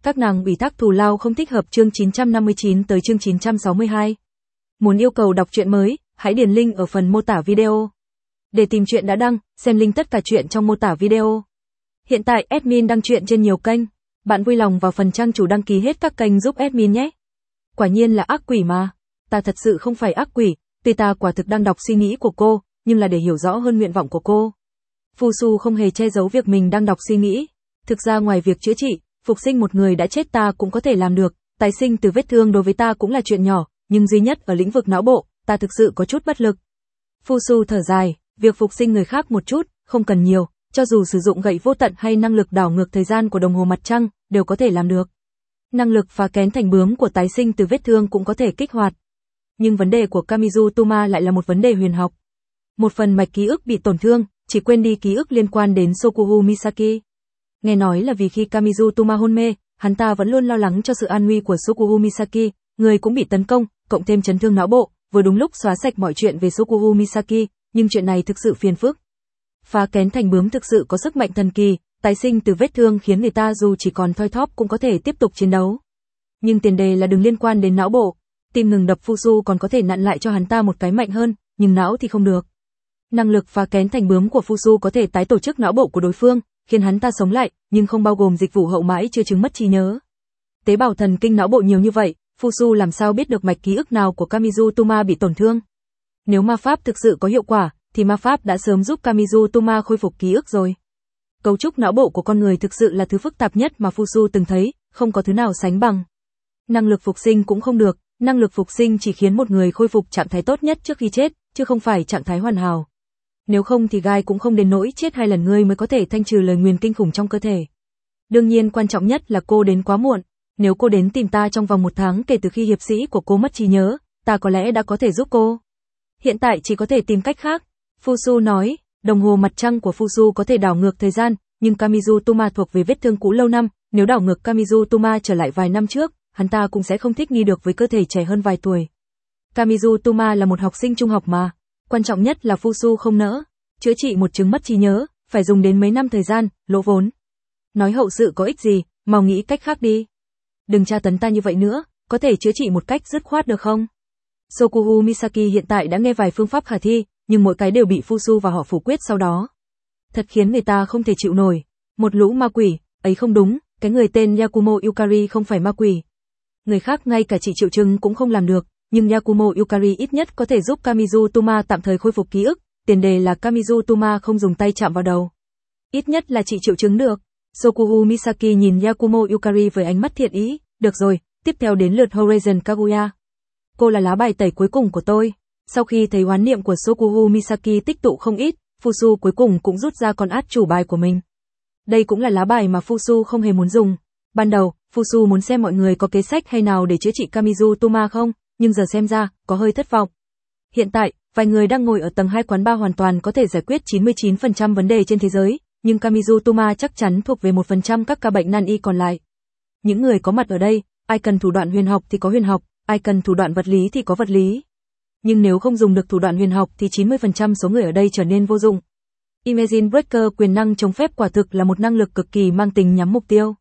Các nàng ủy thác thù lao không thích hợp chương 959 tới chương 962. Muốn yêu cầu đọc truyện mới, hãy điền link ở phần mô tả video. Để tìm truyện đã đăng, xem link tất cả truyện trong mô tả video. Hiện tại admin đăng truyện trên nhiều kênh. Bạn vui lòng vào phần trang chủ đăng ký hết các kênh giúp admin nhé. Quả nhiên là ác quỷ mà. Ta thật sự không phải ác quỷ, tuy ta quả thực đang đọc suy nghĩ của cô, nhưng là để hiểu rõ hơn nguyện vọng của cô. Fusu không hề che giấu việc mình đang đọc suy nghĩ. Thực ra ngoài việc chữa trị, phục sinh một người đã chết ta cũng có thể làm được, tái sinh từ vết thương đối với ta cũng là chuyện nhỏ, nhưng duy nhất ở lĩnh vực não bộ, ta thực sự có chút bất lực. Fusu thở dài, việc phục sinh người khác một chút, không cần nhiều, cho dù sử dụng gậy vô tận hay năng lực đảo ngược thời gian của đồng hồ mặt trăng, đều có thể làm được. Năng lực phá kén thành bướm của tái sinh từ vết thương cũng có thể kích hoạt. Nhưng vấn đề của Kamizu Tuma lại là một vấn đề huyền học. Một phần mạch ký ức bị tổn thương, chỉ quên đi ký ức liên quan đến Sokuhu Misaki. Nghe nói là vì khi Kamizu Tuma hôn mê, hắn ta vẫn luôn lo lắng cho sự an nguy của Sokuhu Misaki, người cũng bị tấn công, cộng thêm chấn thương não bộ, vừa đúng lúc xóa sạch mọi chuyện về Sokuhu Misaki, nhưng chuyện này thực sự phiền phức. Phá kén thành bướm thực sự có sức mạnh thần kỳ, tái sinh từ vết thương khiến người ta dù chỉ còn thoi thóp cũng có thể tiếp tục chiến đấu. Nhưng tiền đề là đừng liên quan đến não bộ. Tim ngừng đập Fusu còn có thể nặn lại cho hắn ta một cái mạnh hơn, nhưng não thì không được. Năng lực phá kén thành bướm của Fusu có thể tái tổ chức não bộ của đối phương, khiến hắn ta sống lại, nhưng không bao gồm dịch vụ hậu mãi chưa chứng mất trí nhớ. Tế bào thần kinh não bộ nhiều như vậy, Fusu làm sao biết được mạch ký ức nào của Kamizu Tuma bị tổn thương? Nếu ma pháp thực sự có hiệu quả, thì ma pháp đã sớm giúp Kamizu Tuma khôi phục ký ức rồi. Cấu trúc não bộ của con người thực sự là thứ phức tạp nhất mà Fusu từng thấy, không có thứ nào sánh bằng. Năng lực phục sinh cũng không được, năng lực phục sinh chỉ khiến một người khôi phục trạng thái tốt nhất trước khi chết, chứ không phải trạng thái hoàn hảo. Nếu không thì gai cũng không đến nỗi chết 2 lần ngươi mới có thể thanh trừ lời nguyền kinh khủng trong cơ thể. Đương nhiên quan trọng nhất là cô đến quá muộn, nếu cô đến tìm ta trong vòng 1 tháng kể từ khi hiệp sĩ của cô mất trí nhớ, ta có lẽ đã có thể giúp cô. Hiện tại chỉ có thể tìm cách khác. Fusu nói, đồng hồ mặt trăng của Fusu có thể đảo ngược thời gian, nhưng Kamizu Tuma thuộc về vết thương cũ lâu năm, nếu đảo ngược Kamizu Tuma trở lại vài năm trước, hắn ta cũng sẽ không thích nghi được với cơ thể trẻ hơn vài tuổi. Kamizu Tuma là một học sinh trung học mà, quan trọng nhất là Fusu không nỡ. Chữa trị một chứng mất trí nhớ, phải dùng đến mấy năm thời gian, lỗ vốn. Nói hậu sự có ích gì, mau nghĩ cách khác đi. Đừng tra tấn ta như vậy nữa, có thể chữa trị một cách dứt khoát được không? Sokuhu Misaki hiện tại đã nghe vài phương pháp khả thi, nhưng mỗi cái đều bị Fusu và họ phủ quyết sau đó. Thật khiến người ta không thể chịu nổi. Một lũ ma quỷ, ấy không đúng, cái người tên Yakumo Yukari không phải ma quỷ. Người khác ngay cả trị triệu chứng cũng không làm được, nhưng Yakumo Yukari ít nhất có thể giúp Kamizu Tuma tạm thời khôi phục ký ức, tiền đề là Kamizu Tuma không dùng tay chạm vào đầu. Ít nhất là trị triệu chứng được. Sokuhu Misaki nhìn Yakumo Yukari với ánh mắt thiện ý, được rồi, tiếp theo đến lượt Horizon Kaguya. Cô là lá bài tẩy cuối cùng của tôi. Sau khi thấy oán niệm của Sokuhu Misaki tích tụ không ít, Fusu cuối cùng cũng rút ra con át chủ bài của mình. Đây cũng là lá bài mà Fusu không hề muốn dùng. Ban đầu, Fusu muốn xem mọi người có kế sách hay nào để chữa trị Kamizu Tuma không, nhưng giờ xem ra, có hơi thất vọng. Hiện tại, vài người đang ngồi ở tầng 2 quán bar hoàn toàn có thể giải quyết 99% vấn đề trên thế giới, nhưng Kamizu Tuma chắc chắn thuộc về 1% các ca bệnh nan y còn lại. Những người có mặt ở đây, ai cần thủ đoạn huyền học thì có huyền học, ai cần thủ đoạn vật lý thì có vật lý. Nhưng nếu không dùng được thủ đoạn huyền học thì 90% số người ở đây trở nên vô dụng. Imagine Breaker quyền năng chống phép quả thực là một năng lực cực kỳ mang tính nhắm mục tiêu.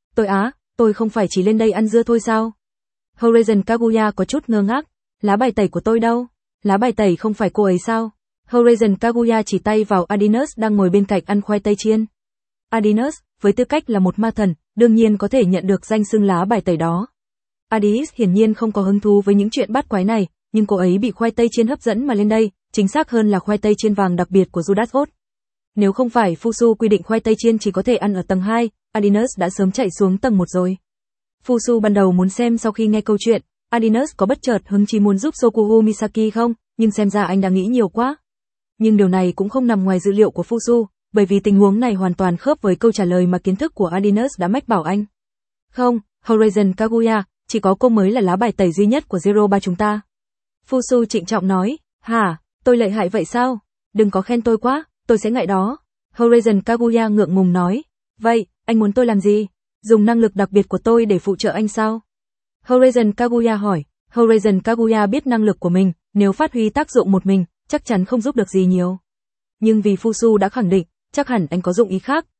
Tôi không phải chỉ lên đây ăn dưa thôi sao? Horizon Kaguya có chút ngơ ngác, lá bài tẩy của tôi đâu? Lá bài tẩy không phải cô ấy sao? Horizon Kaguya chỉ tay vào Adinus đang ngồi bên cạnh ăn khoai tây chiên. Adinus, với tư cách là một ma thần, đương nhiên có thể nhận được danh xưng lá bài tẩy đó. Adis hiển nhiên không có hứng thú với những chuyện bát quái này, nhưng cô ấy bị khoai tây chiên hấp dẫn mà lên đây, chính xác hơn là khoai tây chiên vàng đặc biệt của Judas Hot. Nếu không phải Fusu quy định khoai tây chiên chỉ có thể ăn ở tầng 2, Adinus đã sớm chạy xuống tầng 1 rồi. Fusu ban đầu muốn xem sau khi nghe câu chuyện, Adinus có bất chợt hứng chí muốn giúp Sokuhu Misaki không, nhưng xem ra anh đã nghĩ nhiều quá. Nhưng điều này cũng không nằm ngoài dự liệu của Fusu, bởi vì tình huống này hoàn toàn khớp với câu trả lời mà kiến thức của Adinus đã mách bảo anh. Không, Horizon Kaguya, chỉ có cô mới là lá bài tẩy duy nhất của Zero 3 chúng ta. Fusu trịnh trọng nói, hả, tôi lợi hại vậy sao? Đừng có khen tôi quá, tôi sẽ ngại đó. Horizon Kaguya ngượng ngùng nói, vậy, anh muốn tôi làm gì? Dùng năng lực đặc biệt của tôi để phụ trợ anh sao? Horizon Kaguya hỏi, Horizon Kaguya biết năng lực của mình, nếu phát huy tác dụng một mình, chắc chắn không giúp được gì nhiều. Nhưng vì Fusu đã khẳng định, chắc hẳn anh có dụng ý khác,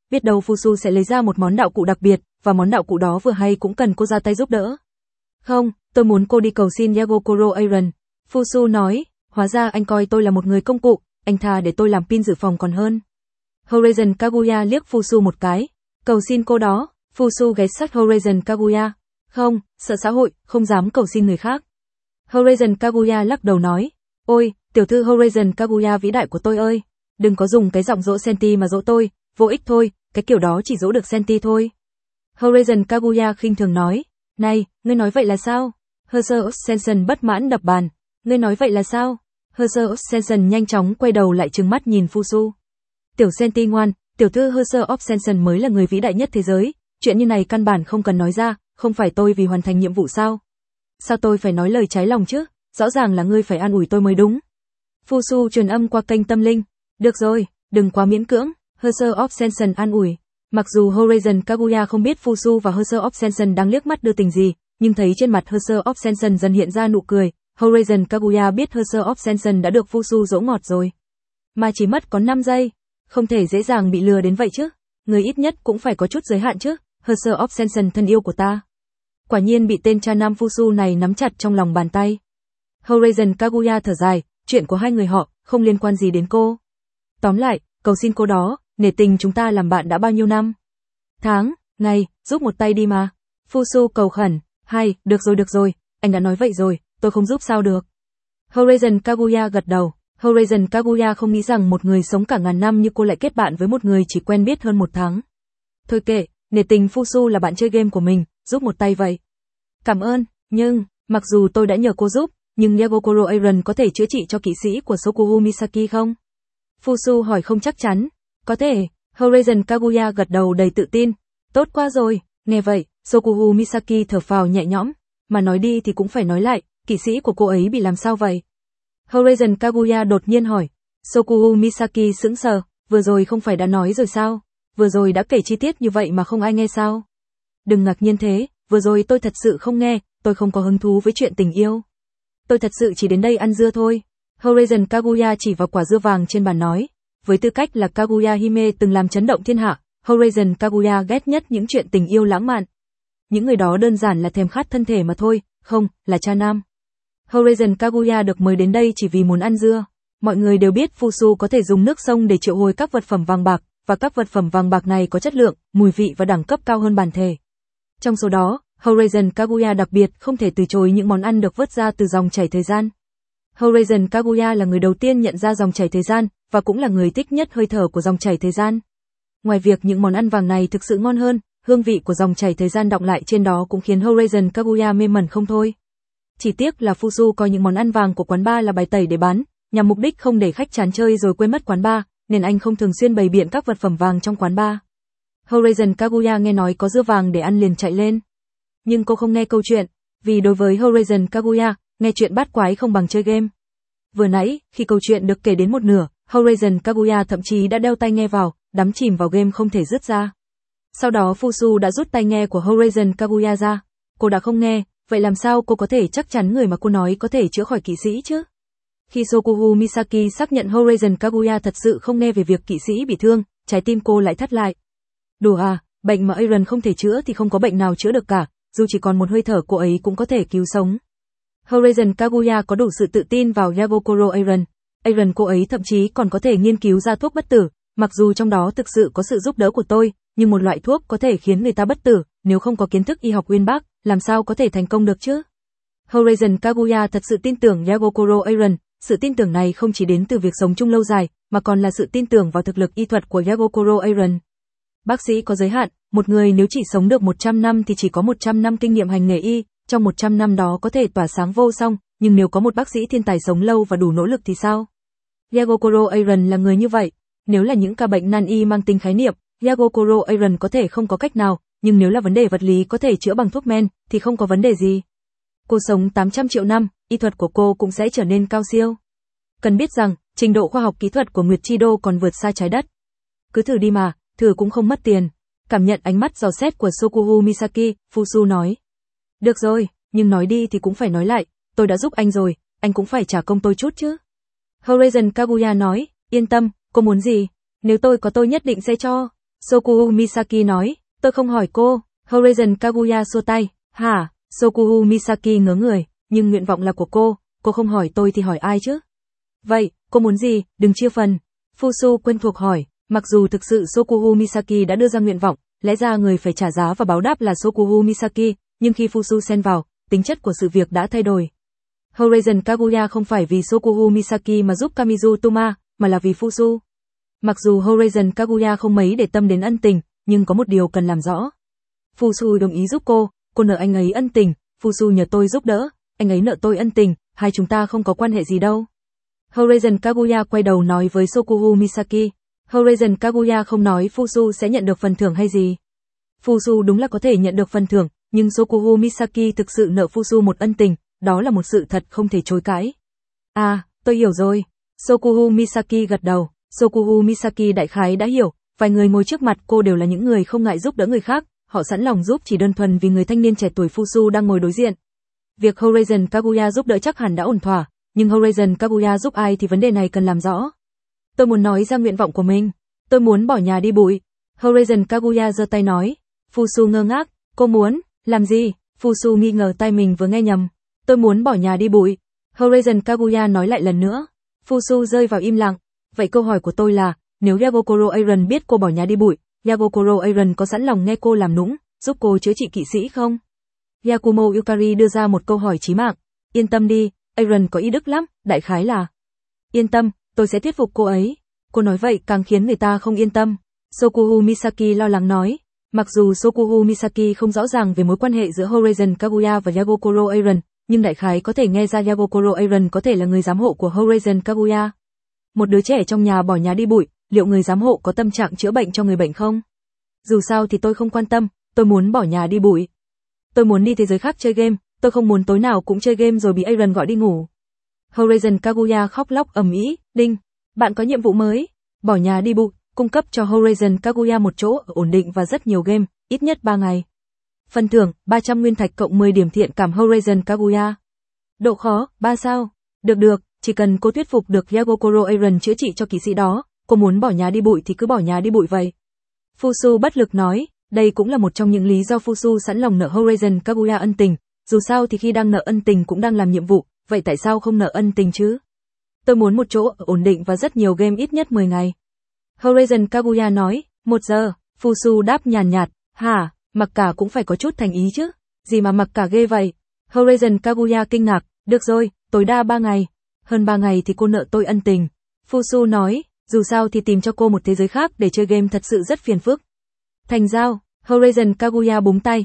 biết đâu Fusu sẽ lấy ra một món đạo cụ đặc biệt, và món đạo cụ đó vừa hay cũng cần cô ra tay giúp đỡ. Không, tôi muốn cô đi cầu xin Yagokoro Aaron. Fusu nói, hóa ra anh coi tôi là một người công cụ, anh thà để tôi làm pin dự phòng còn hơn. Horizon Kaguya liếc Fusu một cái. Cầu xin cô đó. Fusu ghé sát Horizon Kaguya. Không, sợ xã hội, không dám cầu xin người khác. Horizon Kaguya lắc đầu nói. Ôi, tiểu thư Horizon Kaguya vĩ đại của tôi ơi. Đừng có dùng cái giọng dỗ Senti mà dỗ tôi, vô ích thôi, cái kiểu đó chỉ dỗ được Senti thôi. Horizon Kaguya khinh thường nói. Này, ngươi nói vậy là sao? Herser Sensen bất mãn đập bàn. Ngươi nói vậy là sao? Herser Sensen nhanh chóng quay đầu lại trừng mắt nhìn Fusu. Tiểu Senti ngoan, tiểu thư Herser Sensen mới là người vĩ đại nhất thế giới, chuyện như này căn bản không cần nói ra, không phải tôi vì hoàn thành nhiệm vụ sao? Sao tôi phải nói lời trái lòng chứ? Rõ ràng là ngươi phải an ủi tôi mới đúng. Fusu truyền âm qua kênh tâm linh. Được rồi, đừng quá miễn cưỡng. Herser Sensen an ủi. Mặc dù Horizon Kaguya không biết Fusu và Herser Sensen đang liếc mắt đưa tình gì, nhưng thấy trên mặt Herser Sensen dần hiện ra nụ cười, Horizon Kaguya biết Herser Sensen đã được Fusu dỗ ngọt rồi. Mà chỉ mất có 5 giây, không thể dễ dàng bị lừa đến vậy chứ. Người ít nhất cũng phải có chút giới hạn chứ. Herser Sensen thân yêu của ta. Quả nhiên bị tên cha nam Fusu này nắm chặt trong lòng bàn tay. Horizon Kaguya thở dài, chuyện của hai người họ không liên quan gì đến cô. Tóm lại, cầu xin cô đó, nể tình chúng ta làm bạn đã bao nhiêu năm? Tháng, ngày, giúp một tay đi mà. Fusu cầu khẩn. Hay, được rồi, anh đã nói vậy rồi, tôi không giúp sao được. Horizon Kaguya gật đầu. Horizon Kaguya không nghĩ rằng một người sống cả ngàn năm như cô lại kết bạn với một người chỉ quen biết hơn 1 tháng. Thôi kệ, nể tình Fusu là bạn chơi game của mình, giúp một tay vậy. Cảm ơn, nhưng, mặc dù tôi đã nhờ cô giúp, nhưng Yagokoro Aaron có thể chữa trị cho kỵ sĩ của Sokuhu Misaki không? Fusu hỏi không chắc chắn. Có thể, Horizon Kaguya gật đầu đầy tự tin. Tốt quá rồi, nghe vậy, Sokuhu Misaki thở phào nhẹ nhõm. Mà nói đi thì cũng phải nói lại, kỵ sĩ của cô ấy bị làm sao vậy? Horizon Kaguya đột nhiên hỏi. Sokuhu Misaki sững sờ, vừa rồi không phải đã nói rồi sao? Vừa rồi đã kể chi tiết như vậy mà không ai nghe sao? Đừng ngạc nhiên thế, vừa rồi tôi thật sự không nghe, tôi không có hứng thú với chuyện tình yêu. Tôi thật sự chỉ đến đây ăn dưa thôi. Horizon Kaguya chỉ vào quả dưa vàng trên bàn nói. Với tư cách là Kaguya Hime từng làm chấn động thiên hạ, Horizon Kaguya ghét nhất những chuyện tình yêu lãng mạn. Những người đó đơn giản là thèm khát thân thể mà thôi, không, là cha nam. Horizon Kaguya được mời đến đây chỉ vì muốn ăn dưa. Mọi người đều biết Fusu có thể dùng nước sông để triệu hồi các vật phẩm vàng bạc, và các vật phẩm vàng bạc này có chất lượng, mùi vị và đẳng cấp cao hơn bản thể. Trong số đó, Horizon Kaguya đặc biệt không thể từ chối những món ăn được vớt ra từ dòng chảy thời gian. Horizon Kaguya là người đầu tiên nhận ra dòng chảy thời gian, và cũng là người thích nhất hơi thở của dòng chảy thời gian. Ngoài việc những món ăn vàng này thực sự ngon hơn, hương vị của dòng chảy thời gian đọng lại trên đó cũng khiến Horizon Kaguya mê mẩn không thôi. Chỉ tiếc là Fusu coi những món ăn vàng của quán bar là bài tẩy để bán, nhằm mục đích không để khách chán chơi rồi quên mất quán bar, nên anh không thường xuyên bày biện các vật phẩm vàng trong quán bar. Horizon Kaguya nghe nói có dưa vàng để ăn liền chạy lên. Nhưng cô không nghe câu chuyện, vì đối với Horizon Kaguya, nghe chuyện bát quái không bằng chơi game. Vừa nãy, khi câu chuyện được kể đến một nửa, Horizon Kaguya thậm chí đã đeo tai nghe vào, đắm chìm vào game không thể dứt ra. Sau đó Fusu đã rút tai nghe của Horizon Kaguya ra. Cô đã không nghe, vậy làm sao cô có thể chắc chắn người mà cô nói có thể chữa khỏi kỵ sĩ chứ? Khi Sokuhu Misaki xác nhận Horizon Kaguya thật sự không nghe về việc kỵ sĩ bị thương, trái tim cô lại thắt lại. Đùa à, bệnh mà Aaron không thể chữa thì không có bệnh nào chữa được cả, dù chỉ còn một hơi thở cô ấy cũng có thể cứu sống. Horizon Kaguya có đủ sự tự tin vào Yagokoro Aaron. Aaron cô ấy thậm chí còn có thể nghiên cứu ra thuốc bất tử, mặc dù trong đó thực sự có sự giúp đỡ của tôi, nhưng một loại thuốc có thể khiến người ta bất tử, nếu không có kiến thức y học uyên bác, làm sao có thể thành công được chứ? Horizon Kaguya thật sự tin tưởng Yagokoro Aaron, sự tin tưởng này không chỉ đến từ việc sống chung lâu dài, mà còn là sự tin tưởng vào thực lực y thuật của Yagokoro Aaron. Bác sĩ có giới hạn, một người nếu chỉ sống được 100 năm thì chỉ có 100 năm kinh nghiệm hành nghề y, trong 100 năm đó có thể tỏa sáng vô song, nhưng nếu có một bác sĩ thiên tài sống lâu và đủ nỗ lực thì sao? Yagokoro Aaron là người như vậy. Nếu là những ca bệnh nan y mang tính khái niệm, Yagokoro Aaron có thể không có cách nào, nhưng nếu là vấn đề vật lý có thể chữa bằng thuốc men, thì không có vấn đề gì. Cô sống 800 triệu năm, y thuật của cô cũng sẽ trở nên cao siêu. Cần biết rằng, trình độ khoa học kỹ thuật của Nguyệt Chi Đô còn vượt xa trái đất. Cứ thử đi mà, thử cũng không mất tiền. Cảm nhận ánh mắt dò xét của Sokuhu Misaki, Fusu nói. Được rồi, nhưng nói đi thì cũng phải nói lại, tôi đã giúp anh rồi, anh cũng phải trả công tôi chút chứ. Horizon Kaguya nói, yên tâm, cô muốn gì? Nếu tôi có tôi nhất định sẽ cho. Sokuhu Misaki nói, tôi không hỏi cô. Horizon Kaguya xua tay, hả? Sokuhu Misaki ngớ người, nhưng nguyện vọng là của cô không hỏi tôi thì hỏi ai chứ? Vậy, cô muốn gì, đừng chia phần. Fusu quen thuộc hỏi, mặc dù thực sự Sokuhu Misaki đã đưa ra nguyện vọng, lẽ ra người phải trả giá và báo đáp là Sokuhu Misaki, nhưng khi Fusu xen vào, tính chất của sự việc đã thay đổi. Horizon Kaguya không phải vì Sokuhu Misaki mà giúp Kamizu Toma, mà là vì Fusu. Mặc dù Horizon Kaguya không mấy để tâm đến ân tình, nhưng có một điều cần làm rõ. Fusu đồng ý giúp cô nợ anh ấy ân tình, Fusu nhờ tôi giúp đỡ, anh ấy nợ tôi ân tình, hai chúng ta không có quan hệ gì đâu. Horizon Kaguya quay đầu nói với Sokuhu Misaki. Horizon Kaguya không nói Fusu sẽ nhận được phần thưởng hay gì. Fusu đúng là có thể nhận được phần thưởng, nhưng Sokuhu Misaki thực sự nợ Fusu một ân tình, đó là một sự thật không thể chối cãi. À, tôi hiểu rồi. Sokuhu Misaki gật đầu. Sokuhu Misaki đại khái đã hiểu, vài người ngồi trước mặt cô đều là những người không ngại giúp đỡ người khác, họ sẵn lòng giúp chỉ đơn thuần vì người thanh niên trẻ tuổi Fusu đang ngồi đối diện. Việc Horizon Kaguya giúp đỡ chắc hẳn đã ổn thỏa, nhưng Horizon Kaguya giúp ai thì vấn đề này cần làm rõ. Tôi muốn nói ra nguyện vọng của mình. Tôi muốn bỏ nhà đi bụi. Horizon Kaguya giơ tay nói. Fusu ngơ ngác. Cô muốn, làm gì? Fusu nghi ngờ tai mình vừa nghe nhầm. Tôi muốn bỏ nhà đi bụi. Horizon Kaguya nói lại lần nữa. Fusu rơi vào im lặng. Vậy câu hỏi của tôi là, nếu Yagokoro Aaron biết cô bỏ nhà đi bụi, Yagokoro Aaron có sẵn lòng nghe cô làm nũng, giúp cô chữa trị kỵ sĩ không? Yakumo Yukari đưa ra một câu hỏi chí mạng. Yên tâm đi, Aaron có ý đức lắm, đại khái là. Yên tâm, tôi sẽ thuyết phục cô ấy. Cô nói vậy càng khiến người ta không yên tâm. Sokuhu Misaki lo lắng nói. Mặc dù Sokuhu Misaki không rõ ràng về mối quan hệ giữa Horizon Kaguya và Yagokoro Aaron, nhưng đại khái có thể nghe ra Yagokoro Aaron có thể là người giám hộ của Horizon Kaguya. Một đứa trẻ trong nhà bỏ nhà đi bụi, liệu người giám hộ có tâm trạng chữa bệnh cho người bệnh không? Dù sao thì tôi không quan tâm, tôi muốn bỏ nhà đi bụi. Tôi muốn đi thế giới khác chơi game, tôi không muốn tối nào cũng chơi game rồi bị Aaron gọi đi ngủ. Horizon Kaguya khóc lóc ầm ĩ, đinh, bạn có nhiệm vụ mới, bỏ nhà đi bụi, cung cấp cho Horizon Kaguya một chỗ ở ổn định và rất nhiều game, ít nhất 3 ngày. Phần thưởng, 300 nguyên thạch cộng 10 điểm thiện cảm Horizon Kaguya. Độ khó, 3 sao. Được, chỉ cần cô thuyết phục được Yagokoro Aaron chữa trị cho kỵ sĩ đó, cô muốn bỏ nhà đi bụi thì cứ bỏ nhà đi bụi vậy. Fusu bất lực nói, đây cũng là một trong những lý do Fusu sẵn lòng nợ Horizon Kaguya ân tình, dù sao thì khi đang nợ ân tình cũng đang làm nhiệm vụ, vậy tại sao không nợ ân tình chứ? Tôi muốn một chỗ ổn định và rất nhiều game ít nhất 10 ngày. Horizon Kaguya nói, 1 giờ, Fusu đáp nhàn nhạt, hả, mặc cả cũng phải có chút thành ý chứ, gì mà mặc cả ghê vậy? Horizon Kaguya kinh ngạc, được rồi, tối đa 3 ngày, hơn 3 ngày thì cô nợ tôi ân tình. Fusu nói, dù sao thì tìm cho cô một thế giới khác để chơi game thật sự rất phiền phức. Thành giao, Horizon Kaguya búng tay,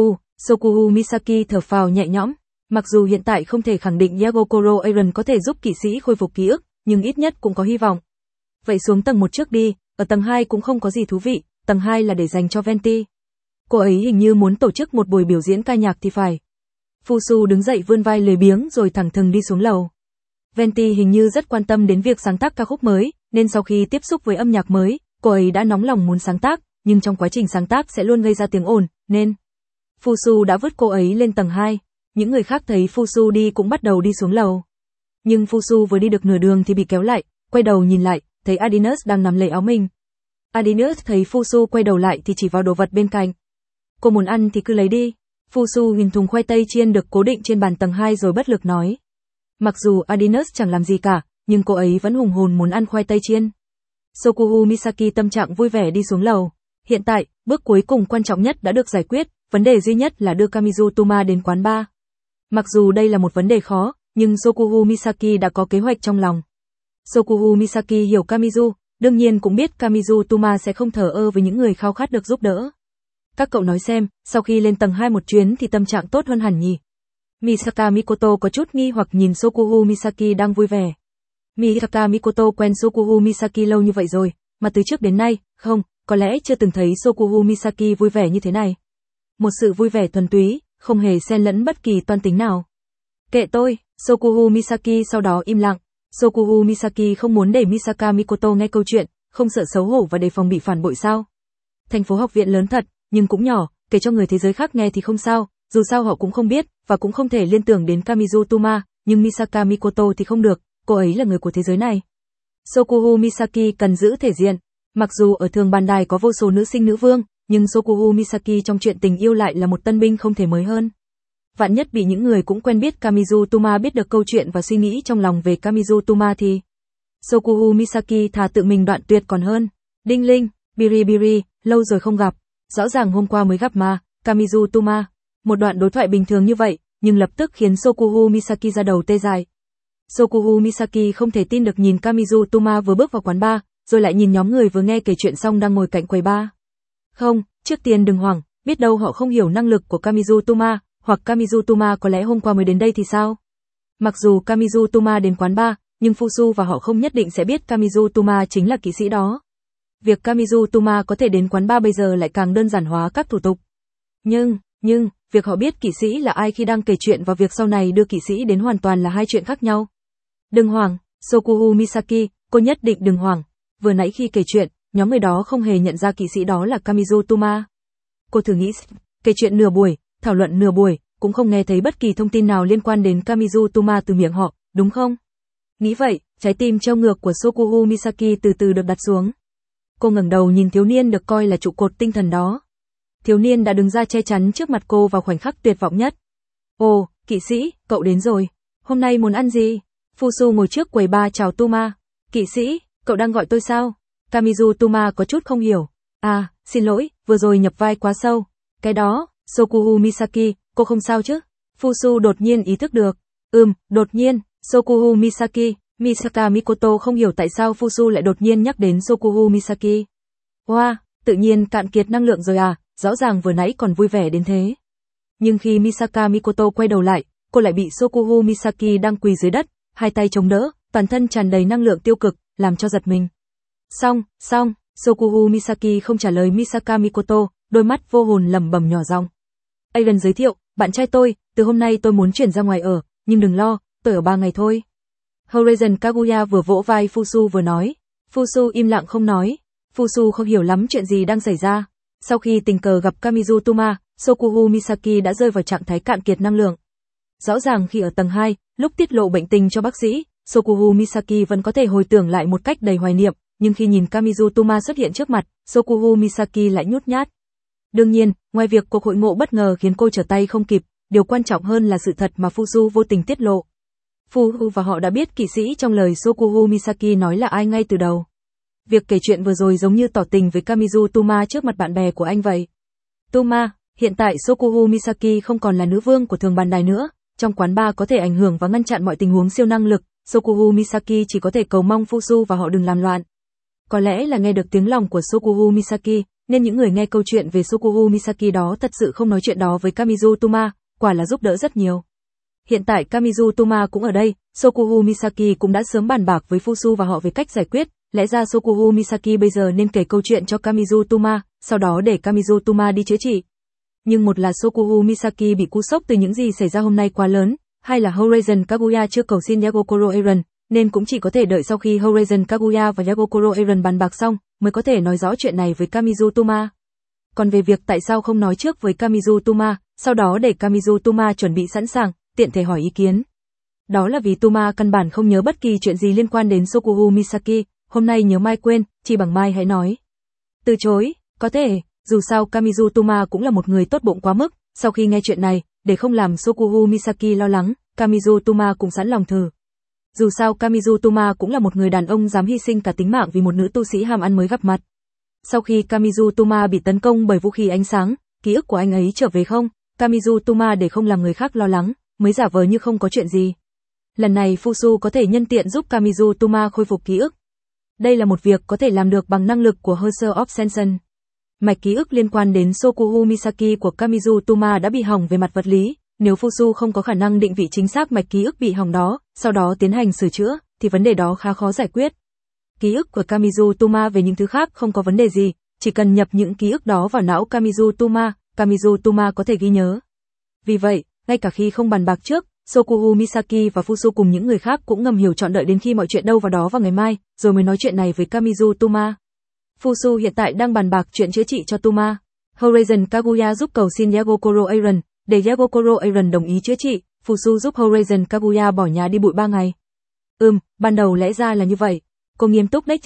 Sokuhu Misaki thở phào nhẹ nhõm. Mặc dù hiện tại không thể khẳng định Yagokoro Aaron có thể giúp kỵ sĩ khôi phục ký ức, nhưng ít nhất cũng có hy vọng. Vậy xuống tầng 1 trước đi, ở tầng 2 cũng không có gì thú vị, tầng 2 là để dành cho Venti. Cô ấy hình như muốn tổ chức một buổi biểu diễn ca nhạc thì phải. Fusu đứng dậy vươn vai lười biếng rồi thẳng thừng đi xuống lầu. Venti hình như rất quan tâm đến việc sáng tác ca khúc mới, nên sau khi tiếp xúc với âm nhạc mới, cô ấy đã nóng lòng muốn sáng tác, nhưng trong quá trình sáng tác sẽ luôn gây ra tiếng ồn, nên Fusu đã vứt cô ấy lên tầng 2. Những người khác thấy Fusu đi cũng bắt đầu đi xuống lầu. Nhưng Fusu vừa đi được nửa đường thì bị kéo lại, quay đầu nhìn lại, thấy Adinus đang nắm lấy áo mình. Adinus thấy Fusu quay đầu lại thì chỉ vào đồ vật bên cạnh. Cô muốn ăn thì cứ lấy đi. Fusu nhìn thùng khoai tây chiên được cố định trên bàn tầng 2 rồi bất lực nói. Mặc dù Adinus chẳng làm gì cả, nhưng cô ấy vẫn hùng hồn muốn ăn khoai tây chiên. Sokuhu Misaki tâm trạng vui vẻ đi xuống lầu. Hiện tại, bước cuối cùng quan trọng nhất đã được giải quyết, vấn đề duy nhất là đưa Kamizu Toma đến quán bar. Mặc dù đây là một vấn đề khó, nhưng Sokuhu Misaki đã có kế hoạch trong lòng. Sokuhu Misaki hiểu Kamizu, đương nhiên cũng biết Kamizu Toma sẽ không thờ ơ với những người khao khát được giúp đỡ. Các cậu nói xem, sau khi lên tầng 2 một chuyến thì tâm trạng tốt hơn hẳn nhỉ? Misaka Mikoto có chút nghi hoặc nhìn Sokuhu Misaki đang vui vẻ. Misaka Mikoto quen Sokuhu Misaki lâu như vậy rồi, mà từ trước đến nay, không, có lẽ chưa từng thấy Sokuhu Misaki vui vẻ như thế này. Một sự vui vẻ thuần túy, không hề xen lẫn bất kỳ toan tính nào. Kệ tôi, Sokuhu Misaki sau đó im lặng. Sokuhu Misaki không muốn để Misaka Mikoto nghe câu chuyện, không sợ xấu hổ và đề phòng bị phản bội sao? Thành phố học viện lớn thật, nhưng cũng nhỏ, kể cho người thế giới khác nghe thì không sao, dù sao họ cũng không biết, và cũng không thể liên tưởng đến Kamizu Toma, nhưng Misaka Mikoto thì không được, cô ấy là người của thế giới này. Sokuhu Misaki cần giữ thể diện. Mặc dù ở thường bàn đài có vô số nữ sinh nữ vương, nhưng Sokuhu Misaki trong chuyện tình yêu lại là một tân binh không thể mới hơn. Vạn nhất bị những người cũng quen biết Kamizu Toma biết được câu chuyện và suy nghĩ trong lòng về Kamizu Toma thì Sokuhu Misaki thà tự mình đoạn tuyệt còn hơn. Đinh linh, Biribiri, lâu rồi không gặp. Rõ ràng hôm qua mới gặp mà, Kamizu Toma. Một đoạn đối thoại bình thường như vậy, nhưng lập tức khiến Sokuhu Misaki ra đầu tê dại. Sokuhu Misaki không thể tin được nhìn Kamizu Toma vừa bước vào quán bar, rồi lại nhìn nhóm người vừa nghe kể chuyện xong đang ngồi cạnh quầy bar. Không, trước tiên đừng hoảng, biết đâu họ không hiểu năng lực của Kamizu Toma, hoặc Kamizu Toma có lẽ hôm qua mới đến đây thì sao? Mặc dù Kamizu Toma đến quán bar, nhưng Fusu và họ không nhất định sẽ biết Kamizu Toma chính là kỵ sĩ đó. Việc Kamizu Toma có thể đến quán bar bây giờ lại càng đơn giản hóa các thủ tục. Nhưng, việc họ biết kỵ sĩ là ai khi đang kể chuyện và việc sau này đưa kỵ sĩ đến hoàn toàn là hai chuyện khác nhau. Đừng hoảng, Sokuhu Misaki, cô nhất định đừng hoảng. Vừa nãy khi kể chuyện, nhóm người đó không hề nhận ra kỵ sĩ đó là Kamizu Toma. Cô thử nghĩ, kể chuyện nửa buổi, thảo luận nửa buổi, cũng không nghe thấy bất kỳ thông tin nào liên quan đến Kamizu Toma từ miệng họ, đúng không? Nghĩ vậy, trái tim treo ngược của Sokuhu Misaki từ từ được đặt xuống. Cô ngẩng đầu nhìn thiếu niên được coi là trụ cột tinh thần đó. Thiếu niên đã đứng ra che chắn trước mặt cô vào khoảnh khắc tuyệt vọng nhất. Ồ, kỵ sĩ, cậu đến rồi. Hôm nay muốn ăn gì? Fusu ngồi trước quầy bar chào Toma. Kỵ sĩ, cậu đang gọi tôi sao? Kamizu Toma có chút không hiểu. À, xin lỗi, vừa rồi nhập vai quá sâu. Cái đó, Sokuhu Misaki, cô không sao chứ? Fusu đột nhiên ý thức được. Đột nhiên, Sokuhu Misaki, Misaka Mikoto không hiểu tại sao Fusu lại đột nhiên nhắc đến Sokuhu Misaki. Wow, tự nhiên cạn kiệt năng lượng rồi à, rõ ràng vừa nãy còn vui vẻ đến thế. Nhưng khi Misaka Mikoto quay đầu lại, cô lại bị Sokuhu Misaki đang quỳ dưới đất, hai tay chống đỡ, toàn thân tràn đầy năng lượng tiêu cực, làm cho giật mình. Xong, Sokuhu Misaki không trả lời Misaka Mikoto, đôi mắt vô hồn lẩm bẩm nhỏ giọng. Aaron giới thiệu, bạn trai tôi, từ hôm nay tôi muốn chuyển ra ngoài ở, nhưng đừng lo, tôi ở 3 ngày thôi. Horizon Kaguya vừa vỗ vai Fusu vừa nói. Fusu im lặng không nói. Fusu không hiểu lắm chuyện gì đang xảy ra. Sau khi tình cờ gặp Kamizu Toma, Sokuhu Misaki đã rơi vào trạng thái cạn kiệt năng lượng. Rõ ràng khi ở tầng 2, lúc tiết lộ bệnh tình cho bác sĩ, Sokuhu Misaki vẫn có thể hồi tưởng lại một cách đầy hoài niệm, nhưng khi nhìn Kamizu Toma xuất hiện trước mặt, Sokuhu Misaki lại nhút nhát. Đương nhiên, ngoài việc cuộc hội ngộ bất ngờ khiến cô trở tay không kịp, điều quan trọng hơn là sự thật mà Fusu vô tình tiết lộ. Fuhu và họ đã biết kỵ sĩ trong lời Sokuhu Misaki nói là ai ngay từ đầu. Việc kể chuyện vừa rồi giống như tỏ tình với Kamizu Toma trước mặt bạn bè của anh vậy. Toma, hiện tại Sokuhu Misaki không còn là nữ vương của thường bàn đài nữa, trong quán bar có thể ảnh hưởng và ngăn chặn mọi tình huống siêu năng lực, Sokuhu Misaki chỉ có thể cầu mong Fusu và họ đừng làm loạn. Có lẽ là nghe được tiếng lòng của Sokuhu Misaki, nên những người nghe câu chuyện về Sokuhu Misaki đó thật sự không nói chuyện đó với Kamizu Toma, quả là giúp đỡ rất nhiều. Hiện tại Kamizu Toma cũng ở đây, Sokuhu Misaki cũng đã sớm bàn bạc với Fusu và họ về cách giải quyết, lẽ ra Sokuhu Misaki bây giờ nên kể câu chuyện cho Kamizu Toma, sau đó để Kamizu Toma đi chữa trị. Nhưng một là Sokuhu Misaki bị cú sốc từ những gì xảy ra hôm nay quá lớn, hai là Horizon Kaguya chưa cầu xin Yagokoro Eren, nên cũng chỉ có thể đợi sau khi Horizon Kaguya và Yagokoro Eren bàn bạc xong, mới có thể nói rõ chuyện này với Kamizu Toma. Còn về việc tại sao không nói trước với Kamizu Toma, sau đó để Kamizu Toma chuẩn bị sẵn sàng, tiện thể hỏi ý kiến. Đó là vì Toma căn bản không nhớ bất kỳ chuyện gì liên quan đến Sokuhu Misaki, hôm nay nhớ mai quên, chỉ bằng mai hãy nói. Từ chối, có thể, dù sao Kamizu Toma cũng là một người tốt bụng quá mức, sau khi nghe chuyện này, để không làm Sokuhu Misaki lo lắng, Kamizu Toma cũng sẵn lòng thử. Dù sao Kamizu Toma cũng là một người đàn ông dám hy sinh cả tính mạng vì một nữ tu sĩ ham ăn mới gặp mặt. Sau khi Kamizu Toma bị tấn công bởi vũ khí ánh sáng, ký ức của anh ấy trở về không, Kamizu Toma để không làm người khác lo lắng, mới giả vờ như không có chuyện gì. Lần này Fusu có thể nhân tiện giúp Kamizu Toma khôi phục ký ức. Đây là một việc có thể làm được bằng năng lực của Hersher of Sensen. Mạch ký ức liên quan đến Sokuhu Misaki của Kamizu Toma đã bị hỏng về mặt vật lý, nếu Fusu không có khả năng định vị chính xác mạch ký ức bị hỏng đó, sau đó tiến hành sửa chữa, thì vấn đề đó khá khó giải quyết. Ký ức của Kamizu Toma về những thứ khác không có vấn đề gì, chỉ cần nhập những ký ức đó vào não Kamizu Toma có thể ghi nhớ. Vì vậy, ngay cả khi không bàn bạc trước, Sokuhu Misaki và Fusu cùng những người khác cũng ngầm hiểu chọn đợi đến khi mọi chuyện đâu vào đó vào ngày mai, rồi mới nói chuyện này với Kamizu Toma. Fusu hiện tại đang bàn bạc chuyện chữa trị cho Toma. Horizon Kaguya giúp cầu xin Yagokoro Eren, để Yagokoro Eren đồng ý chữa trị, Fusu giúp Horizon Kaguya bỏ nhà đi bụi 3 ngày. Ban đầu lẽ ra là như vậy. Cô nghiêm túc đấy chứ?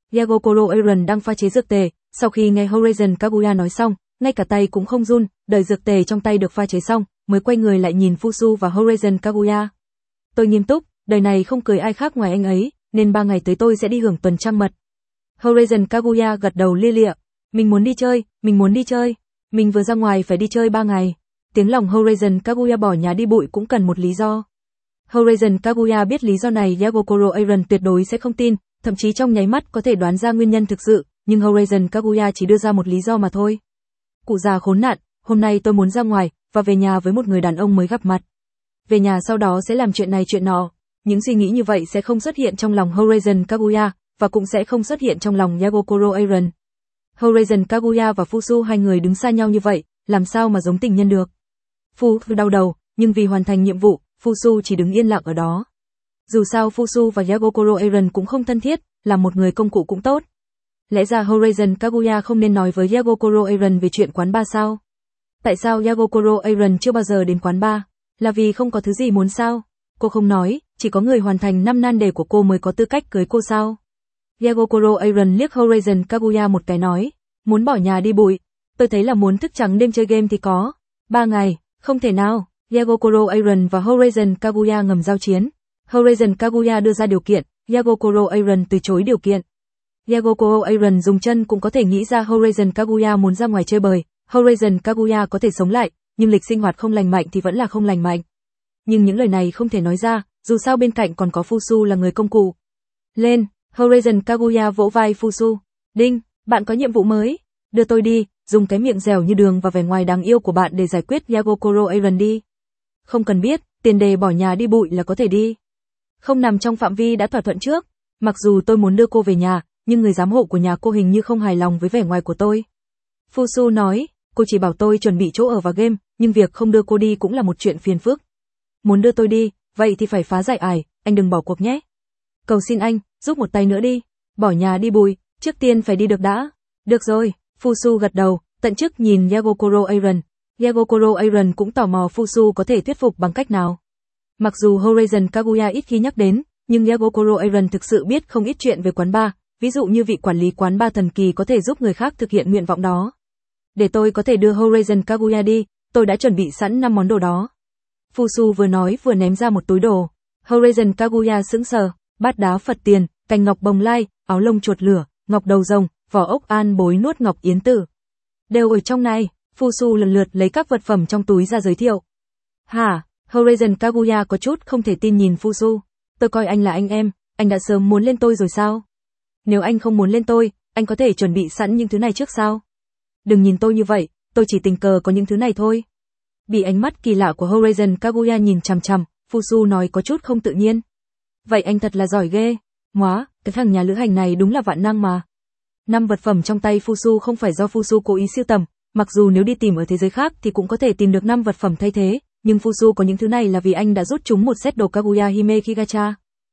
Yagokoro Aaron đang pha chế dược tề, sau khi nghe Horizon Kaguya nói xong, ngay cả tay cũng không run, đợi dược tề trong tay được pha chế xong, mới quay người lại nhìn Fusu và Horizon Kaguya. Tôi nghiêm túc, đời này không cưới ai khác ngoài anh ấy, nên 3 ngày tới tôi sẽ đi hưởng tuần trăng mật. Horizon Kaguya gật đầu lia lịa. Mình muốn đi chơi, mình muốn đi chơi. Mình vừa ra ngoài phải đi chơi 3 ngày. Tiếng lòng Horizon Kaguya bỏ nhà đi bụi cũng cần một lý do. Horizon Kaguya biết lý do này Yagokoro Aaron tuyệt đối sẽ không tin, thậm chí trong nháy mắt có thể đoán ra nguyên nhân thực sự, nhưng Horizon Kaguya chỉ đưa ra một lý do mà thôi. Cụ già khốn nạn, hôm nay tôi muốn ra ngoài, và về nhà với một người đàn ông mới gặp mặt. Về nhà sau đó sẽ làm chuyện này chuyện nọ. Những suy nghĩ như vậy sẽ không xuất hiện trong lòng Horizon Kaguya, và cũng sẽ không xuất hiện trong lòng Yagokoro Aaron. Horizon Kaguya và Fusu hai người đứng xa nhau như vậy, làm sao mà giống tình nhân được. Fusu đau đầu, nhưng vì hoàn thành nhiệm vụ, Fusu chỉ đứng yên lặng ở đó. Dù sao Fusu và Yagokoro Aaron cũng không thân thiết, là một người công cụ cũng tốt. Lẽ ra Horizon Kaguya không nên nói với Yagokoro Aaron về chuyện quán bar sao? Tại sao Yagokoro Aaron chưa bao giờ đến quán bar? Là vì không có thứ gì muốn sao? Cô không nói, chỉ có người hoàn thành 5 nan đề của cô mới có tư cách cưới cô sao? Yagokoro Aaron liếc Horizon Kaguya một cái nói, muốn bỏ nhà đi bụi. Tôi thấy là muốn thức trắng đêm chơi game thì có. 3 ngày, không thể nào. Yagokoro Aaron và Horizon Kaguya ngầm giao chiến. Horizon Kaguya đưa ra điều kiện, Yagokoro Aaron từ chối điều kiện. Yagokoro Aaron dùng chân cũng có thể nghĩ ra Horizon Kaguya muốn ra ngoài chơi bời, Horizon Kaguya có thể sống lại, nhưng lịch sinh hoạt không lành mạnh thì vẫn là không lành mạnh. Nhưng những lời này không thể nói ra, dù sao bên cạnh còn có Fusu là người công cụ. Lên, Horizon Kaguya vỗ vai Fusu. Đinh, bạn có nhiệm vụ mới. Đưa tôi đi, dùng cái miệng dẻo như đường và vẻ ngoài đáng yêu của bạn để giải quyết Yagokoro Aaron đi. Không cần biết, tiền đề bỏ nhà đi bụi là có thể đi. Không nằm trong phạm vi đã thỏa thuận trước. Mặc dù tôi muốn đưa cô về nhà, nhưng người giám hộ của nhà cô hình như không hài lòng với vẻ ngoài của tôi. Fusu nói, cô chỉ bảo tôi chuẩn bị chỗ ở và game, nhưng việc không đưa cô đi cũng là một chuyện phiền phức. Muốn đưa tôi đi, vậy thì phải phá giải ải, anh đừng bỏ cuộc nhé. Cầu xin anh, giúp một tay nữa đi. Bỏ nhà đi bụi, trước tiên phải đi được đã. Được rồi, Fusu gật đầu, tận chức nhìn Yagokoro Aaron. Yagokoro Aaron cũng tò mò Fusu có thể thuyết phục bằng cách nào. Mặc dù Horizon Kaguya ít khi nhắc đến, nhưng Yagokoro Aaron thực sự biết không ít chuyện về quán bar, ví dụ như vị quản lý quán bar thần kỳ có thể giúp người khác thực hiện nguyện vọng đó. Để tôi có thể đưa Horizon Kaguya đi, tôi đã chuẩn bị sẵn 5 món đồ đó. Fusu vừa nói vừa ném ra một túi đồ. Horizon Kaguya sững sờ, bát đá Phật tiền, cành ngọc bồng lai, áo lông chuột lửa, ngọc đầu rồng, vỏ ốc an bối nuốt ngọc yến tử. Đều ở trong này. Fusu lần lượt lấy các vật phẩm trong túi ra giới thiệu. Hả? Horizon Kaguya có chút không thể tin nhìn Fusu. Tôi coi anh là anh em, anh đã sớm muốn lên tôi rồi sao? Nếu anh không muốn lên tôi, anh có thể chuẩn bị sẵn những thứ này trước sao? Đừng nhìn tôi như vậy, tôi chỉ tình cờ có những thứ này thôi. Bị ánh mắt kỳ lạ của Horizon Kaguya nhìn chằm chằm, Fusu nói có chút không tự nhiên. Vậy anh thật là giỏi ghê. Móa, cái thằng nhà lữ hành này đúng là vạn năng mà. 5 vật phẩm trong tay Fusu không phải do Fusu cố ý sưu tầm, mặc dù nếu đi tìm ở thế giới khác thì cũng có thể tìm được 5 vật phẩm thay thế, nhưng Fusu có những thứ này là vì anh đã rút chúng một set đồ Kaguya Hime Kigacha.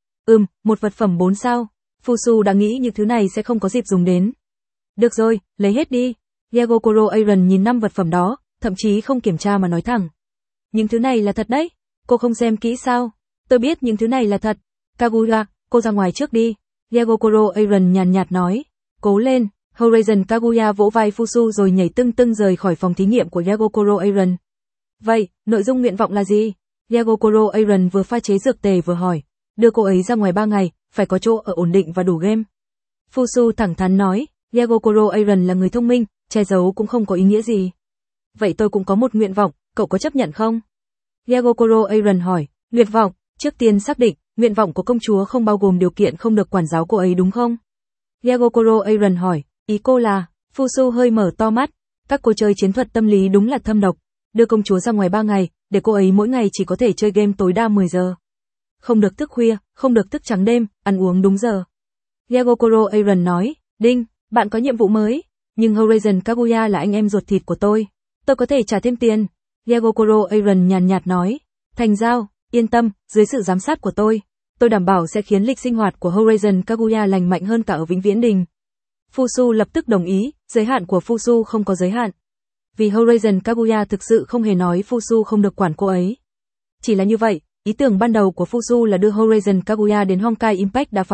Một vật phẩm 4 sao. Fusu đã nghĩ những thứ này sẽ không có dịp dùng đến. Được rồi, lấy hết đi. Yagokoro Aaron nhìn 5 vật phẩm đó, thậm chí không kiểm tra mà nói thẳng. Những thứ này là thật đấy, cô không xem kỹ sao? Tôi biết những thứ này là thật. Kaguya, cô ra ngoài trước đi. Yagokoro Aaron nhàn nhạt nói. Cố lên. Horizon Kaguya vỗ vai Fusu rồi nhảy tưng tưng rời khỏi phòng thí nghiệm của Yagokoro Aaron. Vậy, nội dung nguyện vọng là gì? Yagokoro Aaron vừa pha chế dược tề vừa hỏi. Đưa cô ấy ra ngoài 3 ngày, phải có chỗ ở ổn định và đủ game. Fusu thẳng thắn nói, Yagokoro Aaron là người thông minh, che giấu cũng không có ý nghĩa gì. Vậy tôi cũng có một nguyện vọng, cậu có chấp nhận không? Yagokoro Aaron hỏi, nguyện vọng, trước tiên xác định, nguyện vọng của công chúa không bao gồm điều kiện không được quản giáo cô ấy đúng không? Yagokoro Aaron hỏi, ý cô là, Fusu hơi mở to mắt, các cô chơi chiến thuật tâm lý đúng là thâm độc, đưa công chúa ra ngoài 3 ngày, để cô ấy mỗi ngày chỉ có thể chơi game tối đa 10 giờ. Không được thức khuya, không được thức trắng đêm, ăn uống đúng giờ. Yagokoro Aaron nói, Đinh, bạn có nhiệm vụ mới, nhưng Horizon Kaguya là anh em ruột thịt của tôi có thể trả thêm tiền. Yagokoro Aaron nhàn nhạt nói, thành giao, yên tâm, dưới sự giám sát của tôi đảm bảo sẽ khiến lịch sinh hoạt của Horizon Kaguya lành mạnh hơn cả ở Vĩnh Viễn Đình. Fusu lập tức đồng ý, giới hạn của Fusu không có giới hạn. Vì Horizon Kaguya thực sự không hề nói Fusu không được quản cô ấy. Chỉ là như vậy, ý tưởng ban đầu của Fusu là đưa Horizon Kaguya đến Honkai Impact đã phá sản,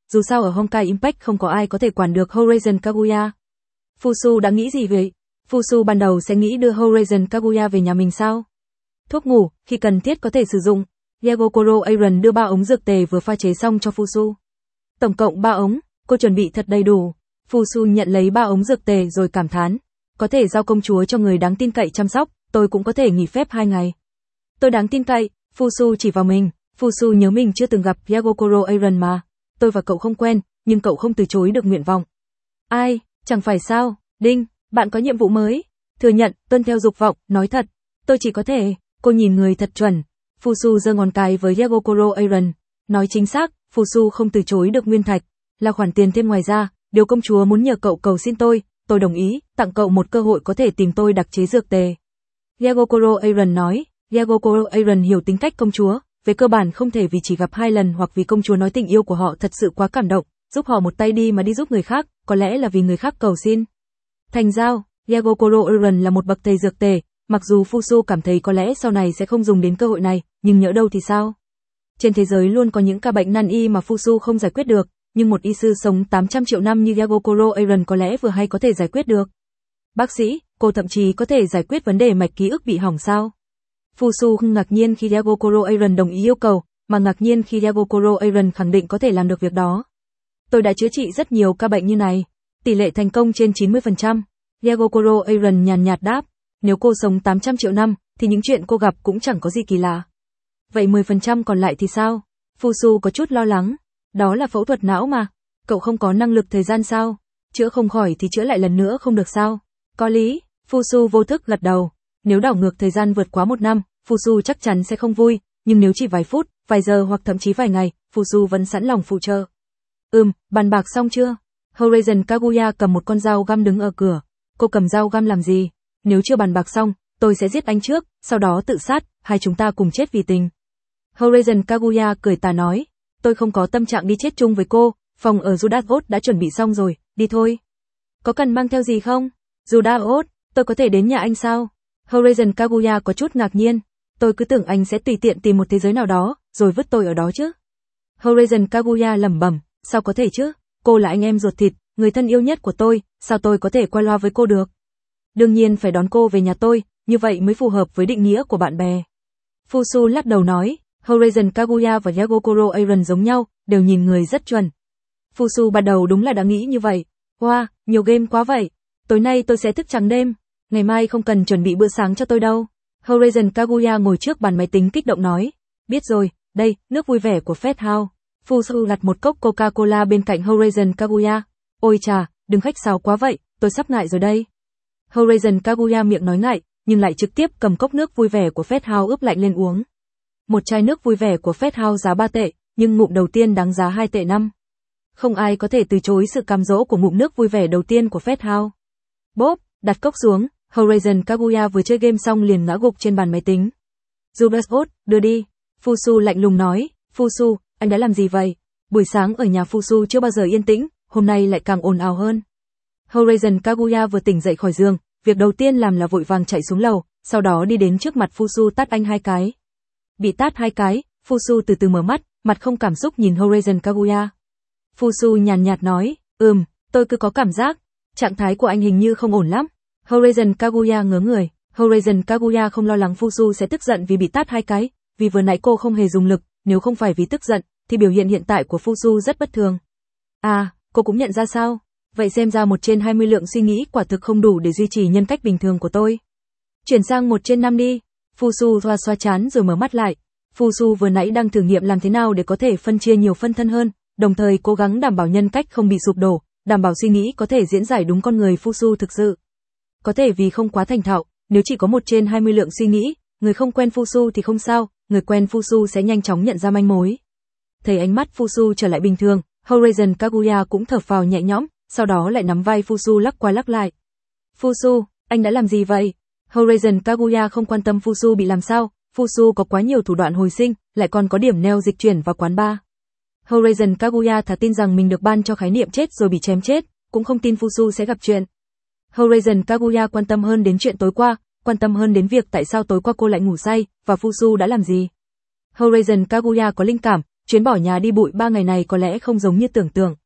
dù sao ở Honkai Impact không có ai có thể quản được Horizon Kaguya. Fusu đã nghĩ gì vậy? Fusu ban đầu sẽ nghĩ đưa Horizon Kaguya về nhà mình sao? Thuốc ngủ, khi cần thiết có thể sử dụng. Yagokoro Aaron đưa 3 ống dược tề vừa pha chế xong cho Fusu. Tổng cộng 3 ống, cô chuẩn bị thật đầy đủ. Fusu nhận lấy 3 ống dược tề rồi cảm thán. Có thể giao công chúa cho người đáng tin cậy chăm sóc, tôi cũng có thể nghỉ phép 2 ngày. Tôi đáng tin cậy, Fusu chỉ vào mình. Fusu nhớ mình chưa từng gặp Yagokoro Aaron mà. Tôi và cậu không quen, nhưng cậu không từ chối được nguyện vọng. Ai, chẳng phải sao, Đinh, bạn có nhiệm vụ mới. Thừa nhận, tuân theo dục vọng, nói thật. Tôi chỉ có thể, cô nhìn người thật chuẩn. Fusu giơ ngón cái với Yagokoro Aaron. Nói chính xác, Fusu không từ chối được nguyên thạch. Là khoản tiền thêm ngoài ra, điều công chúa muốn nhờ cậu cầu xin tôi đồng ý, tặng cậu một cơ hội có thể tìm tôi đặc chế dược tề. Yagokoro Aaron nói, Yagokoro Aaron hiểu tính cách công chúa, về cơ bản không thể vì chỉ gặp 2 lần hoặc vì công chúa nói tình yêu của họ thật sự quá cảm động, giúp họ một tay đi mà đi giúp người khác, có lẽ là vì người khác cầu xin. Thành giao, Yagokoro Aaron là một bậc thầy dược tề, mặc dù Fusu cảm thấy có lẽ sau này sẽ không dùng đến cơ hội này, nhưng nhỡ đâu thì sao? Trên thế giới luôn có những ca bệnh nan y mà Fusu không giải quyết được, nhưng một y sư sống 800 triệu năm như Yagokoro Aaron có lẽ vừa hay có thể giải quyết được. Bác sĩ, cô thậm chí có thể giải quyết vấn đề mạch ký ức bị hỏng sao? Fusu không ngạc nhiên khi Yagokoro Aaron đồng ý yêu cầu, mà ngạc nhiên khi Yagokoro Aaron khẳng định có thể làm được việc đó. Tôi đã chữa trị rất nhiều ca bệnh như này, tỷ lệ thành công trên 90%. Yagokoro Aaron nhàn nhạt đáp, nếu cô sống 800 triệu năm, thì những chuyện cô gặp cũng chẳng có gì kỳ lạ. Vậy 10% còn lại thì sao? Fusu có chút lo lắng. Đó là phẫu thuật não mà. Cậu không có năng lực thời gian sao? Chữa không khỏi thì chữa lại lần nữa không được sao? Có lý, Fusu vô thức gật đầu. Nếu đảo ngược thời gian vượt quá 1 năm, Fusu chắc chắn sẽ không vui, nhưng nếu chỉ vài phút, vài giờ hoặc thậm chí vài ngày, Fusu vẫn sẵn lòng phụ trợ. Bàn bạc xong chưa? Horizon Kaguya cầm một con dao găm đứng ở cửa. Cô cầm dao găm làm gì? Nếu chưa bàn bạc xong, tôi sẽ giết anh trước, sau đó tự sát, hai chúng ta cùng chết vì tình. Horizon Kaguya cười tà nói, tôi không có tâm trạng đi chết chung với cô, phòng ở Judas đã chuẩn bị xong rồi, đi thôi. Có cần mang theo gì không? Judas, tôi có thể đến nhà anh sao? Horizon Kaguya có chút ngạc nhiên, tôi cứ tưởng anh sẽ tùy tiện tìm một thế giới nào đó, rồi vứt tôi ở đó chứ. Horizon Kaguya lẩm bẩm, sao có thể chứ, cô là anh em ruột thịt, người thân yêu nhất của tôi, sao tôi có thể qua loa với cô được? Đương nhiên phải đón cô về nhà tôi, như vậy mới phù hợp với định nghĩa của bạn bè. Fusu lắc đầu nói, Horizon Kaguya và Yagokoro Aaron giống nhau, đều nhìn người rất chuẩn. Fusu ban đầu đúng là đã nghĩ như vậy. Wow, nhiều game quá vậy. Tối nay tôi sẽ thức trắng đêm. Ngày mai không cần chuẩn bị bữa sáng cho tôi đâu. Horizon Kaguya ngồi trước bàn máy tính kích động nói. Biết rồi, đây, nước vui vẻ của Fat House. Fusu đặt một cốc Coca-Cola bên cạnh Horizon Kaguya. Ôi chà, đừng khách sáo quá vậy, tôi sắp ngại rồi đây. Horizon Kaguya miệng nói ngại, nhưng lại trực tiếp cầm cốc nước vui vẻ của Fat House ướp lạnh lên uống. Một chai nước vui vẻ của Fat House giá 3 tệ, nhưng ngụm đầu tiên đáng giá 2 tệ 5. Không ai có thể từ chối sự cám dỗ của ngụm nước vui vẻ đầu tiên của Fat House. Bốp, đặt cốc xuống, Horizon Kaguya vừa chơi game xong liền ngã gục trên bàn máy tính. Judas, đưa đi. Fusu lạnh lùng nói, Fusu, anh đã làm gì vậy? Buổi sáng ở nhà Fusu chưa bao giờ yên tĩnh, hôm nay lại càng ồn ào hơn. Horizon Kaguya vừa tỉnh dậy khỏi giường, việc đầu tiên làm là vội vàng chạy xuống lầu, sau đó đi đến trước mặt Fusu tát anh 2 cái. Bị tát 2 cái, Fusu từ từ mở mắt, mặt không cảm xúc nhìn Horizon Kaguya. Fusu nhàn nhạt nói, tôi cứ có cảm giác, trạng thái của anh hình như không ổn lắm. Horizon Kaguya ngớ người, Horizon Kaguya không lo lắng Fusu sẽ tức giận vì bị tát 2 cái, vì vừa nãy cô không hề dùng lực, nếu không phải vì tức giận, thì biểu hiện hiện tại của Fusu rất bất thường. À, cô cũng nhận ra sao? Vậy xem ra 1/20 lượng suy nghĩ quả thực không đủ để duy trì nhân cách bình thường của tôi. Chuyển sang 1/5 đi. Fusu xoa trán rồi mở mắt lại. Fusu vừa nãy đang thử nghiệm làm thế nào để có thể phân chia nhiều phân thân hơn, đồng thời cố gắng đảm bảo nhân cách không bị sụp đổ, đảm bảo suy nghĩ có thể diễn giải đúng con người Fusu thực sự. Có thể vì không quá thành thạo, nếu chỉ có 1/20 lượng suy nghĩ, người không quen Fusu thì không sao, người quen Fusu sẽ nhanh chóng nhận ra manh mối. Thấy ánh mắt Fusu trở lại bình thường, Horizon Kaguya cũng thở phào nhẹ nhõm, sau đó lại nắm vai Fusu lắc qua lắc lại. Fusu, anh đã làm gì vậy? Horizon Kaguya không quan tâm Fusu bị làm sao, Fusu có quá nhiều thủ đoạn hồi sinh, lại còn có điểm neo dịch chuyển vào quán bar. Horizon Kaguya thà tin rằng mình được ban cho khái niệm chết rồi bị chém chết, cũng không tin Fusu sẽ gặp chuyện. Horizon Kaguya quan tâm hơn đến chuyện tối qua, quan tâm hơn đến việc tại sao tối qua cô lại ngủ say, và Fusu đã làm gì. Horizon Kaguya có linh cảm, chuyến bỏ nhà đi bụi 3 ngày này có lẽ không giống như tưởng tượng.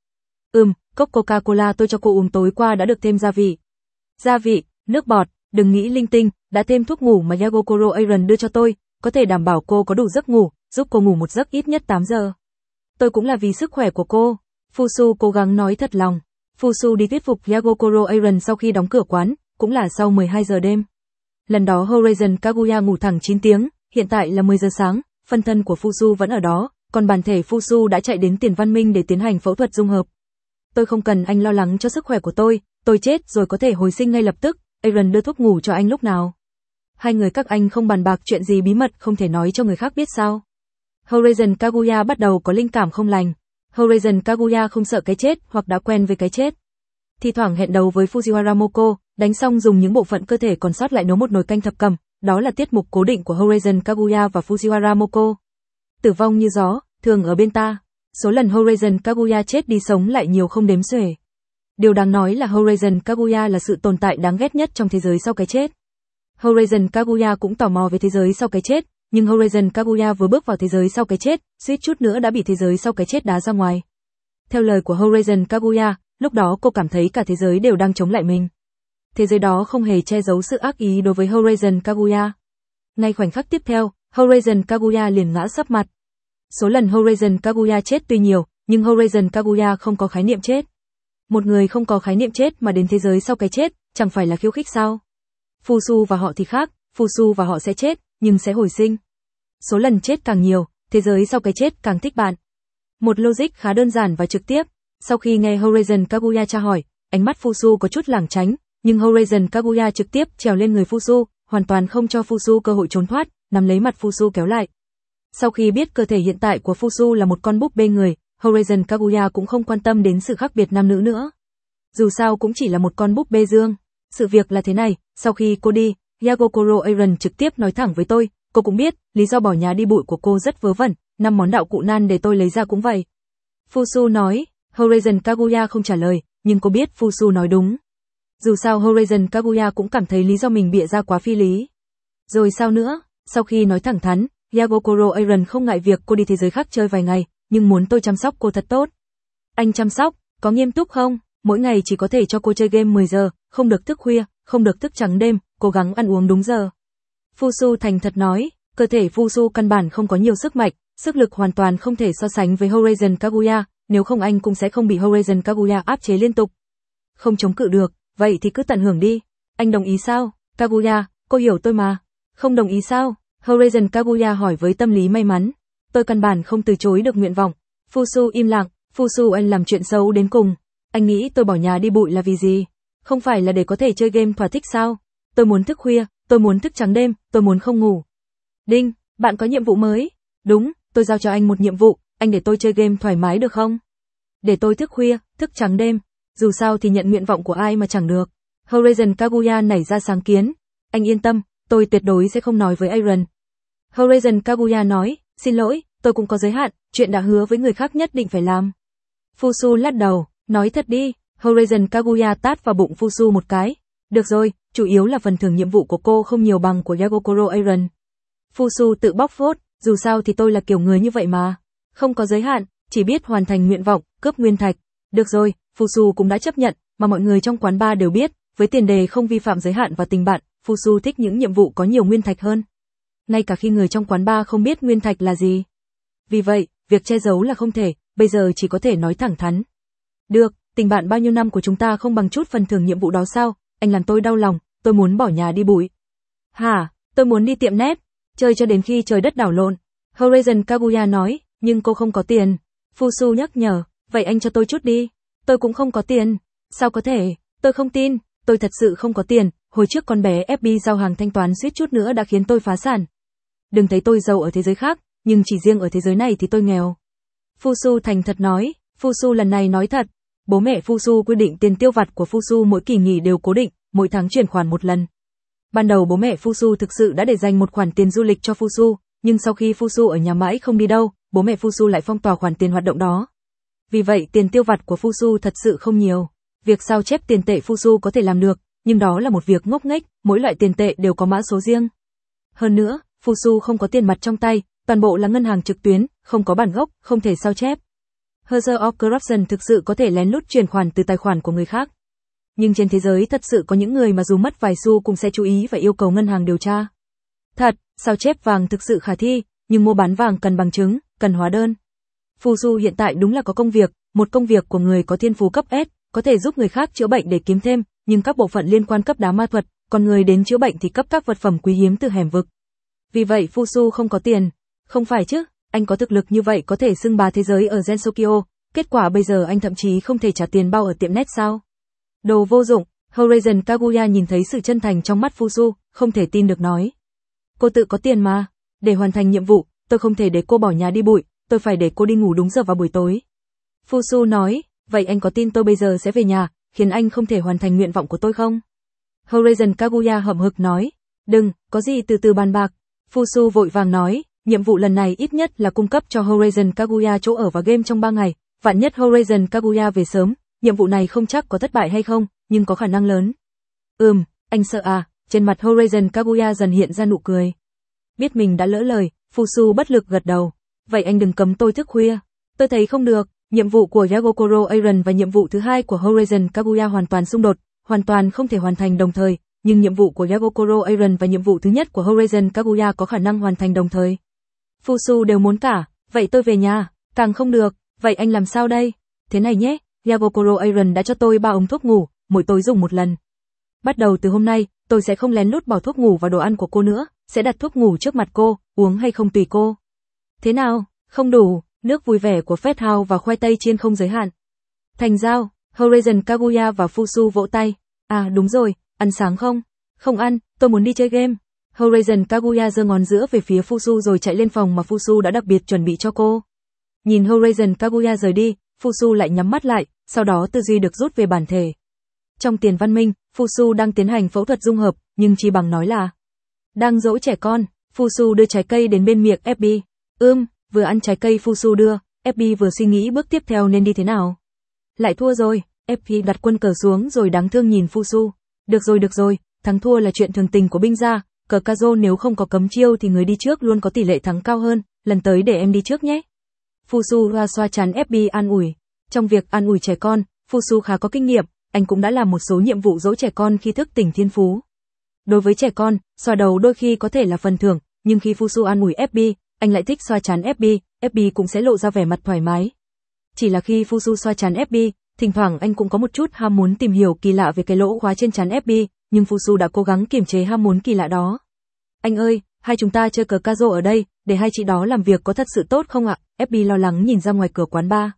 Cốc Coca-Cola tôi cho cô uống tối qua đã được thêm gia vị. Gia vị, nước bọt, đừng nghĩ linh tinh, đã thêm thuốc ngủ mà Yagokoro Aaron đưa cho tôi, có thể đảm bảo cô có đủ giấc ngủ, giúp cô ngủ một giấc ít nhất 8 giờ. Tôi cũng là vì sức khỏe của cô. Fusu cố gắng nói thật lòng. Fusu đi thuyết phục Yagokoro Aaron sau khi đóng cửa quán, cũng là sau 12 giờ đêm. Lần đó Horizon Kaguya ngủ thẳng 9 tiếng, hiện tại là 10 giờ sáng, phân thân của Fusu vẫn ở đó, còn bản thể Fusu đã chạy đến Tiền Văn Minh để tiến hành phẫu thuật dung hợp. Tôi không cần anh lo lắng cho sức khỏe của tôi chết rồi có thể hồi sinh ngay lập tức, Aaron đưa thuốc ngủ cho anh lúc nào. Hai người các anh không bàn bạc chuyện gì bí mật không thể nói cho người khác biết sao. Horizon Kaguya bắt đầu có linh cảm không lành. Horizon Kaguya không sợ cái chết hoặc đã quen với cái chết. Thi thoảng hẹn đấu với Fujiwara Moko, đánh xong dùng những bộ phận cơ thể còn sót lại nấu một nồi canh thập cẩm, đó là tiết mục cố định của Horizon Kaguya và Fujiwara Moko. Tử vong như gió, thường ở bên ta. Số lần Horizon Kaguya chết đi sống lại nhiều không đếm xuể. Điều đáng nói là Horizon Kaguya là sự tồn tại đáng ghét nhất trong thế giới sau cái chết. Horizon Kaguya cũng tò mò về thế giới sau cái chết, nhưng Horizon Kaguya vừa bước vào thế giới sau cái chết, suýt chút nữa đã bị thế giới sau cái chết đá ra ngoài. Theo lời của Horizon Kaguya, lúc đó cô cảm thấy cả thế giới đều đang chống lại mình. Thế giới đó không hề che giấu sự ác ý đối với Horizon Kaguya. Ngay khoảnh khắc tiếp theo, Horizon Kaguya liền ngã sấp mặt. Số lần Horizon Kaguya chết tuy nhiều, nhưng Horizon Kaguya không có khái niệm chết. Một người không có khái niệm chết mà đến thế giới sau cái chết, chẳng phải là khiêu khích sao? Fusu và họ thì khác, Fusu và họ sẽ chết, nhưng sẽ hồi sinh. Số lần chết càng nhiều, thế giới sau cái chết càng thích bạn. Một logic khá đơn giản và trực tiếp. Sau khi nghe Horizon Kaguya tra hỏi, ánh mắt Fusu có chút lảng tránh, nhưng Horizon Kaguya trực tiếp trèo lên người Fusu, hoàn toàn không cho Fusu cơ hội trốn thoát, nắm lấy mặt Fusu kéo lại. Sau khi biết cơ thể hiện tại của Fusu là một con búp bê người, Horizon Kaguya cũng không quan tâm đến sự khác biệt nam nữ nữa. Dù sao cũng chỉ là một con búp bê dương. Sự việc là thế này, sau khi cô đi, Yagokoro Aaron trực tiếp nói thẳng với tôi, cô cũng biết, lý do bỏ nhà đi bụi của cô rất vớ vẩn, 5 món đạo cụ nan để tôi lấy ra cũng vậy. Fusu nói, Horizon Kaguya không trả lời, nhưng cô biết Fusu nói đúng. Dù sao Horizon Kaguya cũng cảm thấy lý do mình bịa ra quá phi lý. Rồi sao nữa, sau khi nói thẳng thắn, Yagokoro Aaron không ngại việc cô đi thế giới khác chơi vài ngày, nhưng muốn tôi chăm sóc cô thật tốt. Anh chăm sóc, có nghiêm túc không? Mỗi ngày chỉ có thể cho cô chơi game 10 giờ, không được thức khuya, không được thức trắng đêm, cố gắng ăn uống đúng giờ. Fusu thành thật nói, cơ thể Fusu căn bản không có nhiều sức mạnh, sức lực hoàn toàn không thể so sánh với Horizon Kaguya, nếu không anh cũng sẽ không bị Horizon Kaguya áp chế liên tục. Không chống cự được, vậy thì cứ tận hưởng đi. Anh đồng ý sao? Kaguya, cô hiểu tôi mà. Không đồng ý sao? Horizon Kaguya hỏi với tâm lý may mắn. Tôi căn bản không từ chối được nguyện vọng. Fusu im lặng, Fusu anh làm chuyện xấu đến cùng. Anh nghĩ tôi bỏ nhà đi bụi là vì gì? Không phải là để có thể chơi game thỏa thích sao? Tôi muốn thức khuya, tôi muốn thức trắng đêm, tôi muốn không ngủ. Đinh, bạn có nhiệm vụ mới? Đúng, tôi giao cho anh một nhiệm vụ, anh để tôi chơi game thoải mái được không? Để tôi thức khuya, thức trắng đêm. Dù sao thì nhận nguyện vọng của ai mà chẳng được. Horizon Kaguya nảy ra sáng kiến. Anh yên tâm, tôi tuyệt đối sẽ không nói với Aaron. Horizon Kaguya nói, xin lỗi, tôi cũng có giới hạn, chuyện đã hứa với người khác nhất định phải làm. Fusu lắc đầu, nói thật đi. Horizon Kaguya tát vào bụng Fusu một cái. Được rồi, chủ yếu là phần thưởng nhiệm vụ của cô không nhiều bằng của Yagokoro Aaron. Fusu tự bóc phốt, dù sao thì tôi là kiểu người như vậy mà. Không có giới hạn, chỉ biết hoàn thành nguyện vọng, cướp nguyên thạch. Được rồi, Fusu cũng đã chấp nhận, mà mọi người trong quán bar đều biết, với tiền đề không vi phạm giới hạn và tình bạn, Fusu thích những nhiệm vụ có nhiều nguyên thạch hơn. Ngay cả khi người trong quán bar không biết nguyên thạch là gì. Vì vậy, việc che giấu là không thể, bây giờ chỉ có thể nói thẳng thắn. Được, tình bạn bao nhiêu năm của chúng ta không bằng chút phần thưởng nhiệm vụ đó sao? Anh làm tôi đau lòng, tôi muốn bỏ nhà đi bụi. Hả, tôi muốn đi tiệm net, chơi cho đến khi trời đất đảo lộn. Horizon Kaguya nói, nhưng cô không có tiền. Fusu nhắc nhở, vậy anh cho tôi chút đi. Tôi cũng không có tiền. Sao có thể, tôi không tin, tôi thật sự không có tiền, hồi trước con bé FB giao hàng thanh toán suýt chút nữa đã khiến tôi phá sản. Đừng thấy tôi giàu ở thế giới khác, nhưng chỉ riêng ở thế giới này thì tôi nghèo. Fusu thành thật nói, Fusu lần này nói thật. Bố mẹ Fusu quy định tiền tiêu vặt của Fusu mỗi kỳ nghỉ đều cố định, mỗi tháng chuyển khoản một lần. Ban đầu bố mẹ Fusu thực sự đã để dành một khoản tiền du lịch cho Fusu, nhưng sau khi Fusu ở nhà mãi không đi đâu, bố mẹ Fusu lại phong tỏa khoản tiền hoạt động đó. Vì vậy tiền tiêu vặt của Fusu thật sự không nhiều. Việc sao chép tiền tệ Fusu có thể làm được, nhưng đó là một việc ngốc nghếch, mỗi loại tiền tệ đều có mã số riêng. Hơn nữa, Fusu không có tiền mặt trong tay, toàn bộ là ngân hàng trực tuyến, không có bản gốc, không thể sao chép. Hazard of corruption thực sự có thể lén lút chuyển khoản từ tài khoản của người khác. Nhưng trên thế giới thật sự có những người mà dù mất vài xu cũng sẽ chú ý và yêu cầu ngân hàng điều tra. Thật, sao chép vàng thực sự khả thi, nhưng mua bán vàng cần bằng chứng, cần hóa đơn. Fusu hiện tại đúng là có công việc, một công việc của người có thiên phú cấp S, có thể giúp người khác chữa bệnh để kiếm thêm, nhưng các bộ phận liên quan cấp đá ma thuật, còn người đến chữa bệnh thì cấp các vật phẩm quý hiếm từ hẻm vực. Vì vậy Fusu không có tiền. Không phải chứ, anh có thực lực như vậy có thể xưng bá thế giới ở Gensokyo, kết quả bây giờ anh thậm chí không thể trả tiền bao ở tiệm net sao? Đồ vô dụng. Horizon Kaguya nhìn thấy sự chân thành trong mắt Fusu, không thể tin được nói. Cô tự có tiền mà. Để hoàn thành nhiệm vụ, tôi không thể để cô bỏ nhà đi bụi, tôi phải để cô đi ngủ đúng giờ vào buổi tối. Fusu nói, vậy anh có tin tôi bây giờ sẽ về nhà, khiến anh không thể hoàn thành nguyện vọng của tôi không? Horizon Kaguya hậm hực nói, đừng, có gì từ từ bàn bạc. Fusu vội vàng nói, nhiệm vụ lần này ít nhất là cung cấp cho Horizon Kaguya chỗ ở và game trong 3 ngày, vạn nhất Horizon Kaguya về sớm, nhiệm vụ này không chắc có thất bại hay không, nhưng có khả năng lớn. Anh sợ à? Trên mặt Horizon Kaguya dần hiện ra nụ cười. Biết mình đã lỡ lời, Fusu bất lực gật đầu. Vậy anh đừng cấm tôi thức khuya. Tôi thấy không được, nhiệm vụ của Yagokoro Aaron và nhiệm vụ thứ hai của Horizon Kaguya hoàn toàn xung đột, hoàn toàn không thể hoàn thành đồng thời, nhưng nhiệm vụ của Yagokoro Aaron và nhiệm vụ thứ nhất của Horizon Kaguya có khả năng hoàn thành đồng thời. Fusu đều muốn cả, vậy tôi về nhà, càng không được, vậy anh làm sao đây? Thế này nhé, Yagokoro Aaron đã cho tôi 3 ống thuốc ngủ, mỗi tối dùng một lần. Bắt đầu từ hôm nay, tôi sẽ không lén lút bỏ thuốc ngủ vào đồ ăn của cô nữa, sẽ đặt thuốc ngủ trước mặt cô, uống hay không tùy cô. Thế nào, không đủ, nước vui vẻ của Fat House và khoai tây chiên không giới hạn. Thành giao, Horizon Kaguya và Fusu vỗ tay. À đúng rồi, ăn sáng không? Không ăn, tôi muốn đi chơi game. Horizon Kaguya giơ ngón giữa về phía Fusu rồi chạy lên phòng mà Fusu đã đặc biệt chuẩn bị cho cô. Nhìn Horizon Kaguya rời đi, Fusu lại nhắm mắt lại, sau đó tư duy được rút về bản thể. Trong Tiền Văn Minh, Fusu đang tiến hành phẫu thuật dung hợp, nhưng Chi Bằng nói là đang dỗ trẻ con. Fusu đưa trái cây đến bên miệng FB. Vừa ăn trái cây Fusu đưa, FB vừa suy nghĩ bước tiếp theo nên đi thế nào. Lại thua rồi, FB đặt quân cờ xuống rồi đáng thương nhìn Fusu. Được rồi, thắng thua là chuyện thường tình của binh gia, cờ Kazo nếu không có cấm chiêu thì người đi trước luôn có tỷ lệ thắng cao hơn, lần tới để em đi trước nhé. Fusu xoa xoa trán FB an ủi. Trong việc an ủi trẻ con, Fusu khá có kinh nghiệm, anh cũng đã làm một số nhiệm vụ dỗ trẻ con khi thức tỉnh thiên phú. Đối với trẻ con, xoa đầu đôi khi có thể là phần thưởng, nhưng khi Fusu an ủi FB, anh lại thích xoa trán FB, FB cũng sẽ lộ ra vẻ mặt thoải mái. Chỉ là khi Fusu xoa trán FB, thỉnh thoảng anh cũng có một chút ham muốn tìm hiểu kỳ lạ về cái lỗ khóa trên trán FB, nhưng Fusu đã cố gắng kiềm chế ham muốn kỳ lạ đó. Anh ơi, hai chúng ta chơi cờ Kazo ở đây, để hai chị đó làm việc có thật sự tốt không ạ? FB lo lắng nhìn ra ngoài cửa quán bar.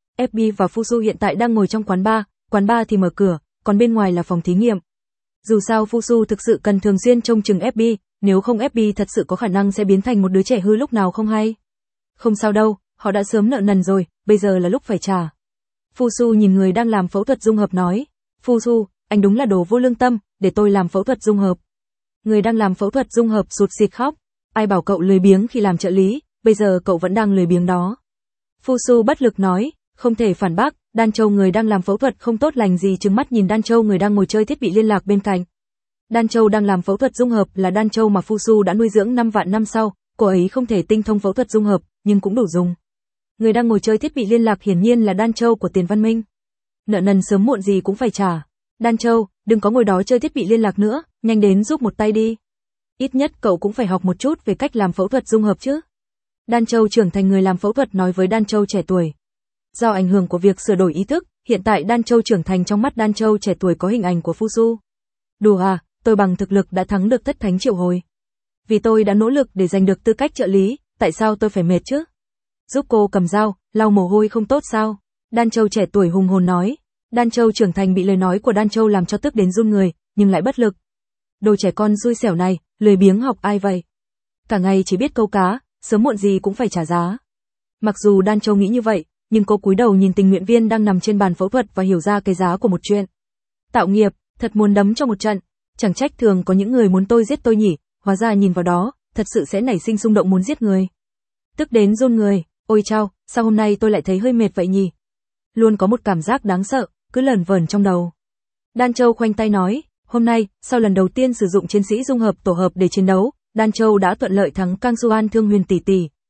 FB và Fusu hiện tại đang ngồi trong quán bar thì mở cửa, còn bên ngoài là phòng thí nghiệm. Dù sao Fusu thực sự cần thường xuyên trông chừng FB, nếu không FB thật sự có khả năng sẽ biến thành một đứa trẻ hư lúc nào không hay. Không sao đâu, họ đã sớm nợ nần rồi, bây giờ là lúc phải trả. Fusu nhìn người đang làm phẫu thuật dung hợp nói. Fusu, anh đúng là đồ vô lương tâm, để tôi làm phẫu thuật dung hợp. Người đang làm phẫu thuật dung hợp sụt sịt khóc. Ai bảo cậu lười biếng khi làm trợ lý, bây giờ cậu vẫn đang lười biếng đó. Fusu bất lực nói, không thể phản bác, Đan Châu người đang làm phẫu thuật không tốt lành gì trừng mắt nhìn Đan Châu người đang ngồi chơi thiết bị liên lạc bên cạnh. Đan Châu đang làm phẫu thuật dung hợp là Đan Châu mà Fusu đã nuôi dưỡng 5 vạn năm sau, cô ấy không thể tinh thông phẫu thuật dung hợp, nhưng cũng đủ dùng. Người đang ngồi chơi thiết bị liên lạc hiển nhiên là Đan Châu của Tiền Văn Minh. Nợ nần sớm muộn gì cũng phải trả. Đan Châu, đừng có ngồi đó chơi thiết bị liên lạc nữa, nhanh đến giúp một tay đi. Ít nhất cậu cũng phải học một chút về cách làm phẫu thuật dung hợp chứ. Đan Châu trưởng thành người làm phẫu thuật nói với Đan Châu trẻ tuổi. Do ảnh hưởng của việc sửa đổi ý thức, hiện tại Đan Châu trưởng thành trong mắt Đan Châu trẻ tuổi có hình ảnh của Fusu. Đùa à, tôi bằng thực lực đã thắng được Thất Thánh Triệu Hồi. Vì tôi đã nỗ lực để giành được tư cách trợ lý, tại sao tôi phải mệt chứ? Giúp cô cầm dao, lau mồ hôi không tốt sao? Đan Châu trẻ tuổi hùng hồn nói. Đan Châu trưởng thành bị lời nói của Đan Châu làm cho tức đến run người, nhưng lại bất lực. Đồ trẻ con xui xẻo này, lười biếng học ai vậy? Cả ngày chỉ biết câu cá, sớm muộn gì cũng phải trả giá. Mặc dù Đan Châu nghĩ như vậy, nhưng cô cúi đầu nhìn tình nguyện viên đang nằm trên bàn phẫu thuật và hiểu ra cái giá của một chuyện. Tạo nghiệp, thật muốn đấm cho một trận. Chẳng trách thường có những người muốn tôi giết tôi nhỉ, hóa ra nhìn vào đó, thật sự sẽ nảy sinh xung động muốn giết người. Tức đến run người, ôi chao, sao hôm nay tôi lại thấy hơi mệt vậy nhỉ? Luôn có một cảm giác đáng sợ, cứ lởn vởn trong đầu. Đan Châu khoanh tay nói, hôm nay, sau lần đầu tiên sử dụng chiến sĩ dung hợp tổ hợp để chiến đấu, Đan Châu đã thuận lợi thắng Kang Suan Thương Huyền tỷ tỷ,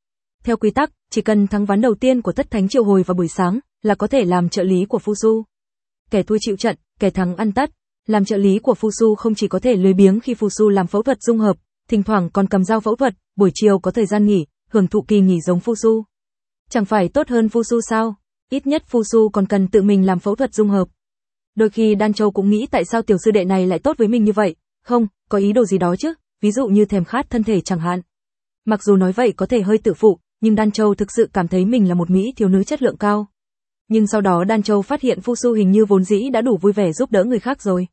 Theo quy tắc, chỉ cần thắng ván đầu tiên của Thất Thánh Triệu Hồi vào buổi sáng, là có thể làm trợ lý của Fusu. Kẻ thua chịu trận, kẻ thắng ăn tất. Làm trợ lý của Fusu không chỉ có thể lười biếng khi Fusu làm phẫu thuật dung hợp, thỉnh thoảng còn cầm dao phẫu thuật, buổi chiều có thời gian nghỉ, hưởng thụ kỳ nghỉ giống Fusu. Chẳng phải tốt hơn Fusu sao? Ít nhất Fusu còn cần tự mình làm phẫu thuật dung hợp. Đôi khi Đan Châu cũng nghĩ tại sao tiểu sư đệ này lại tốt với mình như vậy, không, có ý đồ gì đó chứ, ví dụ như thèm khát thân thể chẳng hạn. Mặc dù nói vậy có thể hơi tự phụ, nhưng Đan Châu thực sự cảm thấy mình là một mỹ thiếu nữ chất lượng cao. Nhưng sau đó Đan Châu phát hiện Fusu hình như vốn dĩ đã đủ vui vẻ giúp đỡ người khác rồi.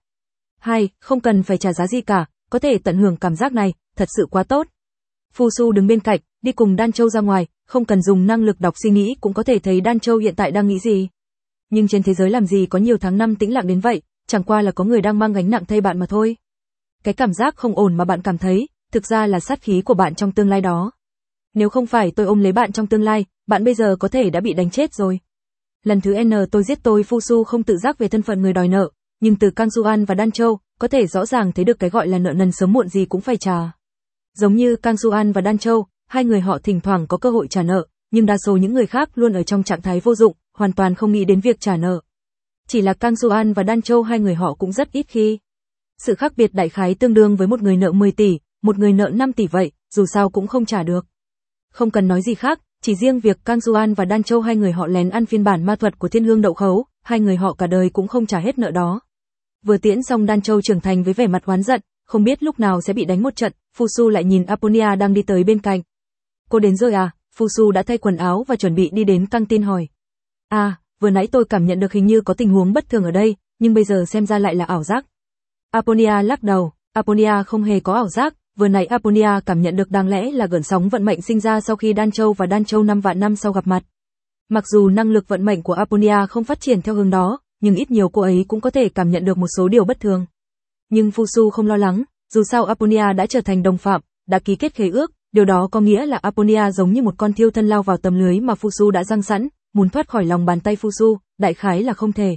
Không cần phải trả giá gì cả, có thể tận hưởng cảm giác này, thật sự quá tốt. Fusu đứng bên cạnh, đi cùng Đan Châu ra ngoài, không cần dùng năng lực đọc suy nghĩ cũng có thể thấy Đan Châu hiện tại đang nghĩ gì. Nhưng trên thế giới làm gì có nhiều tháng năm tĩnh lặng đến vậy, chẳng qua là có người đang mang gánh nặng thay bạn mà thôi. Cái cảm giác không ổn mà bạn cảm thấy, thực ra là sát khí của bạn trong tương lai đó. Nếu không phải tôi ôm lấy bạn trong tương lai, bạn bây giờ có thể đã bị đánh chết rồi. Lần thứ N tôi giết tôi Fusu không tự giác về thân phận người đòi nợ, nhưng từ Kang Juan và Đan Châu, có thể rõ ràng thấy được cái gọi là nợ nần sớm muộn gì cũng phải trả. Giống như Kang Juan và Đan Châu, hai người họ thỉnh thoảng có cơ hội trả nợ, nhưng đa số những người khác luôn ở trong trạng thái vô dụng, hoàn toàn không nghĩ đến việc trả nợ. Chỉ là Kang Juan và Đan Châu hai người họ cũng rất ít khi. Sự khác biệt đại khái tương đương với một người nợ 10 tỷ, một người nợ 5 tỷ vậy, dù sao cũng không trả được. Không cần nói gì khác, chỉ riêng việc Kang Juan và Đan Châu hai người họ lén ăn phiên bản ma thuật của Thiên Hương Đậu Khấu, hai người họ cả đời cũng không trả hết nợ đó. Vừa tiễn xong Đan Châu trưởng thành với vẻ mặt oán giận, không biết lúc nào sẽ bị đánh một trận, Fusu lại nhìn Apollonia đang đi tới bên cạnh. Cô đến rồi à? Fusu đã thay quần áo và chuẩn bị đi đến căng tin hỏi. Vừa nãy tôi cảm nhận được hình như có tình huống bất thường ở đây, nhưng bây giờ xem ra lại là ảo giác. Apollonia lắc đầu, Apollonia không hề có ảo giác, vừa nãy Apollonia cảm nhận được đáng lẽ là gợn sóng vận mệnh sinh ra sau khi Đan Châu và Đan Châu 5 vạn năm sau gặp mặt. Mặc dù năng lực vận mệnh của Apollonia không phát triển theo hướng đó, nhưng ít nhiều cô ấy cũng có thể cảm nhận được một số điều bất thường. Nhưng Fusu không lo lắng, dù sao Apollonia đã trở thành đồng phạm, đã ký kết khế ước, điều đó có nghĩa là Apollonia giống như một con thiêu thân lao vào tấm lưới mà Fusu đã giăng sẵn, muốn thoát khỏi lòng bàn tay Fusu, đại khái là không thể.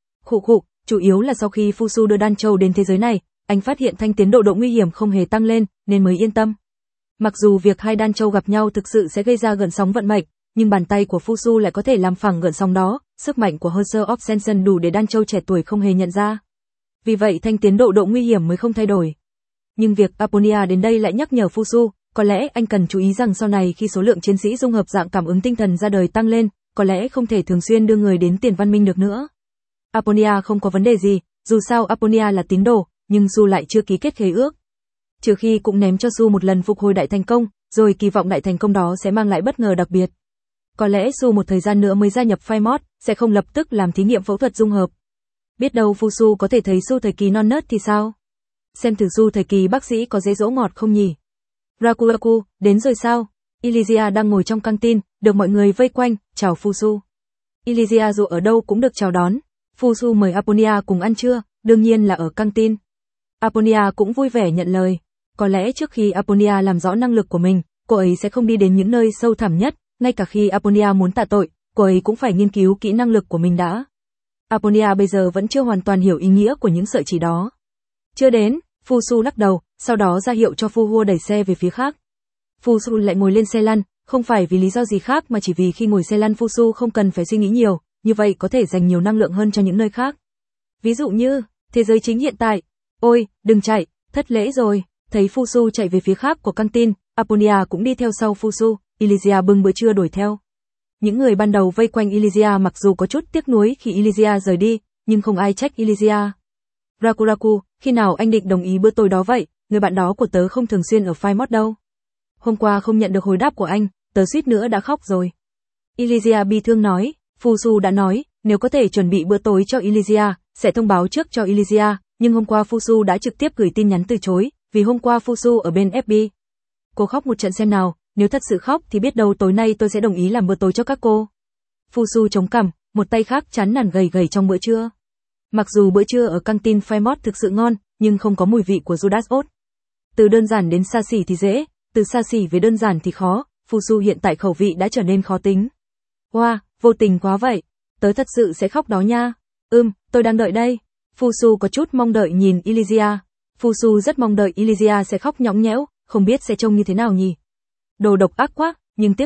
Chủ yếu là sau khi Fusu đưa Đan Châu đến thế giới này, anh phát hiện thanh tiến độ nguy hiểm không hề tăng lên, nên mới yên tâm. Mặc dù việc hai Đan Châu gặp nhau thực sự sẽ gây ra gợn sóng vận mệnh, nhưng bàn tay của Fusu lại có thể làm phẳng gợn sóng đó, sức mạnh của Horser of Sensen đủ để Đan Châu trẻ tuổi không hề nhận ra. Vì vậy thanh tiến độ nguy hiểm mới không thay đổi. Nhưng việc Apollonia đến đây lại nhắc nhở Fusu, có lẽ anh cần chú ý rằng sau này khi số lượng chiến sĩ dung hợp dạng cảm ứng tinh thần ra đời tăng lên, có lẽ không thể thường xuyên đưa người đến Tiền Văn Minh được nữa. Apollonia không có vấn đề gì, dù sao Apollonia là tín đồ, nhưng Su lại chưa ký kết khế ước. Trừ khi cũng ném cho Su một lần phục hồi đại thành công, rồi kỳ vọng đại thành công đó sẽ mang lại bất ngờ đặc biệt. Có lẽ Su một thời gian nữa mới gia nhập Firemod, sẽ không lập tức làm thí nghiệm phẫu thuật dung hợp. Biết đâu Fusu có thể thấy Su thời kỳ non nớt thì sao? Xem thử Su thời kỳ bác sĩ có dễ dỗ ngọt không nhỉ? Rakuraku, đến rồi sao? Elysia đang ngồi trong căng tin, được mọi người vây quanh, chào Fusu. Elysia dù ở đâu cũng được chào đón. Fusu mời Apollonia cùng ăn trưa, đương nhiên là ở căng tin. Apollonia cũng vui vẻ nhận lời. Có lẽ trước khi Apollonia làm rõ năng lực của mình, cô ấy sẽ không đi đến những nơi sâu thẳm nhất, ngay cả khi Apollonia muốn tạ tội, cô ấy cũng phải nghiên cứu kỹ năng lực của mình đã. Apollonia bây giờ vẫn chưa hoàn toàn hiểu ý nghĩa của những sợi chỉ đó. Chưa đến, Fusu lắc đầu, sau đó ra hiệu cho Fu Hua đẩy xe về phía khác. Fusu lại ngồi lên xe lăn, không phải vì lý do gì khác mà chỉ vì khi ngồi xe lăn Fusu không cần phải suy nghĩ nhiều, như vậy có thể dành nhiều năng lượng hơn cho những nơi khác. Ví dụ như, thế giới chính hiện tại. Ôi, đừng chạy, thất lễ rồi. Thấy Fusu chạy về phía khác của căng tin, Apollonia cũng đi theo sau Fusu, Elysia bưng bữa trưa đuổi theo. Những người ban đầu vây quanh Elysia mặc dù có chút tiếc nuối khi Elysia rời đi, nhưng không ai trách Elysia. Rakuraku, khi nào anh định đồng ý bữa tối đó vậy, người bạn đó của tớ không thường xuyên ở Firemod đâu. Hôm qua không nhận được hồi đáp của anh, tớ suýt nữa đã khóc rồi. Elysia bi thương nói, Fusu đã nói, nếu có thể chuẩn bị bữa tối cho Elysia, sẽ thông báo trước cho Elysia, nhưng hôm qua Fusu đã trực tiếp gửi tin nhắn từ chối, vì hôm qua Fusu ở bên FB. Cô khóc một trận xem nào, nếu thật sự khóc thì biết đâu tối nay tôi sẽ đồng ý làm bữa tối cho các cô. Fusu chống cằm, một tay khác chán nản gầy gầy trong bữa trưa. Mặc dù bữa trưa ở căng tin Firemod thực sự ngon, nhưng không có mùi vị của Judas Oat. Từ đơn giản đến xa xỉ thì dễ, từ xa xỉ về đơn giản thì khó, Fusu hiện tại khẩu vị đã trở nên khó tính. Wow, vô tình quá vậy, tớ thật sự sẽ khóc đó nha. Tôi đang đợi đây. Fusu có chút mong đợi nhìn Elysia. Fusu rất mong đợi Elysia sẽ khóc nhõng nhẽo, không biết sẽ trông như thế nào nhỉ. Đồ độc ác quá, nhưng tiếc là,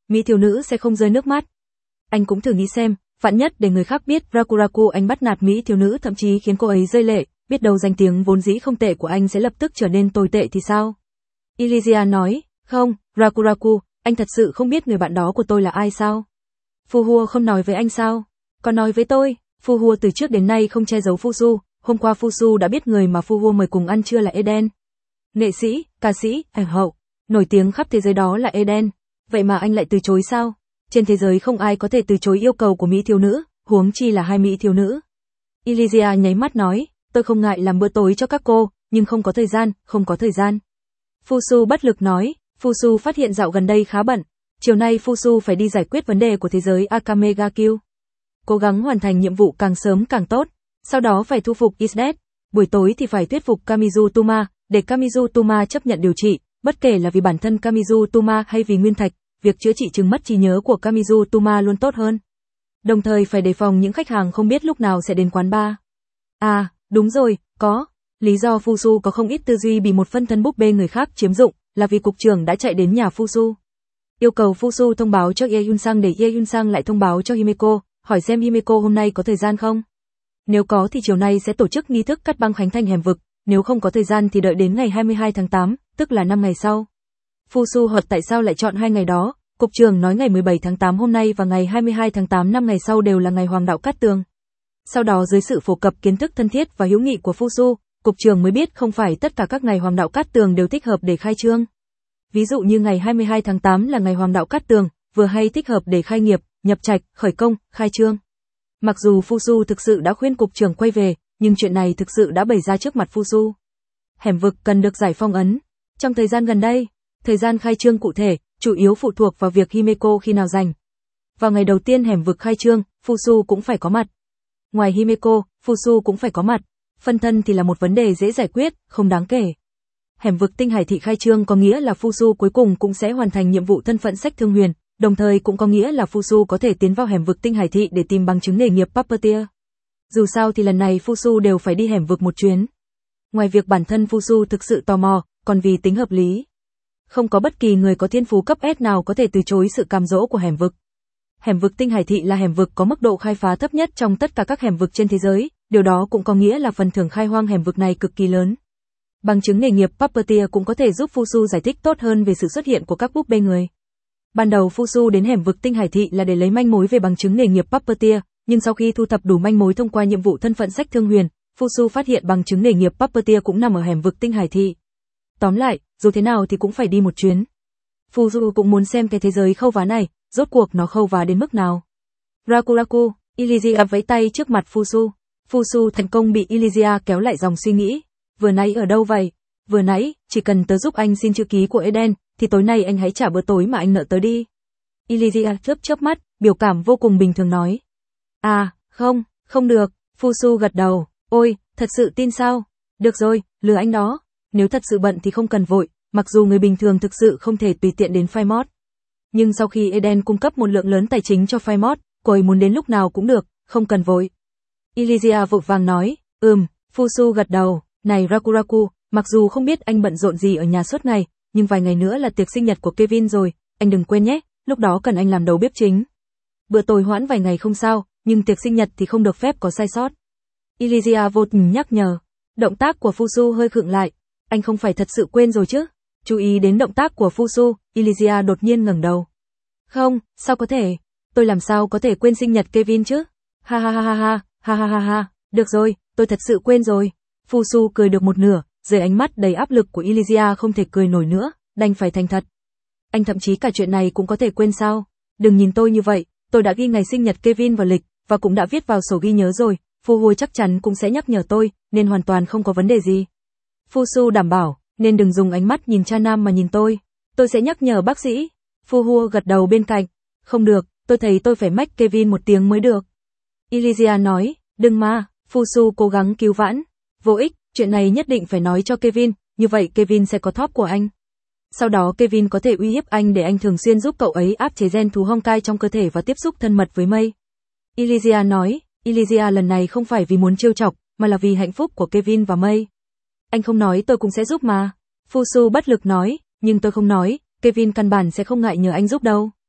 mỹ thiếu nữ sẽ không rơi nước mắt. Anh cũng thử nghĩ xem, vạn nhất để người khác biết Rakuraku anh bắt nạt mỹ thiếu nữ thậm chí khiến cô ấy rơi lệ, biết đâu danh tiếng vốn dĩ không tệ của anh sẽ lập tức trở nên tồi tệ thì sao? Elysia nói, không, Rakuraku, anh thật sự không biết người bạn đó của tôi là ai sao? Fuhua không nói với anh sao? Có nói với tôi, Fuhua từ trước đến nay không che giấu Fusu, hôm qua Fusu đã biết người mà Fuhua mời cùng ăn trưa là Eden. Nghệ sĩ, ca sĩ, ảnh hậu, nổi tiếng khắp thế giới đó là Eden. Vậy mà anh lại từ chối sao? Trên thế giới không ai có thể từ chối yêu cầu của mỹ thiếu nữ, huống chi là hai mỹ thiếu nữ. Elysia nháy mắt nói, tôi không ngại làm bữa tối cho các cô, nhưng không có thời gian, không có thời gian. Fusu bất lực nói, Fusu phát hiện dạo gần đây khá bận. Chiều nay Fusu phải đi giải quyết vấn đề của thế giới Akamegakyo. Cố gắng hoàn thành nhiệm vụ càng sớm càng tốt, sau đó phải thu phục Isdet. Buổi tối thì phải thuyết phục Kamizu Tuma, để Kamizu Tuma chấp nhận điều trị, bất kể là vì bản thân Kamizu Tuma hay vì nguyên thạch, việc chữa trị chứng mất trí nhớ của Kamizu Tuma luôn tốt hơn. Đồng thời phải đề phòng những khách hàng không biết lúc nào sẽ đến quán bar. À, đúng rồi, có. Lý do Fusu có không ít tư duy bị một phân thân búp bê người khác chiếm dụng, là vì cục trưởng đã chạy đến nhà Fusu. Yêu cầu Fusu thông báo cho Ye Yun-sang để Ye Yun-sang lại thông báo cho Himeko, hỏi xem Himeko hôm nay có thời gian không. Nếu có thì chiều nay sẽ tổ chức nghi thức cắt băng khánh thành hẻm vực, nếu không có thời gian thì đợi đến ngày 22 tháng 8, tức là 5 ngày sau. Fusu hỏi tại sao lại chọn hai ngày đó, cục trưởng nói ngày 17 tháng 8 hôm nay và ngày 22 tháng 8 5 ngày sau đều là ngày Hoàng đạo Cát Tường. Sau đó dưới sự phổ cập kiến thức thân thiết và hữu nghị của Fusu, cục trưởng mới biết không phải tất cả các ngày Hoàng đạo Cát Tường đều thích hợp để khai trương. Ví dụ như ngày 22 tháng 8 là ngày Hoàng đạo Cát Tường, vừa hay thích hợp để khai nghiệp, nhập trạch, khởi công, khai trương. Mặc dù Fusu thực sự đã khuyên cục trưởng quay về, nhưng chuyện này thực sự đã bày ra trước mặt Fusu. Hẻm vực cần được giải phong ấn. Trong thời gian gần đây, thời gian khai trương cụ thể, chủ yếu phụ thuộc vào việc Himeko khi nào rảnh. Vào ngày đầu tiên hẻm vực khai trương, Fusu cũng phải có mặt. Ngoài Himeko, Fusu cũng phải có mặt. Phân thân thì là một vấn đề dễ giải quyết, không đáng kể. Hẻm vực Tinh Hải Thị khai trương có nghĩa là Fusu cuối cùng cũng sẽ hoàn thành nhiệm vụ thân phận sách thương huyền, đồng thời cũng có nghĩa là Fusu có thể tiến vào hẻm vực Tinh Hải Thị để tìm bằng chứng nghề nghiệp puppeteer. Dù sao thì lần này Fusu đều phải đi hẻm vực một chuyến. Ngoài việc bản thân Fusu thực sự tò mò, còn vì tính hợp lý. Không có bất kỳ người có thiên phú cấp S nào có thể từ chối sự cám dỗ của hẻm vực. Hẻm vực Tinh Hải Thị là hẻm vực có mức độ khai phá thấp nhất trong tất cả các hẻm vực trên thế giới, điều đó cũng có nghĩa là phần thưởng khai hoang hẻm vực này cực kỳ lớn. Bằng chứng nghề nghiệp puppeteer cũng có thể giúp Fusu giải thích tốt hơn về sự xuất hiện của các búp bê người. Ban đầu Fusu đến hẻm vực Tinh Hải Thị là để lấy manh mối về bằng chứng nghề nghiệp puppeteer, nhưng sau khi thu thập đủ manh mối thông qua nhiệm vụ thân phận sách thương huyền, Fusu phát hiện bằng chứng nghề nghiệp puppeteer cũng nằm ở hẻm vực Tinh Hải Thị. Tóm lại, dù thế nào thì cũng phải đi một chuyến. Fusu cũng muốn xem cái thế giới khâu vá này, rốt cuộc nó khâu vá đến mức nào. Rakuraku, Elysia vẫy tay trước mặt Fusu. Fusu thành công bị Elysia kéo lại dòng suy nghĩ. Vừa nãy ở đâu vậy? Vừa nãy, chỉ cần tớ giúp anh xin chữ ký của Eden, thì tối nay anh hãy trả bữa tối mà anh nợ tớ đi. Elysia chớp mắt, biểu cảm vô cùng bình thường nói. À, không, không được, Fusu gật đầu. Ôi, thật sự tin sao? Được rồi, lừa anh đó. Nếu thật sự bận thì không cần vội, mặc dù người bình thường thực sự không thể tùy tiện đến Firemod. Nhưng sau khi Eden cung cấp một lượng lớn tài chính cho Firemod, cô ấy muốn đến lúc nào cũng được, không cần vội. Elysia vội vàng nói, Fusu gật đầu, này Rakuraku, mặc dù không biết anh bận rộn gì ở nhà suốt ngày, nhưng vài ngày nữa là tiệc sinh nhật của Kevin rồi, anh đừng quên nhé, lúc đó cần anh làm đầu bếp chính. Bữa tối hoãn vài ngày không sao, nhưng tiệc sinh nhật thì không được phép có sai sót. Elysia vô tình nhắc nhở. Động tác của Fusu hơi khựng lại, anh không phải thật sự quên rồi chứ? Chú ý đến động tác của Fusu, Elysia đột nhiên ngẩng đầu. Không, sao có thể? Tôi làm sao có thể quên sinh nhật Kevin chứ? Ha ha ha ha ha, ha ha ha ha, được rồi, tôi thật sự quên rồi. Fusu cười được một nửa, dưới ánh mắt đầy áp lực của Elysia không thể cười nổi nữa, đành phải thành thật. Anh thậm chí cả chuyện này cũng có thể quên sao? Đừng nhìn tôi như vậy, tôi đã ghi ngày sinh nhật Kevin vào lịch, và cũng đã viết vào sổ ghi nhớ rồi, Fuhu chắc chắn cũng sẽ nhắc nhở tôi, nên hoàn toàn không có vấn đề gì. Fusu đảm bảo, nên đừng dùng ánh mắt nhìn cha nam mà nhìn tôi sẽ nhắc nhở bác sĩ. Fuhu gật đầu bên cạnh, không được, tôi thấy tôi phải mách Kevin một tiếng mới được. Elysia nói, đừng mà, Fusu cố gắng cứu vãn, vô ích, chuyện này nhất định phải nói cho Kevin, như vậy Kevin sẽ có top của anh. Sau đó Kevin có thể uy hiếp anh để anh thường xuyên giúp cậu ấy áp chế gen thú Honkai trong cơ thể và tiếp xúc thân mật với Mei. Elysia nói, Elysia lần này không phải vì muốn trêu chọc, mà là vì hạnh phúc của Kevin và Mei. Anh không nói tôi cũng sẽ giúp mà. Fusu bất lực nói, nhưng tôi không nói, Kevin căn bản sẽ không ngại nhờ anh giúp đâu.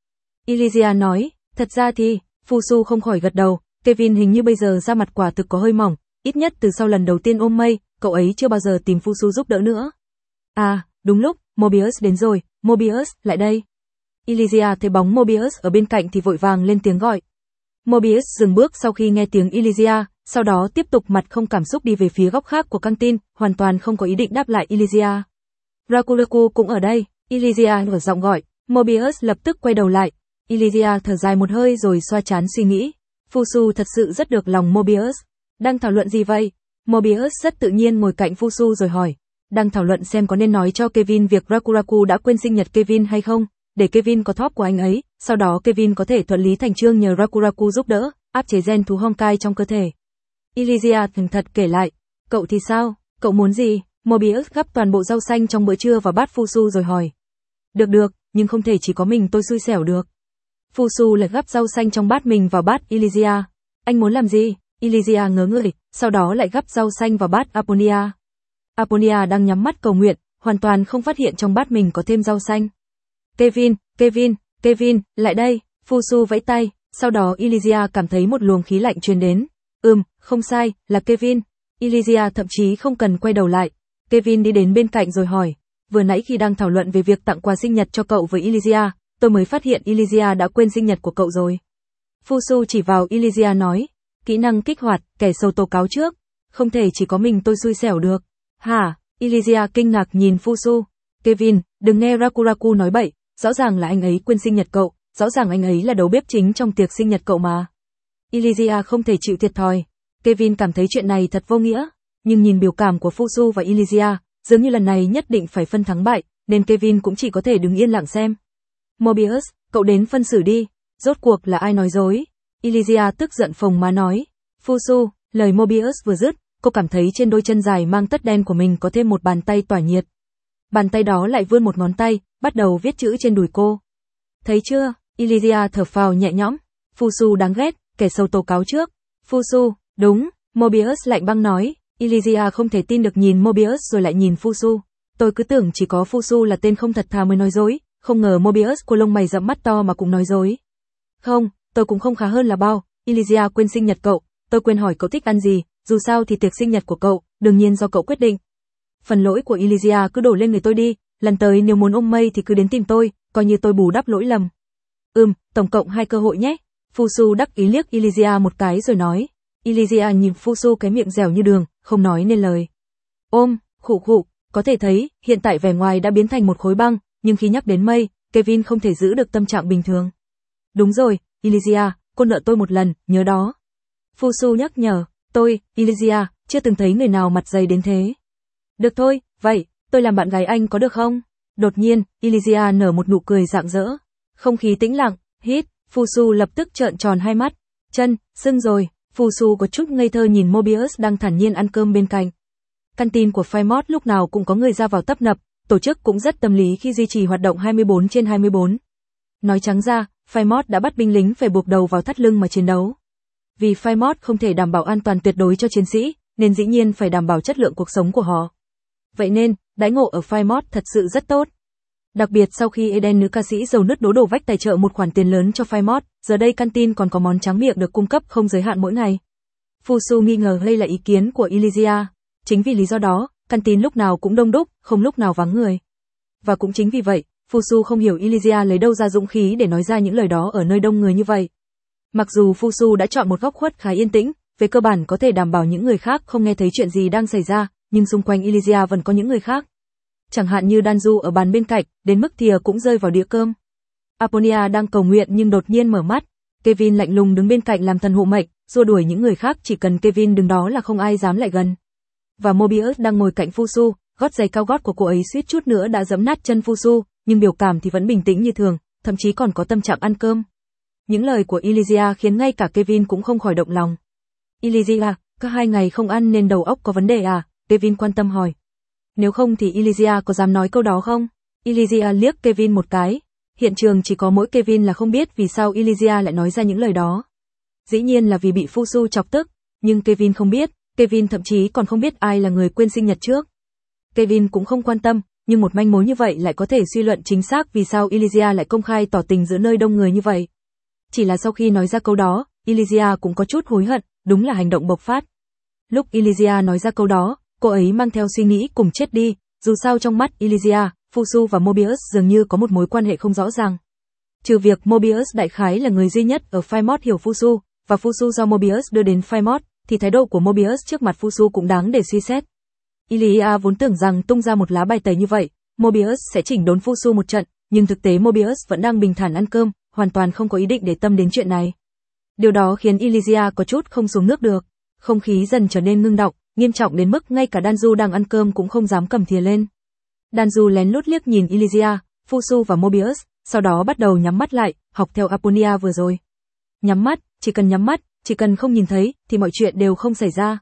Elysia nói, thật ra thì, Fusu không khỏi gật đầu, Kevin hình như bây giờ da mặt quả thực có hơi mỏng, ít nhất từ sau lần đầu tiên ôm mây, cậu ấy chưa bao giờ tìm Fusu giúp đỡ nữa. À, đúng lúc, Mobius đến rồi, Mobius, lại đây. Elysia thấy bóng Mobius ở bên cạnh thì vội vàng lên tiếng gọi. Mobius dừng bước sau khi nghe tiếng Elysia, sau đó tiếp tục mặt không cảm xúc đi về phía góc khác của căng tin, hoàn toàn không có ý định đáp lại Elysia. Rakuraku cũng ở đây, Elysia mở giọng gọi, Mobius lập tức quay đầu lại. Elysia thở dài một hơi rồi xoa trán suy nghĩ. Fusu thật sự rất được lòng Mobius. Đang thảo luận gì vậy? Mobius rất tự nhiên ngồi cạnh Fusu rồi hỏi. Đang thảo luận xem có nên nói cho Kevin việc Rakuraku đã quên sinh nhật Kevin hay không, để Kevin có top của anh ấy, sau đó Kevin có thể thuận lý thành chương nhờ Rakuraku giúp đỡ, áp chế gen thú Honkai trong cơ thể. Elysia thành thật kể lại. Cậu thì sao? Cậu muốn gì? Mobius gắp toàn bộ rau xanh trong bữa trưa vào bát Fusu rồi hỏi. Được, nhưng không thể chỉ có mình tôi xui xẻo được. Fusu lại gắp rau xanh trong bát mình vào bát Elysia. Anh muốn làm gì? Elysia ngớ người, sau đó lại gắp rau xanh vào bát Apollonia. Apollonia đang nhắm mắt cầu nguyện, hoàn toàn không phát hiện trong bát mình có thêm rau xanh. Kevin, lại đây, Fusu vẫy tay, sau đó Elysia cảm thấy một luồng khí lạnh truyền đến. Không sai, là Kevin. Elysia thậm chí không cần quay đầu lại. Kevin đi đến bên cạnh rồi hỏi, vừa nãy khi đang thảo luận về việc tặng quà sinh nhật cho cậu với Elysia, tôi mới phát hiện Elysia đã quên sinh nhật của cậu rồi. Fusu chỉ vào Elysia nói, kỹ năng kích hoạt, kẻ sâu tố cáo trước. Không thể chỉ có mình tôi xui xẻo được. Hả? Elysia kinh ngạc nhìn Fusu. Kevin, đừng nghe Rakuraku nói bậy, rõ ràng là anh ấy quên sinh nhật cậu, rõ ràng anh ấy là đầu bếp chính trong tiệc sinh nhật cậu mà. Elysia không thể chịu thiệt thòi. Kevin cảm thấy chuyện này thật vô nghĩa, nhưng nhìn biểu cảm của Fusu và Elysia, dường như lần này nhất định phải phân thắng bại, nên Kevin cũng chỉ có thể đứng yên lặng xem. Mobius, cậu đến phân xử đi, rốt cuộc là ai nói dối? Elysia tức giận phồng má nói. Fusu, lời Mobius vừa dứt, cô cảm thấy trên đôi chân dài mang tất đen của mình có thêm một bàn tay tỏa nhiệt. Bàn tay đó lại vươn một ngón tay, bắt đầu viết chữ trên đùi cô. Thấy chưa? Elysia thở phào nhẹ nhõm. Fusu đáng ghét, kẻ sâu tố cáo trước. Fusu, đúng, Mobius lạnh băng nói. Elysia không thể tin được nhìn Mobius rồi lại nhìn Fusu. Tôi cứ tưởng chỉ có Fusu là tên không thật thà mới nói dối, không ngờ Mobius của lông mày rậm mắt to mà cũng nói dối. Không, tôi cũng không khá hơn là bao. Elysia quên sinh nhật cậu, tôi quên hỏi cậu thích ăn gì, dù sao thì tiệc sinh nhật của cậu, đương nhiên do cậu quyết định. Phần lỗi của Elysia cứ đổ lên người tôi đi, lần tới nếu muốn ôm mây thì cứ đến tìm tôi, coi như tôi bù đắp lỗi lầm. Tổng cộng 2 cơ hội nhé. Fusu đắc ý liếc Elysia một cái rồi nói. Elysia nhìn Fusu cái miệng dẻo như đường, không nói nên lời. Khụ, có thể thấy, hiện tại vẻ ngoài đã biến thành một khối băng, nhưng khi nhắc đến mây, Kevin không thể giữ được tâm trạng bình thường. Đúng rồi, Elysia, cô nợ tôi một lần, nhớ đó. Fusu nhắc nhở, Elysia, chưa từng thấy người nào mặt dày đến thế. Được thôi, vậy, tôi làm bạn gái anh có được không? Đột nhiên, Elysia nở một nụ cười rạng rỡ. Không khí tĩnh lặng, hít, Fusu lập tức trợn tròn hai mắt. Chân, sưng rồi, Fusu có chút ngây thơ nhìn Mobius đang thản nhiên ăn cơm bên cạnh. Căn tin của Firemod lúc nào cũng có người ra vào tấp nập, tổ chức cũng rất tâm lý khi duy trì hoạt động 24/24. Nói trắng ra, Firemod đã bắt binh lính phải buộc đầu vào thắt lưng mà chiến đấu. Vì Firemod không thể đảm bảo an toàn tuyệt đối cho chiến sĩ, nên dĩ nhiên phải đảm bảo chất lượng cuộc sống của họ. Vậy nên, đãi ngộ ở Firemod thật sự rất tốt. Đặc biệt sau khi Eden nữ ca sĩ dầu nứt đổ vách tài trợ một khoản tiền lớn cho Firemod, giờ đây canteen còn có món tráng miệng được cung cấp không giới hạn mỗi ngày. Fusu nghi ngờ đây là ý kiến của Elysia. Chính vì lý do đó, canteen lúc nào cũng đông đúc, không lúc nào vắng người. Và cũng chính vì vậy, Fusu không hiểu Elysia lấy đâu ra dũng khí để nói ra những lời đó ở nơi đông người như vậy. Mặc dù Fusu đã chọn một góc khuất khá yên tĩnh, về cơ bản có thể đảm bảo những người khác không nghe thấy chuyện gì đang xảy ra, nhưng xung quanh Elysia vẫn có những người khác. Chẳng hạn như Danju ở bàn bên cạnh, đến mức thìa cũng rơi vào đĩa cơm. Apollonia đang cầu nguyện nhưng đột nhiên mở mắt. Kevin lạnh lùng đứng bên cạnh làm thần hộ mệnh, xua đuổi những người khác, chỉ cần Kevin đứng đó là không ai dám lại gần. Và Mobius đang ngồi cạnh Fusu, gót giày cao gót của cô ấy suýt chút nữa đã giẫm nát chân Fusu, nhưng biểu cảm thì vẫn bình tĩnh như thường, thậm chí còn có tâm trạng ăn cơm. Những lời của Elysia khiến ngay cả Kevin cũng không khỏi động lòng. Elysia, các 2 ngày không ăn nên đầu óc có vấn đề à? Kevin quan tâm hỏi. Nếu không thì Elysia có dám nói câu đó không? Elysia liếc Kevin một cái. Hiện trường chỉ có mỗi Kevin là không biết vì sao Elysia lại nói ra những lời đó. Dĩ nhiên là vì bị Fusu chọc tức, nhưng Kevin không biết, Kevin thậm chí còn không biết ai là người quên sinh nhật trước. Kevin cũng không quan tâm, Nhưng một manh mối như vậy lại có thể suy luận chính xác vì sao Elysia lại công khai tỏ tình giữa nơi đông người như vậy. Chỉ là sau khi nói ra câu đó, Elysia cũng có chút hối hận, đúng là hành động bộc phát. Lúc Elysia nói ra câu đó, cô ấy mang theo suy nghĩ cùng chết đi, dù sao trong mắt Elysia, Fusu và Mobius dường như có một mối quan hệ không rõ ràng. Trừ việc Mobius đại khái là người duy nhất ở Phimod hiểu Fusu, và Fusu do Mobius đưa đến Phimod, thì thái độ của Mobius trước mặt Fusu cũng đáng để suy xét. Elysia vốn tưởng rằng tung ra một lá bài tẩy như vậy, Mobius sẽ chỉnh đốn Fusu một trận, nhưng thực tế Mobius vẫn đang bình thản ăn cơm, hoàn toàn không có ý định để tâm đến chuyện này. Điều đó khiến Elysia có chút không xuống nước được. Không khí dần trở nên ngưng đọng, nghiêm trọng đến mức ngay cả Danju đang ăn cơm cũng không dám cầm thìa lên. Danju lén lút liếc nhìn Elysia, Fusu và Mobius, sau đó bắt đầu nhắm mắt lại, học theo Apollonia vừa rồi. Nhắm mắt, chỉ cần không nhìn thấy, thì mọi chuyện đều không xảy ra.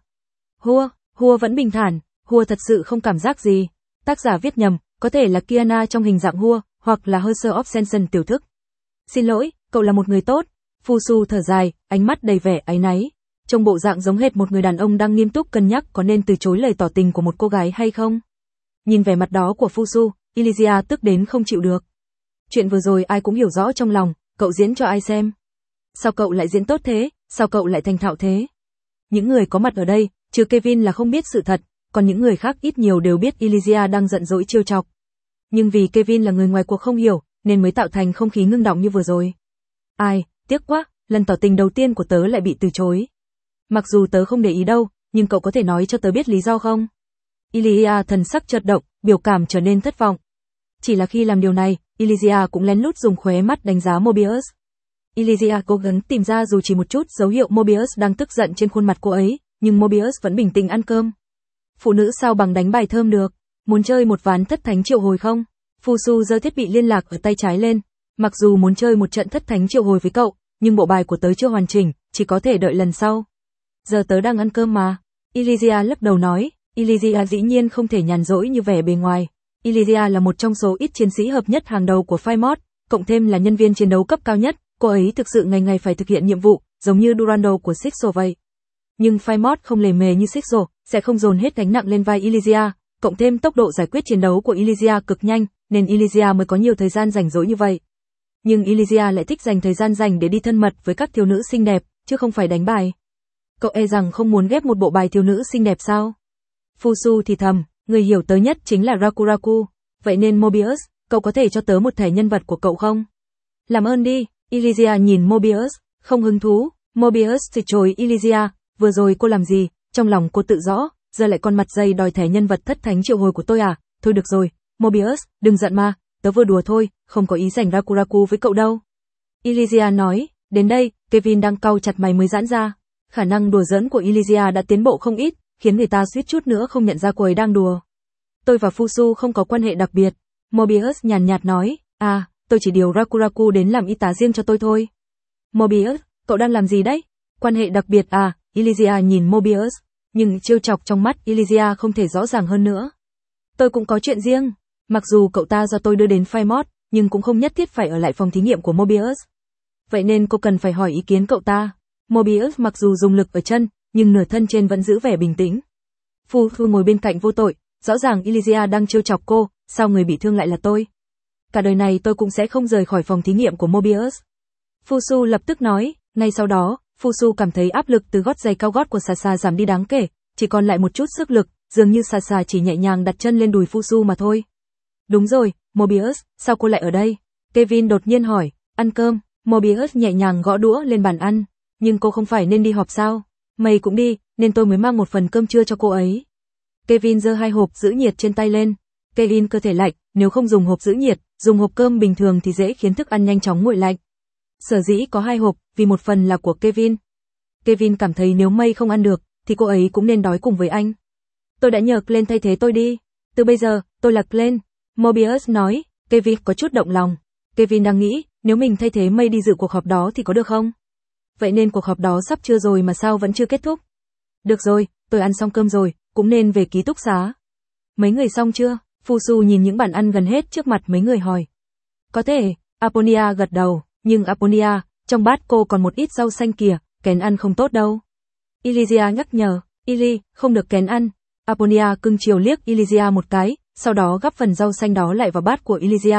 Hua vẫn bình thản, Hua thật sự không cảm giác gì. Tác giả viết nhầm, có thể là Kiana trong hình dạng Hua, hoặc là Herser of Sensen tiểu thức. Xin lỗi, cậu là một người tốt. Fusu thở dài, ánh mắt đầy vẻ áy náy. Trông bộ dạng giống hệt một người đàn ông đang nghiêm túc cân nhắc có nên từ chối lời tỏ tình của một cô gái hay không. Nhìn vẻ mặt đó của Fusu, Elysia tức đến không chịu được. Chuyện vừa rồi ai cũng hiểu rõ trong lòng, cậu diễn cho ai xem? Sao cậu lại diễn tốt thế, sao cậu lại thành thạo thế? Những người có mặt ở đây, trừ Kevin là không biết sự thật, còn những người khác ít nhiều đều biết Elysia đang giận dỗi trêu chọc. Nhưng vì Kevin là người ngoài cuộc không hiểu, nên mới tạo thành không khí ngưng đọng như vừa rồi. Ai, tiếc quá, lần tỏ tình đầu tiên của tớ lại bị từ chối. Mặc dù tớ không để ý đâu, nhưng cậu có thể nói cho tớ biết lý do không? Elysia thần sắc chợt động, biểu cảm trở nên thất vọng. Chỉ là khi làm điều này, Elysia cũng lén lút dùng khóe mắt đánh giá Mobius. Elysia cố gắng tìm ra dù chỉ một chút dấu hiệu Mobius đang tức giận trên khuôn mặt cô ấy, nhưng Mobius vẫn bình tĩnh ăn cơm. Phụ nữ sao bằng đánh bài thơm được, muốn chơi một ván thất thánh triệu hồi không? Fusu giơ thiết bị liên lạc ở tay trái lên. Mặc dù muốn chơi một trận thất thánh triệu hồi với cậu, nhưng bộ bài của tớ chưa hoàn chỉnh, chỉ có thể đợi lần sau. Giờ tớ đang ăn cơm mà. Elysia lắc đầu nói, Elysia dĩ nhiên không thể nhàn rỗi như vẻ bề ngoài. Elysia là một trong số ít chiến sĩ hợp nhất hàng đầu của Phimod, cộng thêm là nhân viên chiến đấu cấp cao nhất, cô ấy thực sự ngày ngày phải thực hiện nhiệm vụ, giống như Durando của Sixo vậy. Nhưng Phimod không lề mề như Sixo, sẽ không dồn hết gánh nặng lên vai Elysia, cộng thêm tốc độ giải quyết chiến đấu của Elysia cực nhanh, nên Elysia mới có nhiều thời gian rảnh rỗi như vậy. Nhưng Elysia lại thích dành thời gian dành để đi thân mật với các thiếu nữ xinh đẹp, chứ không phải đánh bài. Cậu e rằng không muốn ghép một bộ bài thiếu nữ xinh đẹp sao? Fusu thì thầm, người hiểu tớ nhất chính là Rakuraku, vậy nên Mobius, cậu có thể cho tớ một thẻ nhân vật của cậu không? Làm ơn đi. Elysia nhìn Mobius, không hứng thú. Mobius từ chối Elysia, vừa rồi cô làm gì, trong lòng cô tự rõ, giờ lại còn mặt dày đòi thẻ nhân vật thất thánh triệu hồi của tôi à? Thôi được rồi, Mobius, đừng giận mà, tớ vừa đùa thôi, không có ý giành Rakuraku với cậu đâu. Elysia nói, đến đây, Kevin đang cau chặt mày mới giãn ra. Khả năng đùa giỡn của Elysia đã tiến bộ không ít, khiến người ta suýt chút nữa không nhận ra cô ấy đang đùa. Tôi và Fusu không có quan hệ đặc biệt. Mobius nhàn nhạt nói, tôi chỉ điều Rakuraku đến làm y tá riêng cho tôi thôi. Mobius, cậu đang làm gì đấy? Quan hệ đặc biệt à? Elysia nhìn Mobius, nhưng trêu chọc trong mắt Elysia không thể rõ ràng hơn nữa. Tôi cũng có chuyện riêng, mặc dù cậu ta do tôi đưa đến Phimod, nhưng cũng không nhất thiết phải ở lại phòng thí nghiệm của Mobius. Vậy nên cô cần phải hỏi ý kiến cậu ta. Mobius mặc dù dùng lực ở chân, nhưng nửa thân trên vẫn giữ vẻ bình tĩnh. Fusu ngồi bên cạnh vô tội, rõ ràng Elysia đang trêu chọc cô, sao người bị thương lại là tôi? Cả đời này tôi cũng sẽ không rời khỏi phòng thí nghiệm của Mobius. Fusu lập tức nói, ngay sau đó, Fusu cảm thấy áp lực từ gót giày cao gót của Sasa giảm đi đáng kể, chỉ còn lại một chút sức lực, dường như Sasa chỉ nhẹ nhàng đặt chân lên đùi Fusu mà thôi. Đúng rồi, Mobius, sao cô lại ở đây? Kevin đột nhiên hỏi, ăn cơm. Mobius nhẹ nhàng gõ đũa lên bàn ăn, nhưng cô không phải nên đi họp sao? Mày cũng đi, nên tôi mới mang một phần cơm trưa cho cô ấy. Kevin giơ 2 hộp giữ nhiệt trên tay lên. Kevin cơ thể lạnh, nếu không dùng hộp giữ nhiệt, dùng hộp cơm bình thường thì dễ khiến thức ăn nhanh chóng nguội lạnh. Sở dĩ có 2 hộp, vì một phần là của Kevin. Kevin cảm thấy nếu May không ăn được, thì cô ấy cũng nên đói cùng với anh. Tôi đã nhờ Glenn thay thế tôi đi. Từ bây giờ, tôi là Glenn. Mobius nói. Kevin có chút động lòng. Kevin đang nghĩ, nếu mình thay thế May đi dự cuộc họp đó thì có được không? Vậy nên cuộc họp đó sắp trưa rồi mà sao vẫn chưa kết thúc? Được rồi, tôi ăn xong cơm rồi, cũng nên về ký túc xá. Mấy người xong chưa? Fusu nhìn những bàn ăn gần hết trước mặt mấy người hỏi. Có thể, Apollonia gật đầu, nhưng Apollonia, trong bát cô còn một ít rau xanh kìa, kén ăn không tốt đâu. Elysia nhắc nhở, Ili, không được kén ăn. Apollonia cưng chiều liếc Elysia một cái, sau đó gắp phần rau xanh đó lại vào bát của Elysia.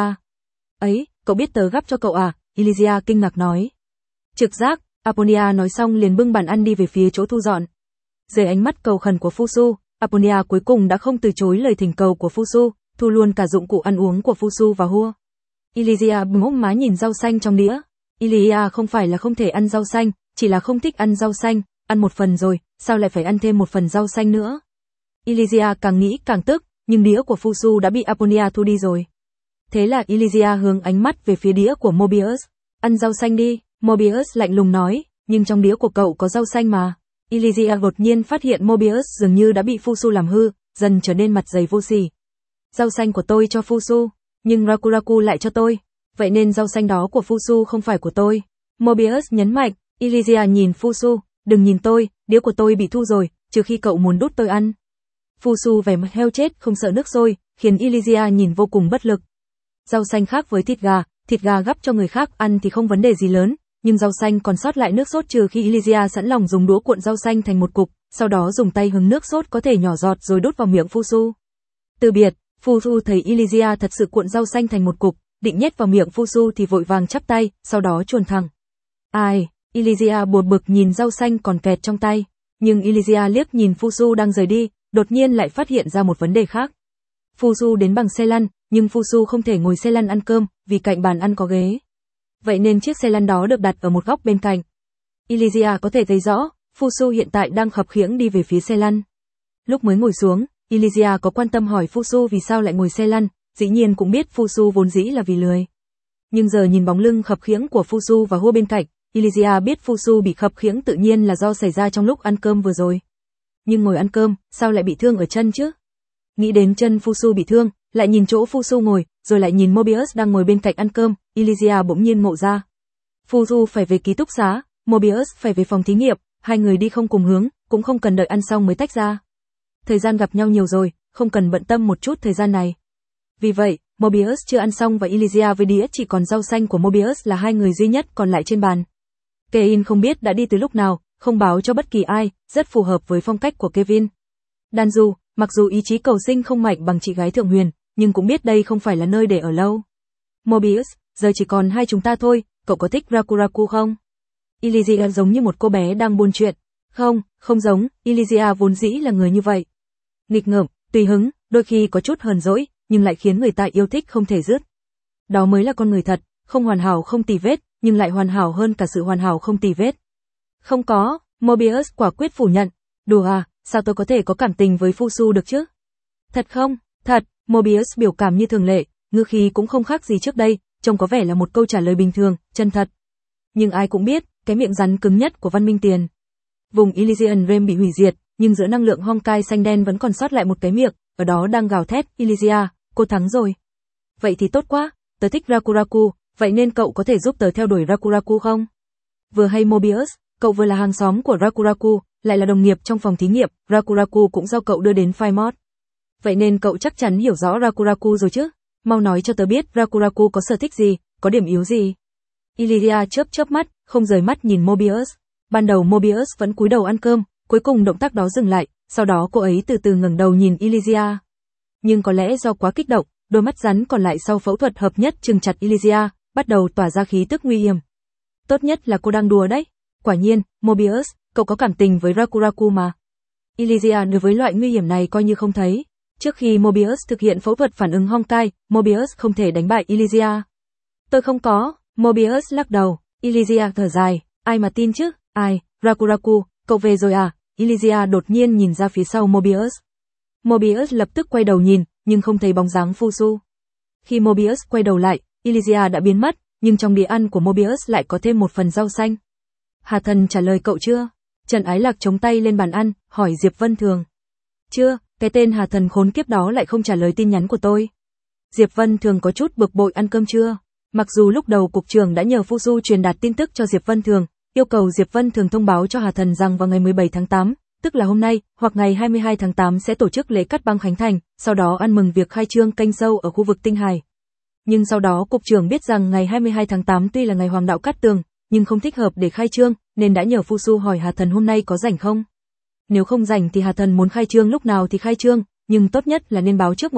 Ấy, cậu biết tớ gắp cho cậu à? Elysia kinh ngạc nói. Trực giác, Apollonia nói xong liền bưng bàn ăn đi về phía chỗ thu dọn. Dưới ánh mắt cầu khẩn của Fusu, Apollonia cuối cùng đã không từ chối lời thỉnh cầu của Fusu, thu luôn cả dụng cụ ăn uống của Fusu và Hua. Elysia bỗng má nhìn rau xanh trong đĩa. Elysia không phải là không thể ăn rau xanh, chỉ là không thích ăn rau xanh, ăn một phần rồi, sao lại phải ăn thêm một phần rau xanh nữa? Elysia càng nghĩ càng tức, nhưng đĩa của Fusu đã bị Apollonia thu đi rồi. Thế là Elysia hướng ánh mắt về phía đĩa của Mobius. Ăn rau xanh đi, Mobius lạnh lùng nói, nhưng trong đĩa của cậu có rau xanh mà. Elysia đột nhiên phát hiện Mobius dường như đã bị Fusu làm hư, dần trở nên mặt dày vô sỉ. Rau xanh của tôi cho Fusu, nhưng Rakuraku lại cho tôi. Vậy nên rau xanh đó của Fusu không phải của tôi. Mobius nhấn mạnh. Elysia nhìn Fusu, đừng nhìn tôi, đĩa của tôi bị thu rồi, trừ khi cậu muốn đút tôi ăn. Fusu vẻ mặt heo chết không sợ nước sôi, khiến Elysia nhìn vô cùng bất lực. Rau xanh khác với thịt gà gắp cho người khác ăn thì không vấn đề gì lớn, nhưng rau xanh còn sót lại nước sốt trừ khi Elysia sẵn lòng dùng đũa cuộn rau xanh thành một cục, sau đó dùng tay hứng nước sốt có thể nhỏ giọt rồi đút vào miệng Fusu. Từ biệt, Fusu thấy Elysia thật sự cuộn rau xanh thành một cục, định nhét vào miệng Fusu thì vội vàng chắp tay, sau đó chuồn thẳng. Ai? Elysia buồn bực nhìn rau xanh còn kẹt trong tay, nhưng Elysia liếc nhìn Fusu đang rời đi, đột nhiên lại phát hiện ra một vấn đề khác. Fusu đến bằng xe lăn, nhưng Fusu không thể ngồi xe lăn ăn cơm, vì cạnh bàn ăn có ghế. Vậy nên chiếc xe lăn đó được đặt ở một góc bên cạnh. Elysia có thể thấy rõ, Fusu hiện tại đang khập khiễng đi về phía xe lăn. Lúc mới ngồi xuống, Elysia có quan tâm hỏi Fusu vì sao lại ngồi xe lăn, dĩ nhiên cũng biết Fusu vốn dĩ là vì lười. Nhưng giờ nhìn bóng lưng khập khiễng của Fusu và Hua bên cạnh, Elysia biết Fusu bị khập khiễng tự nhiên là do xảy ra trong lúc ăn cơm vừa rồi. Nhưng ngồi ăn cơm, sao lại bị thương ở chân chứ? Nghĩ đến chân Fusu bị thương, lại nhìn chỗ Fusu ngồi, rồi lại nhìn Mobius đang ngồi bên cạnh ăn cơm, Elysia bỗng nhiên ngộ ra. Fusu phải về ký túc xá, Mobius phải về phòng thí nghiệm, hai người đi không cùng hướng, cũng không cần đợi ăn xong mới tách ra. Thời gian gặp nhau nhiều rồi, không cần bận tâm một chút thời gian này. Vì vậy, Mobius chưa ăn xong và Elysia với đĩa chỉ còn rau xanh của Mobius là hai người duy nhất còn lại trên bàn. Kevin không biết đã đi từ lúc nào, không báo cho bất kỳ ai, rất phù hợp với phong cách của Kevin. Danju, mặc dù ý chí cầu sinh không mạnh bằng chị gái Thượng Huyền, nhưng cũng biết đây không phải là nơi để ở lâu. Mobius, giờ chỉ còn hai chúng ta thôi, cậu có thích Rakuraku không? Elysia giống như một cô bé đang buôn chuyện. Không, không giống, Elysia vốn dĩ là người như vậy. Nghịch ngợm, tùy hứng, đôi khi có chút hờn dỗi, nhưng lại khiến người ta yêu thích không thể dứt. Đó mới là con người thật, không hoàn hảo không tì vết, nhưng lại hoàn hảo hơn cả sự hoàn hảo không tì vết. Không có, Mobius quả quyết phủ nhận. Đùa à, sao tôi có thể có cảm tình với Fusu được chứ? Thật không? Thật, Mobius biểu cảm như thường lệ, ngữ khí cũng không khác gì trước đây, trông có vẻ là một câu trả lời bình thường, chân thật. Nhưng ai cũng biết, cái miệng rắn cứng nhất của văn minh tiền. Vùng Elysian Realm bị hủy diệt, nhưng giữa năng lượng Honkai xanh đen vẫn còn sót lại một cái miệng, ở đó đang gào thét, Elysia, cô thắng rồi. Vậy thì tốt quá, tớ thích Rakuraku, vậy nên cậu có thể giúp tớ theo đuổi Rakuraku không? Vừa hay Mobius, cậu vừa là hàng xóm của Rakuraku, lại là đồng nghiệp trong phòng thí nghiệm, Rakuraku cũng do cậu đưa đến Firemod. Vậy nên cậu chắc chắn hiểu rõ Rakuraku rồi chứ? Mau nói cho tớ biết Rakuraku có sở thích gì, có điểm yếu gì? Elysia chớp mắt, không rời mắt nhìn Mobius. Ban đầu Mobius vẫn cúi đầu ăn cơm, cuối cùng động tác đó dừng lại, sau đó cô ấy từ từ ngẩng đầu nhìn Elysia. Nhưng có lẽ do quá kích động, đôi mắt rắn còn lại sau phẫu thuật hợp nhất trừng chặt Elysia, bắt đầu tỏa ra khí tức nguy hiểm. Tốt nhất là cô đang đùa đấy. Quả nhiên, Mobius, cậu có cảm tình với Rakuraku mà. Elysia đối với loại nguy hiểm này coi như không thấy. Trước khi Mobius thực hiện phẫu thuật phản ứng Honkai, Mobius không thể đánh bại Elysia. Tôi không có, Mobius lắc đầu, Elysia thở dài, ai mà tin chứ, ai, Rakuraku, cậu về rồi à? Elysia đột nhiên nhìn ra phía sau Mobius. Mobius lập tức quay đầu nhìn, nhưng không thấy bóng dáng Fusu. Khi Mobius quay đầu lại, Elysia đã biến mất, nhưng trong đĩa ăn của Mobius lại có thêm một phần rau xanh. Hà Thần trả lời cậu chưa? Trần Ái Lạc chống tay lên bàn ăn, hỏi Diệp Vân Thường. Chưa, cái tên Hà Thần khốn kiếp đó lại không trả lời tin nhắn của tôi. Diệp Vân Thường có chút bực bội. Ăn cơm chưa? Mặc dù lúc đầu cục trưởng đã nhờ Fusu truyền đạt tin tức cho Diệp Vân Thường, yêu cầu Diệp Vân Thường thông báo cho Hà Thần rằng vào ngày 17 tháng 8, tức là hôm nay, hoặc ngày 22 tháng 8 sẽ tổ chức lễ cắt băng khánh thành, sau đó ăn mừng việc khai trương kênh sâu ở khu vực Tinh Hải. Nhưng sau đó cục trưởng biết rằng ngày 22 tháng 8 tuy là ngày Hoàng đạo cát tường, nhưng không thích hợp để khai trương, nên đã nhờ Fusu hỏi Hà Thần hôm nay có rảnh không. Nếu không rảnh thì Hà Thần muốn khai trương lúc nào thì khai trương, nhưng tốt nhất là nên báo trước một ngày,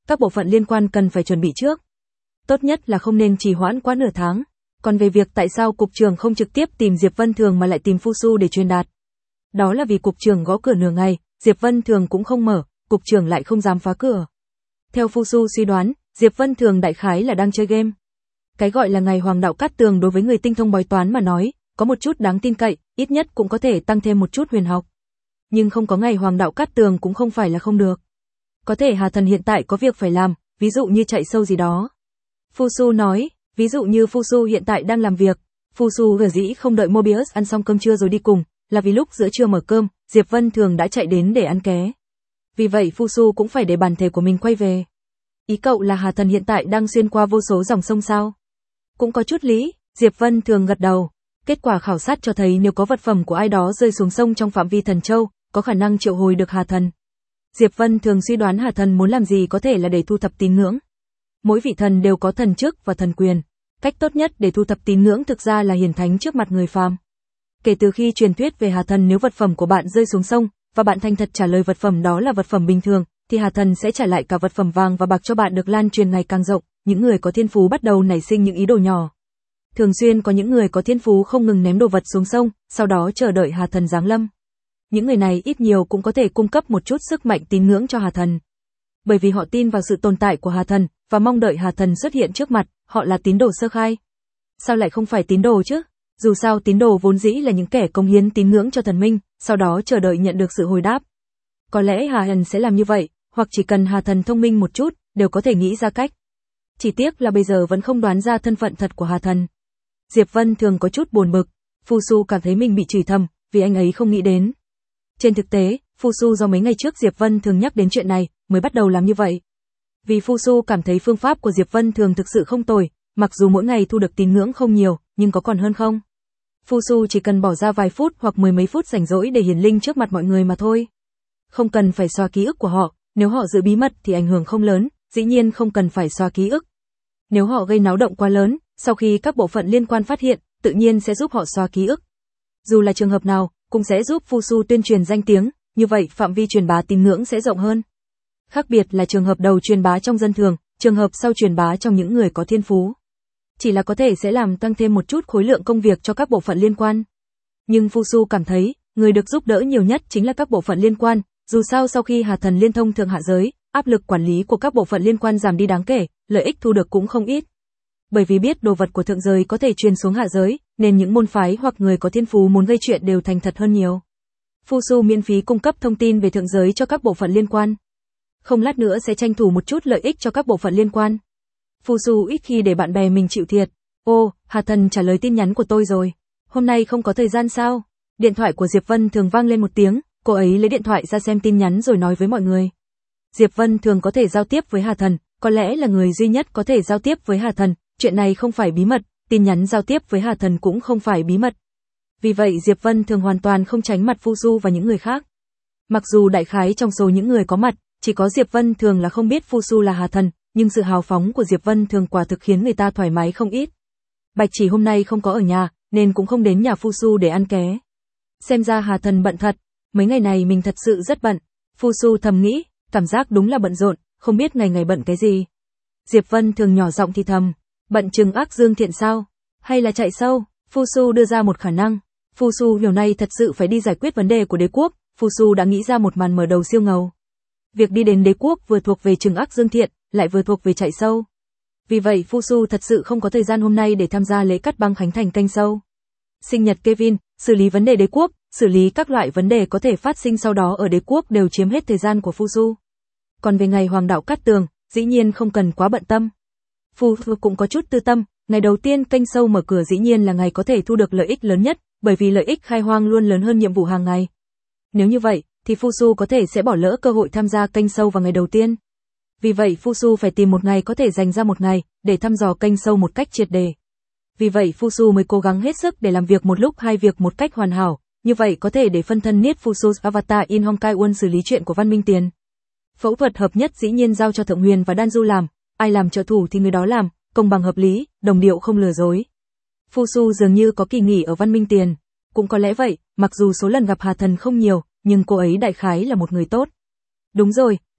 các bộ phận liên quan cần phải chuẩn bị trước. Tốt nhất là không nên trì hoãn quá nửa tháng. Còn về việc tại sao cục trưởng không trực tiếp tìm Diệp Vân Thường mà lại tìm Fusu để truyền đạt. Đó là vì cục trưởng gõ cửa nửa ngày, Diệp Vân Thường cũng không mở, cục trưởng lại không dám phá cửa. Theo Fusu suy đoán, Diệp Vân Thường đại khái là đang chơi game. Cái gọi là ngày Hoàng đạo Cát Tường đối với người tinh thông bói toán mà nói, có một chút đáng tin cậy, ít nhất cũng có thể tăng thêm một chút huyền học. Nhưng không có ngày Hoàng đạo Cát Tường cũng không phải là không được. Có thể Hà Thần hiện tại có việc phải làm, ví dụ như chạy sâu gì đó. Fusu nói, ví dụ như Fusu hiện tại đang làm việc. Fusu gờ dĩ không đợi Mobius ăn xong cơm trưa rồi đi cùng, là vì lúc giữa trưa mở cơm, Diệp Vân Thường đã chạy đến để ăn ké. Vì vậy Fusu cũng phải để bản thể của mình quay về. Ý cậu là Hà Thần hiện tại đang xuyên qua vô số dòng sông sao? Cũng có chút lý, Diệp Vân Thường gật đầu. Kết quả khảo sát cho thấy nếu có vật phẩm của ai đó rơi xuống sông trong phạm vi Thần Châu, có khả năng triệu hồi được Hà Thần. Diệp Vân Thường suy đoán Hà Thần muốn làm gì có thể là để thu thập tín ngưỡng. Mỗi vị thần đều có thần chức và thần quyền. Cách tốt nhất để thu thập tín ngưỡng thực ra là hiển thánh trước mặt người phàm. Kể từ khi truyền thuyết về Hà Thần nếu vật phẩm của bạn rơi xuống sông, và bạn thành thật trả lời vật phẩm đó là vật phẩm bình thường, thì Hà Thần sẽ trả lại cả vật phẩm vàng và bạc cho bạn được lan truyền ngày càng rộng. Những người có thiên phú bắt đầu nảy sinh những ý đồ nhỏ. Thường xuyên có những người có thiên phú không ngừng ném đồ vật xuống sông, sau đó chờ đợi Hà Thần giáng lâm. Những người này ít nhiều cũng có thể cung cấp một chút sức mạnh tín ngưỡng cho Hà Thần. Bởi vì họ tin vào sự tồn tại của Hà Thần, và mong đợi Hà Thần xuất hiện trước mặt, họ là tín đồ sơ khai. Sao lại không phải tín đồ chứ? Dù sao tín đồ vốn dĩ là những kẻ cống hiến tín ngưỡng cho thần minh, sau đó chờ đợi nhận được sự hồi đáp. Có lẽ Hà Thần sẽ làm như vậy, hoặc chỉ cần Hà Thần thông minh một chút, đều có thể nghĩ ra cách. Chỉ tiếc là bây giờ vẫn không đoán ra thân phận thật của Hà Thần. Diệp Vân Thường có chút buồn bực, Fusu cảm thấy mình bị chửi thầm, vì anh ấy không nghĩ đến. Trên thực tế, Fusu do mấy ngày trước Diệp Vân Thường nhắc đến chuyện này, mới bắt đầu làm như vậy. Vì Fusu cảm thấy phương pháp của Diệp Vân Thường thực sự không tồi, mặc dù mỗi ngày thu được tín ngưỡng không nhiều, nhưng có còn hơn không? Fusu chỉ cần bỏ ra vài phút hoặc mười mấy phút rảnh rỗi để hiển linh trước mặt mọi người mà thôi. Không cần phải xóa ký ức của họ, nếu họ giữ bí mật thì ảnh hưởng không lớn, dĩ nhiên không cần phải xóa ký ức. Nếu họ gây náo động quá lớn, sau khi các bộ phận liên quan phát hiện, tự nhiên sẽ giúp họ xóa ký ức. Dù là trường hợp nào, cũng sẽ giúp Fusu tuyên truyền danh tiếng, như vậy phạm vi truyền bá tín ngưỡng sẽ rộng hơn. Khác biệt là trường hợp đầu truyền bá trong dân thường, trường hợp sau truyền bá trong những người có thiên phú. Chỉ là có thể sẽ làm tăng thêm một chút khối lượng công việc cho các bộ phận liên quan. Nhưng Fusu cảm thấy, người được giúp đỡ nhiều nhất chính là các bộ phận liên quan, dù sao sau khi Hà Thần liên thông thượng hạ giới, áp lực quản lý của các bộ phận liên quan giảm đi đáng kể, lợi ích thu được cũng không ít. Bởi vì biết đồ vật của thượng giới có thể truyền xuống hạ giới, nên những môn phái hoặc người có thiên phú muốn gây chuyện đều thành thật hơn nhiều. Fusu miễn phí cung cấp thông tin về thượng giới cho các bộ phận liên quan. Không lát nữa sẽ tranh thủ một chút lợi ích cho các bộ phận liên quan. Fusu ít khi để bạn bè mình chịu thiệt. Ô, Hà Thần trả lời tin nhắn của tôi rồi. Hôm nay không có thời gian sao? Điện thoại của Diệp Vân Thường vang lên một tiếng, cô ấy lấy điện thoại ra xem tin nhắn rồi nói với mọi người. Diệp Vân Thường có thể giao tiếp với Hà Thần, có lẽ là người duy nhất có thể giao tiếp với Hà Thần, chuyện này không phải bí mật, tin nhắn giao tiếp với Hà Thần cũng không phải bí mật. Vì vậy Diệp Vân Thường hoàn toàn không tránh mặt Fusu và những người khác. Mặc dù đại khái trong số những người có mặt, chỉ có Diệp Vân Thường là không biết Fusu là Hà Thần, nhưng sự hào phóng của Diệp Vân Thường quả thực khiến người ta thoải mái không ít. Bạch Chỉ hôm nay không có ở nhà, nên cũng không đến nhà Fusu để ăn ké. Xem ra Hà Thần bận thật, mấy ngày này mình thật sự rất bận. Fusu thầm nghĩ, cảm giác đúng là bận rộn, không biết ngày ngày bận cái gì. Diệp Vân Thường nhỏ giọng thì thầm, bận Trừng Ác Dương Thiện sao? Hay là chạy sâu? Fusu đưa ra một khả năng. Fusu điều này thật sự phải đi giải quyết vấn đề của đế quốc, Fusu đã nghĩ ra một màn mở đầu siêu ngầu. Việc đi đến đế quốc vừa thuộc về Trừng Ác Dương Thiện, lại vừa thuộc về chạy sâu. Vì vậy Fusu thật sự không có thời gian hôm nay để tham gia lễ cắt băng khánh thành kênh sâu. Sinh nhật Kevin, xử lý vấn đề đế quốc, xử lý các loại vấn đề có thể phát sinh sau đó ở đế quốc đều chiếm hết thời gian của Fusu. Còn về ngày Hoàng đạo Cát Tường, dĩ nhiên không cần quá bận tâm. Fusu cũng có chút tư tâm, ngày đầu tiên kênh sâu mở cửa dĩ nhiên là ngày có thể thu được lợi ích lớn nhất, bởi vì lợi ích khai hoang luôn lớn hơn nhiệm vụ hàng ngày. Nếu như vậy, thì Fusu có thể sẽ bỏ lỡ cơ hội tham gia kênh sâu vào ngày đầu tiên. Vì vậy Fusu phải tìm một ngày có thể dành ra một ngày, để thăm dò kênh sâu một cách triệt để. Vì vậy Fusu mới cố gắng hết sức để làm việc một lúc hai việc một cách hoàn hảo, như vậy có thể để phân thân Niết Fusu's Avatar in Honkai Won xử lý chuyện của Văn Minh Tiền. Phẫu thuật hợp nhất dĩ nhiên giao cho Thượng Huyền và Đan Du làm, ai làm trợ thủ thì người đó làm, công bằng hợp lý, đồng điệu không lừa dối. Fusu dường như có kỳ nghỉ ở Văn Minh Tiền, cũng có lẽ vậy, mặc dù số lần gặp Hà Thần không nhiều, nhưng cô ấy đại khái là một người tốt. Đúng rồi,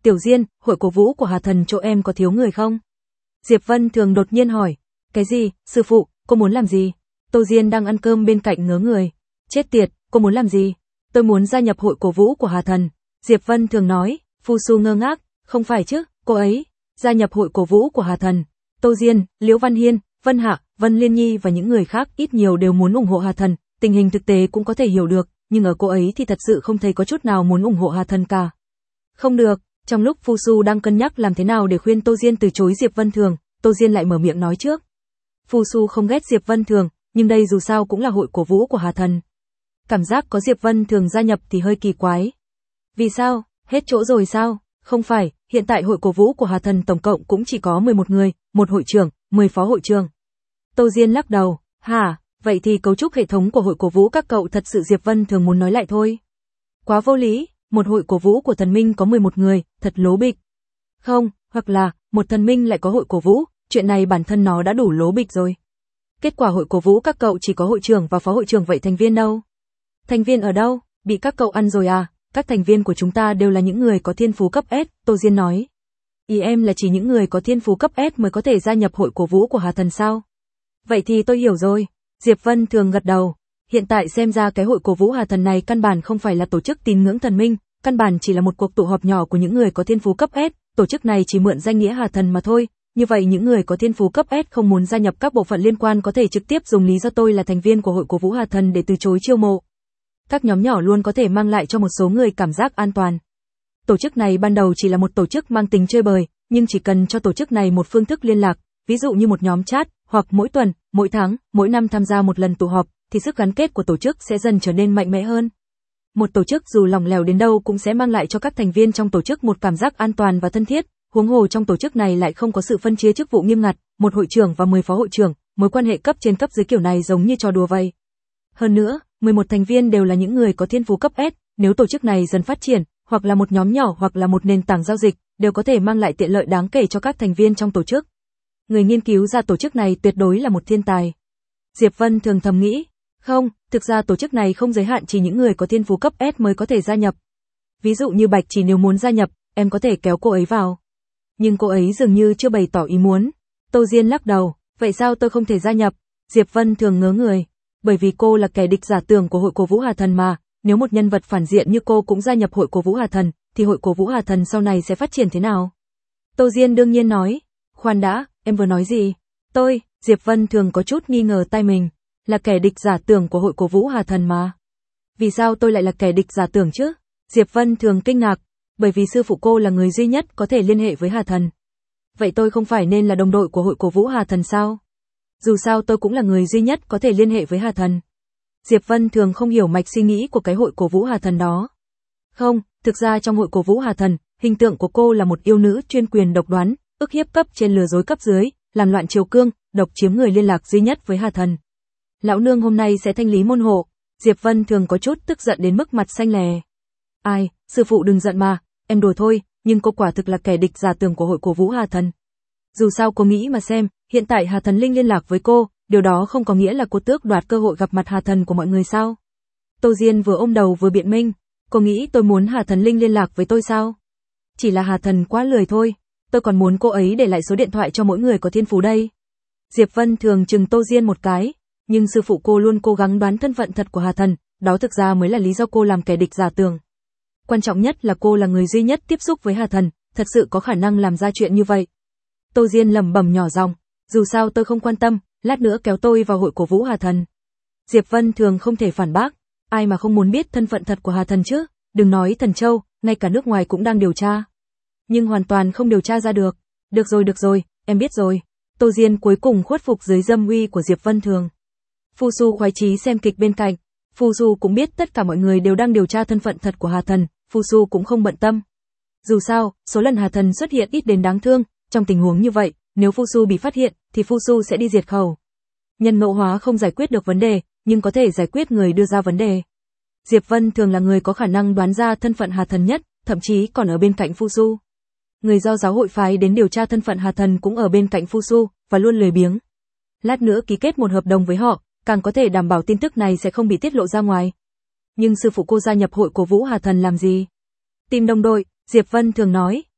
Tiểu Diên, hội cổ vũ của Hà Thần chỗ em có thiếu người không? Diệp Vân Thường đột nhiên hỏi. Cái gì, sư phụ, cô muốn làm gì? Tô Diên đang ăn cơm bên cạnh ngớ người. Chết tiệt, cô muốn làm gì? Tôi muốn gia nhập hội cổ vũ của Hà Thần. Diệp Vân Thường nói. Phu Su ngơ ngác. Không phải chứ, cô ấy gia nhập hội cổ vũ của Hà Thần. Tô Diên, Liễu Văn Hiên, Vân Hạ, Vân Liên Nhi và những người khác ít nhiều đều muốn ủng hộ Hà Thần. Tình hình thực tế cũng có thể hiểu được, nhưng ở cô ấy thì thật sự không thấy có chút nào muốn ủng hộ Hà Thần cả. Không được, trong lúc Phu Su đang cân nhắc làm thế nào để khuyên Tô Diên từ chối Diệp Vân Thường, Tô Diên lại mở miệng nói trước. Phu Su không ghét Diệp Vân Thường, nhưng đây dù sao cũng là hội cổ vũ của Hà Thần. Cảm giác có Diệp Vân Thường gia nhập thì hơi kỳ quái. Vì sao? Hết chỗ rồi sao? Không phải, hiện tại hội cổ vũ của Hà Thần tổng cộng cũng chỉ có 11 người, một hội trưởng, 10 phó hội trưởng. Tô Diên lắc đầu. Hả? Vậy thì cấu trúc hệ thống của hội cổ vũ các cậu thật sự Diệp Vân Thường muốn nói lại thôi. Quá vô lý, một hội cổ vũ của thần minh có 11 người, thật lố bịch. Không, hoặc là, một thần minh lại có hội cổ vũ, chuyện này bản thân nó đã đủ lố bịch rồi. Kết quả hội cổ vũ các cậu chỉ có hội trưởng và phó hội trưởng, vậy thành viên đâu? Thành viên ở đâu? Bị các cậu ăn rồi à? Các thành viên của chúng ta đều là những người có thiên phú cấp S, Tô Diên nói. Ý em là chỉ những người có thiên phú cấp S mới có thể gia nhập hội cổ vũ của Hà Thần sao? Vậy thì tôi hiểu rồi. Diệp Vân Thường gật đầu. Hiện tại xem ra cái hội cổ vũ Hà Thần này căn bản không phải là tổ chức tín ngưỡng thần minh, căn bản chỉ là một cuộc tụ họp nhỏ của những người có thiên phú cấp S, tổ chức này chỉ mượn danh nghĩa Hà Thần mà thôi. Như vậy những người có thiên phú cấp S không muốn gia nhập các bộ phận liên quan có thể trực tiếp dùng lý do tôi là thành viên của hội cổ vũ Hà Thần để từ chối chiêu mộ. Các nhóm nhỏ luôn có thể mang lại cho một số người cảm giác an toàn. Tổ chức này ban đầu chỉ là một tổ chức mang tính chơi bời, nhưng chỉ cần cho tổ chức này một phương thức liên lạc, ví dụ như một nhóm chat, hoặc mỗi tuần, mỗi tháng, mỗi năm tham gia một lần tụ họp, thì sức gắn kết của tổ chức sẽ dần trở nên mạnh mẽ hơn. Một tổ chức dù lỏng lẻo đến đâu cũng sẽ mang lại cho các thành viên trong tổ chức một cảm giác an toàn và thân thiết, huống hồ trong tổ chức này lại không có sự phân chia chức vụ nghiêm ngặt, một hội trưởng và 10 phó hội trưởng, mối quan hệ cấp trên cấp dưới kiểu này giống như trò đùa vậy. Hơn nữa, 11 thành viên đều là những người có thiên phú cấp S, nếu tổ chức này dần phát triển, hoặc là một nhóm nhỏ hoặc là một nền tảng giao dịch, đều có thể mang lại tiện lợi đáng kể cho các thành viên trong tổ chức. Người nghiên cứu ra tổ chức này tuyệt đối là một thiên tài. Diệp Vân Thường thầm nghĩ, không, thực ra tổ chức này không giới hạn chỉ những người có thiên phú cấp S mới có thể gia nhập. Ví dụ như Bạch Chỉ nếu muốn gia nhập, em có thể kéo cô ấy vào. Nhưng cô ấy dường như chưa bày tỏ ý muốn. Tô Diên lắc đầu, vậy sao tôi không thể gia nhập? Diệp Vân Thường ngớ người, bởi vì cô là kẻ địch giả tưởng của hội cổ vũ Hà Thần mà, nếu một nhân vật phản diện như cô cũng gia nhập hội cổ vũ Hà Thần, thì hội cổ vũ Hà Thần sau này sẽ phát triển thế nào? Tô Diên đương nhiên nói, khoan đã, em vừa nói gì? Tôi, Diệp Vân Thường có chút nghi ngờ tai mình, là kẻ địch giả tưởng của hội cổ vũ Hà Thần mà. Vì sao tôi lại là kẻ địch giả tưởng chứ? Diệp Vân Thường kinh ngạc, bởi vì sư phụ cô là người duy nhất có thể liên hệ với Hà Thần. Vậy tôi không phải nên là đồng đội của hội cổ vũ Hà Thần sao? Dù sao tôi cũng là người duy nhất có thể liên hệ với Hà Thần. Diệp Vân Thường không hiểu mạch suy nghĩ của cái hội cổ vũ Hà Thần đó. Không, thực ra trong hội cổ vũ Hà Thần, hình tượng của cô là một yêu nữ chuyên quyền độc đoán, ức hiếp cấp trên lừa dối cấp dưới, làm loạn triều cương, độc chiếm người liên lạc duy nhất với Hà Thần. Lão nương hôm nay sẽ thanh lý môn hộ. Diệp Vân Thường có chút tức giận đến mức mặt xanh lè. Ai, sư phụ đừng giận mà, em đùa thôi, nhưng cô quả thực là kẻ địch giả tưởng của hội cổ vũ Hà Thần. Dù sao cô nghĩ mà xem, hiện tại Hà Thần Linh liên lạc với cô, điều đó không có nghĩa là cô tước đoạt cơ hội gặp mặt Hà Thần của mọi người sao? Tô Diên vừa ôm đầu vừa biện minh, cô nghĩ tôi muốn Hà Thần Linh liên lạc với tôi sao? Chỉ là Hà Thần quá lười thôi, tôi còn muốn cô ấy để lại số điện thoại cho mỗi người có thiên phú đây. Diệp Vân Thường chừng Tô Diên một cái, nhưng sư phụ cô luôn cố gắng đoán thân phận thật của Hà Thần, đó thực ra mới là lý do cô làm kẻ địch giả tưởng. Quan trọng nhất là cô là người duy nhất tiếp xúc với Hà Thần, thật sự có khả năng làm ra chuyện như vậy. Tô Diên lẩm bẩm nhỏ giọng, dù sao tôi không quan tâm, lát nữa kéo tôi vào hội cổ vũ Hà Thần. Diệp Vân Thường không thể phản bác, ai mà không muốn biết thân phận thật của Hà Thần chứ, đừng nói Thần Châu, ngay cả nước ngoài cũng đang điều tra. Nhưng hoàn toàn không điều tra ra được. Được rồi, em biết rồi. Tô Diên cuối cùng khuất phục dưới dâm uy của Diệp Vân Thường. Phu Su khoái chí xem kịch bên cạnh, Phu Su cũng biết tất cả mọi người đều đang điều tra thân phận thật của Hà Thần, Phu Su cũng không bận tâm. Dù sao, số lần Hà Thần xuất hiện ít đến đáng thương, trong tình huống như vậy, nếu Phu Su bị phát hiện, thì Phu Su sẽ đi diệt khẩu. Nhân ngẫu hóa không giải quyết được vấn đề, nhưng có thể giải quyết người đưa ra vấn đề. Diệp Vân Thường là người có khả năng đoán ra thân phận Hà Thần nhất, thậm chí còn ở bên cạnh Phu Su. Người do giáo hội phái đến điều tra thân phận Hà Thần cũng ở bên cạnh Phu Su, và luôn lười biếng. Lát nữa ký kết một hợp đồng với họ, càng có thể đảm bảo tin tức này sẽ không bị tiết lộ ra ngoài. Nhưng sư phụ cô gia nhập hội cổ vũ Hà Thần làm gì? Tìm đồng đội, Diệp Vân Thường nói,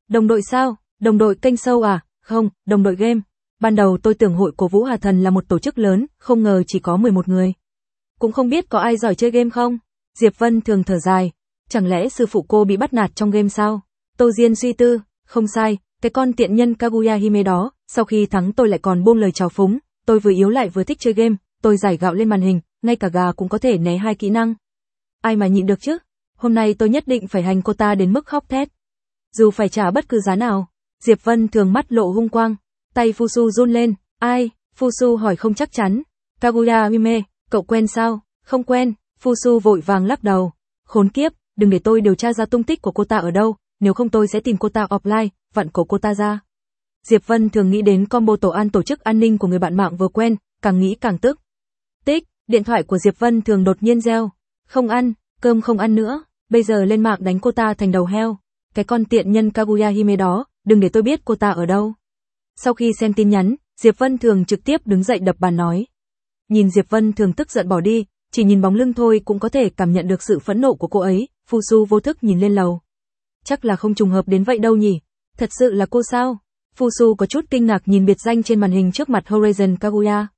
Đồng đội sao? Đồng đội kênh show à? Không, đồng đội game. Ban đầu tôi tưởng hội cổ vũ Hà Thần là một tổ chức lớn, không ngờ chỉ có 11 người. Cũng không biết có ai giỏi chơi game không? Diệp Vân Thường thở dài. Chẳng lẽ sư phụ cô bị bắt nạt trong game sao? Tô Diên suy tư, không sai, cái con tiện nhân Kaguya Hime đó, sau khi thắng tôi lại còn buông lời chào phúng, tôi vừa yếu lại vừa thích chơi game, tôi giải gạo lên màn hình, ngay cả gà cũng có thể né 2 kỹ năng. Ai mà nhịn được chứ? Hôm nay tôi nhất định phải hành cô ta đến mức khóc thét. Dù phải trả bất cứ giá nào. Diệp Vân Thường mắt lộ hung quang, tay Fusu run lên, ai? Fusu hỏi không chắc chắn. Kaguya Hime, cậu quen sao? Không quen. Fusu vội vàng lắc đầu. Khốn kiếp, đừng để tôi điều tra ra tung tích của cô ta ở đâu, nếu không tôi sẽ tìm cô ta offline, vặn cổ cô ta ra. Diệp Vân Thường nghĩ đến combo tổ an tổ chức an ninh của người bạn mạng vừa quen, càng nghĩ càng tức. Tích, điện thoại của Diệp Vân Thường đột nhiên reo. Không ăn, cơm không ăn nữa, bây giờ lên mạng đánh cô ta thành đầu heo. Cái con tiện nhân Kaguya Hime đó, đừng để tôi biết cô ta ở đâu. Sau khi xem tin nhắn, Diệp Vân Thường trực tiếp đứng dậy đập bàn nói. Nhìn Diệp Vân Thường tức giận bỏ đi, chỉ nhìn bóng lưng thôi cũng có thể cảm nhận được sự phẫn nộ của cô ấy. Fusu vô thức nhìn lên lầu. Chắc là không trùng hợp đến vậy đâu nhỉ? Thật sự là cô sao? Fusu có chút kinh ngạc nhìn biệt danh trên màn hình trước mặt Horizon Kaguya.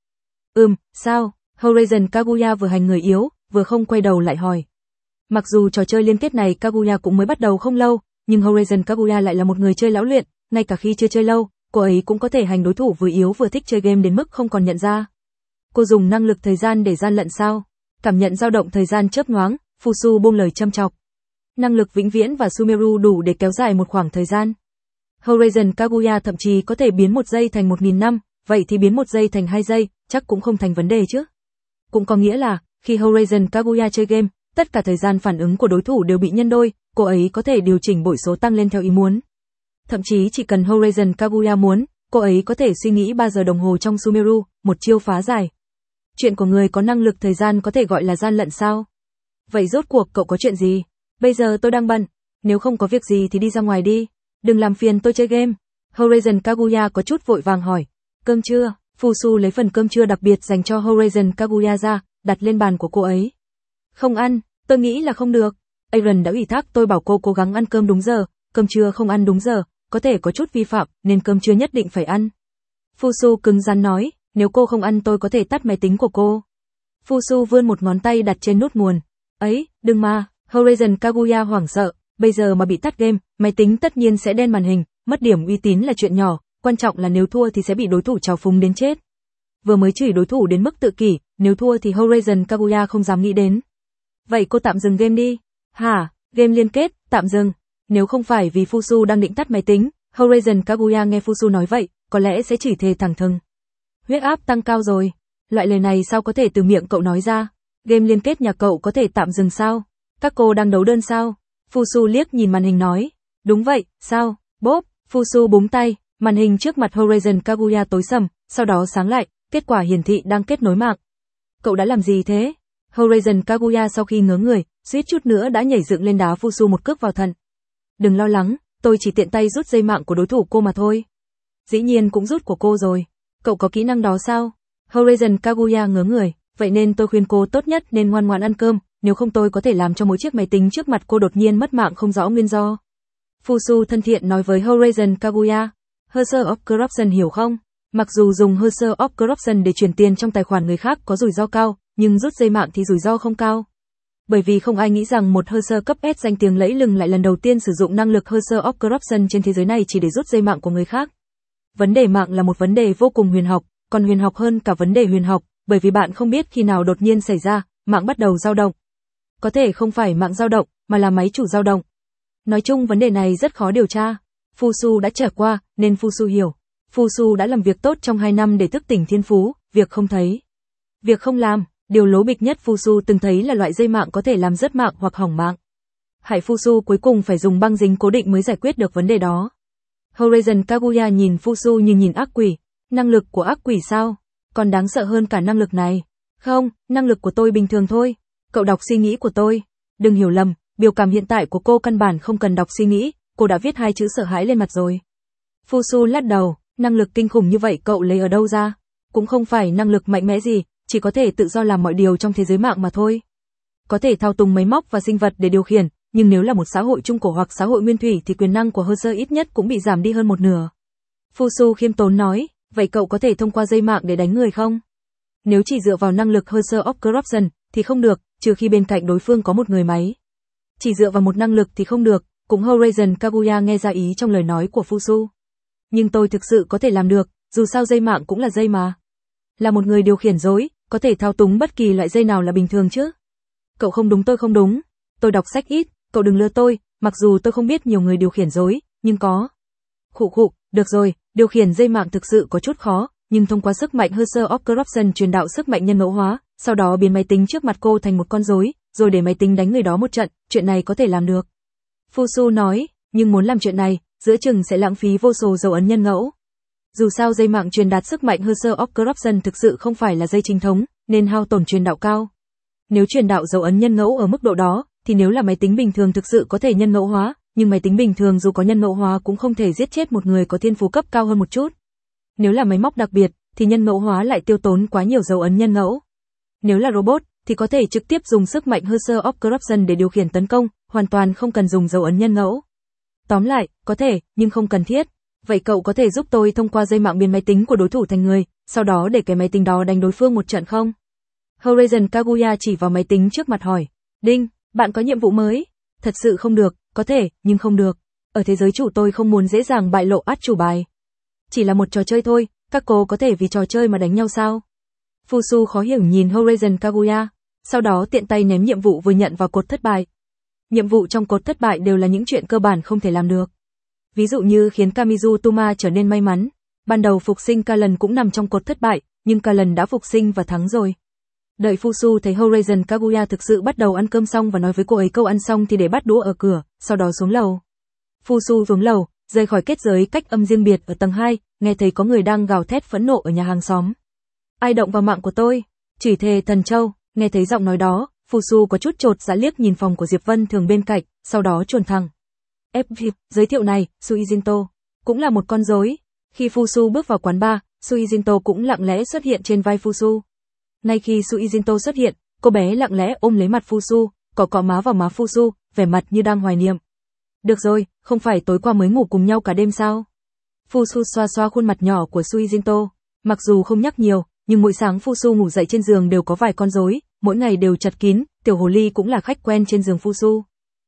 Sao? Horizon Kaguya vừa hành người yếu, vừa không quay đầu lại hỏi. Mặc dù trò chơi liên kết này Kaguya cũng mới bắt đầu không lâu, nhưng Horizon Kaguya lại là một người chơi lão luyện, ngay cả khi chưa chơi lâu, cô ấy cũng có thể hành đối thủ vừa yếu vừa thích chơi game đến mức không còn nhận ra. Cô dùng năng lực thời gian để gian lận sao? Cảm nhận dao động thời gian chớp nhoáng, Fusu buông lời châm chọc. Năng lực vĩnh viễn và Sumeru đủ để kéo dài một khoảng thời gian. Horizon Kaguya thậm chí có thể biến 1 giây thành 1000 năm, vậy thì biến 1 giây thành 2 giây, chắc cũng không thành vấn đề chứ. Cũng có nghĩa là, khi Horizon Kaguya chơi game, tất cả thời gian phản ứng của đối thủ đều bị nhân đôi, cô ấy có thể điều chỉnh bội số tăng lên theo ý muốn. Thậm chí chỉ cần Horizon Kaguya muốn, cô ấy có thể suy nghĩ 3 giờ đồng hồ trong Sumeru, một chiêu phá giải. Chuyện của người có năng lực thời gian có thể gọi là gian lận sao? Vậy rốt cuộc cậu có chuyện gì? Bây giờ tôi đang bận, nếu không có việc gì thì đi ra ngoài đi, đừng làm phiền tôi chơi game. Horizon Kaguya có chút vội vàng hỏi. Cơm trưa? Fusu lấy phần cơm trưa đặc biệt dành cho Horizon Kaguya ra, đặt lên bàn của cô ấy. Không ăn, tôi nghĩ là không được. Aaron đã ủy thác tôi bảo cô cố gắng ăn cơm đúng giờ, cơm trưa không ăn đúng giờ, có thể có chút vi phạm, nên cơm trưa nhất định phải ăn. Fusu cứng rắn nói, nếu cô không ăn tôi có thể tắt máy tính của cô. Fusu vươn một ngón tay đặt trên nút nguồn. Ấy, đừng mà. Horizon Kaguya hoảng sợ, bây giờ mà bị tắt game, máy tính tất nhiên sẽ đen màn hình, mất điểm uy tín là chuyện nhỏ, quan trọng là nếu thua thì sẽ bị đối thủ trào phúng đến chết. Vừa mới chửi đối thủ đến mức tự kỷ, nếu thua thì Horizon Kaguya không dám nghĩ đến. Vậy cô tạm dừng game đi. Hả? Game liên kết, tạm dừng. Nếu không phải vì Fusu đang định tắt máy tính, Horizon Kaguya nghe Fusu nói vậy, có lẽ sẽ chửi thề thẳng thừng. Huyết áp tăng cao rồi. Loại lời này sao có thể từ miệng cậu nói ra? Game liên kết nhà cậu có thể tạm dừng sao? Các cô đang đấu đơn sao? Fusu liếc nhìn màn hình nói. Đúng vậy, sao? Bốp, Fusu búng tay, màn hình trước mặt Horizon Kaguya tối sầm, sau đó sáng lại, kết quả hiển thị đang kết nối mạng. Cậu đã làm gì thế? Horizon Kaguya sau khi ngớ người, suýt chút nữa đã nhảy dựng lên đá Fusu một cước vào thận. Đừng lo lắng, tôi chỉ tiện tay rút dây mạng của đối thủ cô mà thôi. Dĩ nhiên cũng rút của cô rồi. Cậu có kỹ năng đó sao? Horizon Kaguya ngớ người, vậy nên tôi khuyên cô tốt nhất nên ngoan ngoãn ăn cơm, nếu không tôi có thể làm cho mỗi chiếc máy tính trước mặt cô đột nhiên mất mạng không rõ nguyên do. Fusu thân thiện nói với Horizon Kaguya. Hursor of Corruption hiểu không? Mặc dù dùng Hursor of Corruption để chuyển tiền trong tài khoản người khác có rủi ro cao, nhưng rút dây mạng thì rủi ro không cao. Bởi vì không ai nghĩ rằng một Hursor cấp S danh tiếng lẫy lừng lại lần đầu tiên sử dụng năng lực Hursor of Corruption trên thế giới này chỉ để rút dây mạng của người khác. Vấn đề mạng là một vấn đề vô cùng huyền học, còn huyền học hơn cả vấn đề huyền học, bởi vì bạn không biết khi nào đột nhiên xảy ra, mạng bắt đầu dao động. Có thể không phải mạng dao động, mà là máy chủ dao động. Nói chung vấn đề này rất khó điều tra. Fusu đã trải qua, nên Fusu hiểu. Fusu đã làm việc tốt trong 2 năm để thức tỉnh thiên phú, việc không thấy. Việc không làm, điều lố bịch nhất Fusu từng thấy là loại dây mạng có thể làm rớt mạng hoặc hỏng mạng. Hại Fusu cuối cùng phải dùng băng dính cố định mới giải quyết được vấn đề đó. Horizon Kaguya nhìn Fusu như nhìn ác quỷ. Năng lực của ác quỷ sao? Còn đáng sợ hơn cả năng lực này. Không, năng lực của tôi bình thường thôi. Cậu đọc suy nghĩ của tôi. Đừng hiểu lầm, biểu cảm hiện tại của cô căn bản không cần đọc suy nghĩ, cô đã viết 2 chữ sợ hãi lên mặt rồi. Fusu lắc đầu, năng lực kinh khủng như vậy cậu lấy ở đâu ra? Cũng không phải năng lực mạnh mẽ gì, chỉ có thể tự do làm mọi điều trong thế giới mạng mà thôi. Có thể thao túng máy móc và sinh vật để điều khiển, nhưng nếu là một xã hội trung cổ hoặc xã hội nguyên thủy thì quyền năng của Herser ít nhất cũng bị giảm đi hơn một nửa. Fusu khiêm tốn nói, vậy cậu có thể thông qua dây mạng để đánh người không? Nếu chỉ dựa vào năng lực Herser of Corruption thì không được, trừ khi bên cạnh đối phương có một người máy. Chỉ dựa vào một năng lực thì không được, cũng Horizon Kaguya nghe ra ý trong lời nói của Fusu. Nhưng tôi thực sự có thể làm được, dù sao dây mạng cũng là dây mà. Là một người điều khiển rối, có thể thao túng bất kỳ loại dây nào là bình thường chứ. Cậu không đúng, tôi không đúng. Tôi đọc sách ít, cậu đừng lừa tôi, mặc dù tôi không biết nhiều người điều khiển rối, nhưng có. Khụ khụ, được rồi, điều khiển dây mạng thực sự có chút khó, nhưng thông qua sức mạnh Herser of Corruption truyền đạo sức mạnh nhân ngẫu hóa, sau đó biến máy tính trước mặt cô thành một con rối, rồi để máy tính đánh người đó một trận, chuyện này có thể làm được. Fusu nói, nhưng muốn làm chuyện này, giữa chừng sẽ lãng phí vô số dấu ấn nhân ngẫu. Dù sao dây mạng truyền đạt sức mạnh Herser of Corruption thực sự không phải là dây chính thống, nên hao tổn truyền đạo cao. Nếu truyền đạo dấu ấn nhân ngẫu ở mức độ đó, thì nếu là máy tính bình thường thực sự có thể nhân ngẫu hóa, nhưng máy tính bình thường dù có nhân ngẫu hóa cũng không thể giết chết một người có thiên phú cấp cao hơn một chút. Nếu là máy móc đặc biệt, thì nhân ngẫu hóa lại tiêu tốn quá nhiều dấu ấn nhân ngẫu. Nếu là robot, thì có thể trực tiếp dùng sức mạnh Herser of Corruption để điều khiển tấn công, hoàn toàn không cần dùng dấu ấn nhân ngẫu. Tóm lại, có thể, nhưng không cần thiết. Vậy cậu có thể giúp tôi thông qua dây mạng biến máy tính của đối thủ thành người, sau đó để cái máy tính đó đánh đối phương một trận không? Horizon Kaguya chỉ vào máy tính trước mặt hỏi. Đinh, bạn có nhiệm vụ mới? Thật sự không được, có thể, nhưng không được. Ở thế giới chủ tôi không muốn dễ dàng bại lộ át chủ bài. Chỉ là một trò chơi thôi, các cô có thể vì trò chơi mà đánh nhau sao? Fusu khó hiểu nhìn Horizon Kaguya, sau đó tiện tay ném nhiệm vụ vừa nhận vào cột thất bại. Nhiệm vụ trong cột thất bại đều là những chuyện cơ bản không thể làm được. Ví dụ như khiến Kamizu Tuma trở nên may mắn. Ban đầu phục sinh Kalan cũng nằm trong cột thất bại, nhưng Kalan đã phục sinh và thắng rồi. Đợi Fusu thấy Horizon Kaguya thực sự bắt đầu ăn cơm xong và nói với cô ấy câu ăn xong thì để bắt đũa ở cửa, sau đó xuống lầu. Fusu xuống lầu, rời khỏi kết giới cách âm riêng biệt ở tầng 2, nghe thấy có người đang gào thét phẫn nộ ở nhà hàng xóm. Ai động vào mạng của tôi? Chửi thề thần châu, nghe thấy giọng nói đó, Fusu có chút chột dạ liếc nhìn phòng của Diệp Vân Thường bên cạnh, sau đó chuồn thẳng. FV, giới thiệu này, Suijinto, cũng là một con rối. Khi Fusu bước vào quán bar, Suijinto cũng lặng lẽ xuất hiện trên vai Fusu. Nay khi Suijinto xuất hiện, cô bé lặng lẽ ôm lấy mặt Fusu, cọ má vào má Fusu, vẻ mặt như đang hoài niệm. Được rồi, không phải tối qua mới ngủ cùng nhau cả đêm sao? Fusu xoa xoa khuôn mặt nhỏ của Suijinto, mặc dù không nhắc nhiều, nhưng mỗi sáng Fusu ngủ dậy trên giường đều có vài con rối, mỗi ngày đều chật kín, tiểu hồ ly cũng là khách quen trên giường Fusu.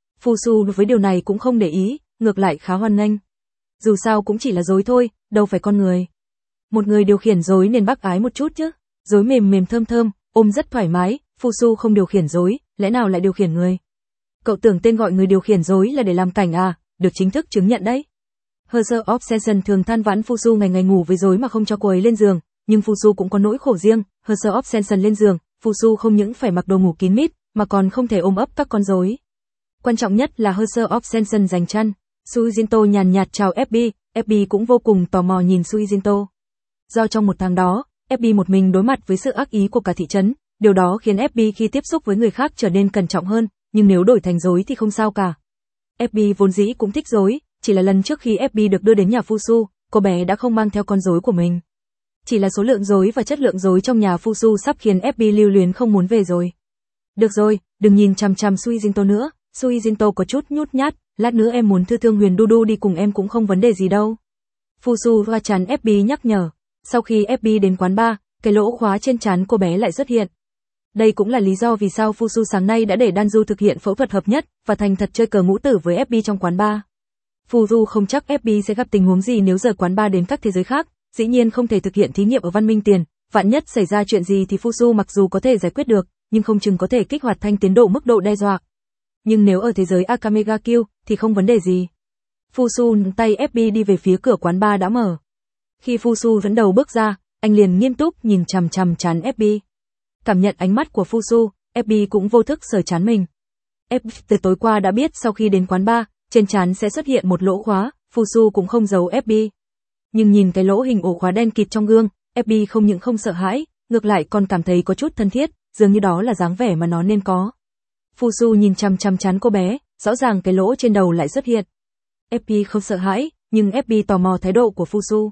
Fusu với điều này cũng không để ý, ngược lại khá hoan nghênh. Dù sao cũng chỉ là rối thôi, đâu phải con người. Một người điều khiển rối nên bác ái một chút chứ. Rối mềm mềm thơm thơm, ôm rất thoải mái, Fusu không điều khiển rối, lẽ nào lại điều khiển người? Cậu tưởng tên gọi người điều khiển rối là để làm cảnh à, được chính thức chứng nhận đấy. Herser of Sensen thường than vãn Fusu ngày ngày ngủ với rối mà không cho cô ấy lên giường, nhưng Fusu cũng có nỗi khổ riêng, Herser of Sensen lên giường, Fusu không những phải mặc đồ ngủ kín mít, mà còn không thể ôm ấp các con rối. Quan trọng nhất là Herser of Sensen dành chăn. Suijinto nhàn nhạt chào FB, FB cũng vô cùng tò mò nhìn Suijinto. Do trong một tháng đó, FB một mình đối mặt với sự ác ý của cả thị trấn, điều đó khiến FB khi tiếp xúc với người khác trở nên cẩn trọng hơn, nhưng nếu đổi thành rối thì không sao cả. FB vốn dĩ cũng thích rối, chỉ là lần trước khi FB được đưa đến nhà Fusu, cô bé đã không mang theo con rối của mình. Chỉ là số lượng rối và chất lượng rối trong nhà Fusu sắp khiến FB lưu luyến không muốn về rồi. Được rồi, đừng nhìn chằm chằm Suijinto nữa, Suijinto có chút nhút nhát, lát nữa em muốn thư thương Huyền Dudu đi cùng em cũng không vấn đề gì đâu. Fusu va chán FB nhắc nhở. Sau khi FB đến quán bar, cái lỗ khóa trên trán cô bé lại xuất hiện. Đây cũng là lý do vì sao Fusu sáng nay đã để Danju thực hiện phẫu thuật hợp nhất và thành thật chơi cờ ngũ tử với FB trong quán bar. Fusu không chắc FB sẽ gặp tình huống gì nếu rời quán bar đến các thế giới khác, dĩ nhiên không thể thực hiện thí nghiệm ở văn minh tiền, vạn nhất xảy ra chuyện gì thì Fusu mặc dù có thể giải quyết được, nhưng không chừng có thể kích hoạt thanh tiến độ mức độ đe dọa. Nhưng nếu ở thế giới Akamega Q thì không vấn đề gì. Fusu nắm tay FB đi về phía cửa quán bar đã mở. Khi Fusu dẫn đầu bước ra, anh liền nghiêm túc nhìn chằm chằm trán FB. Cảm nhận ánh mắt của Fusu, FB cũng vô thức sờ trán mình. FB từ tối qua đã biết sau khi đến quán bar, trên trán sẽ xuất hiện một lỗ khóa, Fusu cũng không giấu FB. Nhưng nhìn cái lỗ hình ổ khóa đen kịt trong gương, FB không những không sợ hãi, ngược lại còn cảm thấy có chút thân thiết, dường như đó là dáng vẻ mà nó nên có. Fusu nhìn chằm chằm trán cô bé, rõ ràng cái lỗ trên đầu lại xuất hiện. FB không sợ hãi, nhưng FB tò mò thái độ của Fusu.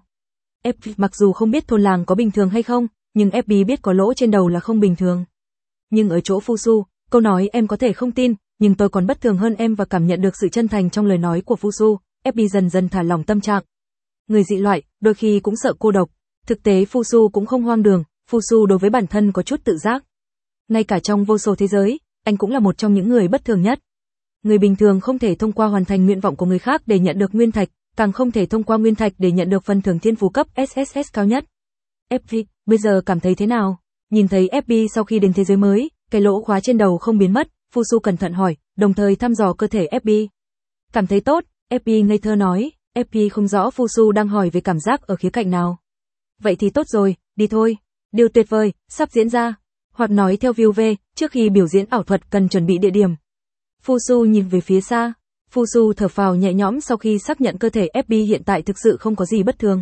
FB mặc dù không biết thôn làng có bình thường hay không, nhưng FB biết có lỗ trên đầu là không bình thường. Nhưng ở chỗ Fusu, câu nói em có thể không tin, nhưng tôi còn bất thường hơn em và cảm nhận được sự chân thành trong lời nói của Fusu. FB dần dần thả lỏng tâm trạng. Người dị loại, đôi khi cũng sợ cô độc. Thực tế Fusu cũng không hoang đường, Fusu đối với bản thân có chút tự giác. Ngay cả trong vô số thế giới, anh cũng là một trong những người bất thường nhất. Người bình thường không thể thông qua hoàn thành nguyện vọng của người khác để nhận được nguyên thạch, càng không thể thông qua nguyên thạch để nhận được phần thưởng thiên phú cấp SSS cao nhất. FB, bây giờ cảm thấy thế nào? Nhìn thấy FB sau khi đến thế giới mới, cái lỗ khóa trên đầu không biến mất, Fusu cẩn thận hỏi, đồng thời thăm dò cơ thể FB. Cảm thấy tốt, FB ngây thơ nói, FB không rõ Fusu đang hỏi về cảm giác ở khía cạnh nào. Vậy thì tốt rồi, đi thôi. Điều tuyệt vời, sắp diễn ra. Hoặc nói theo ViuV, trước khi biểu diễn ảo thuật cần chuẩn bị địa điểm. Fusu nhìn về phía xa. Fusu thở phào nhẹ nhõm sau khi xác nhận cơ thể FB hiện tại thực sự không có gì bất thường.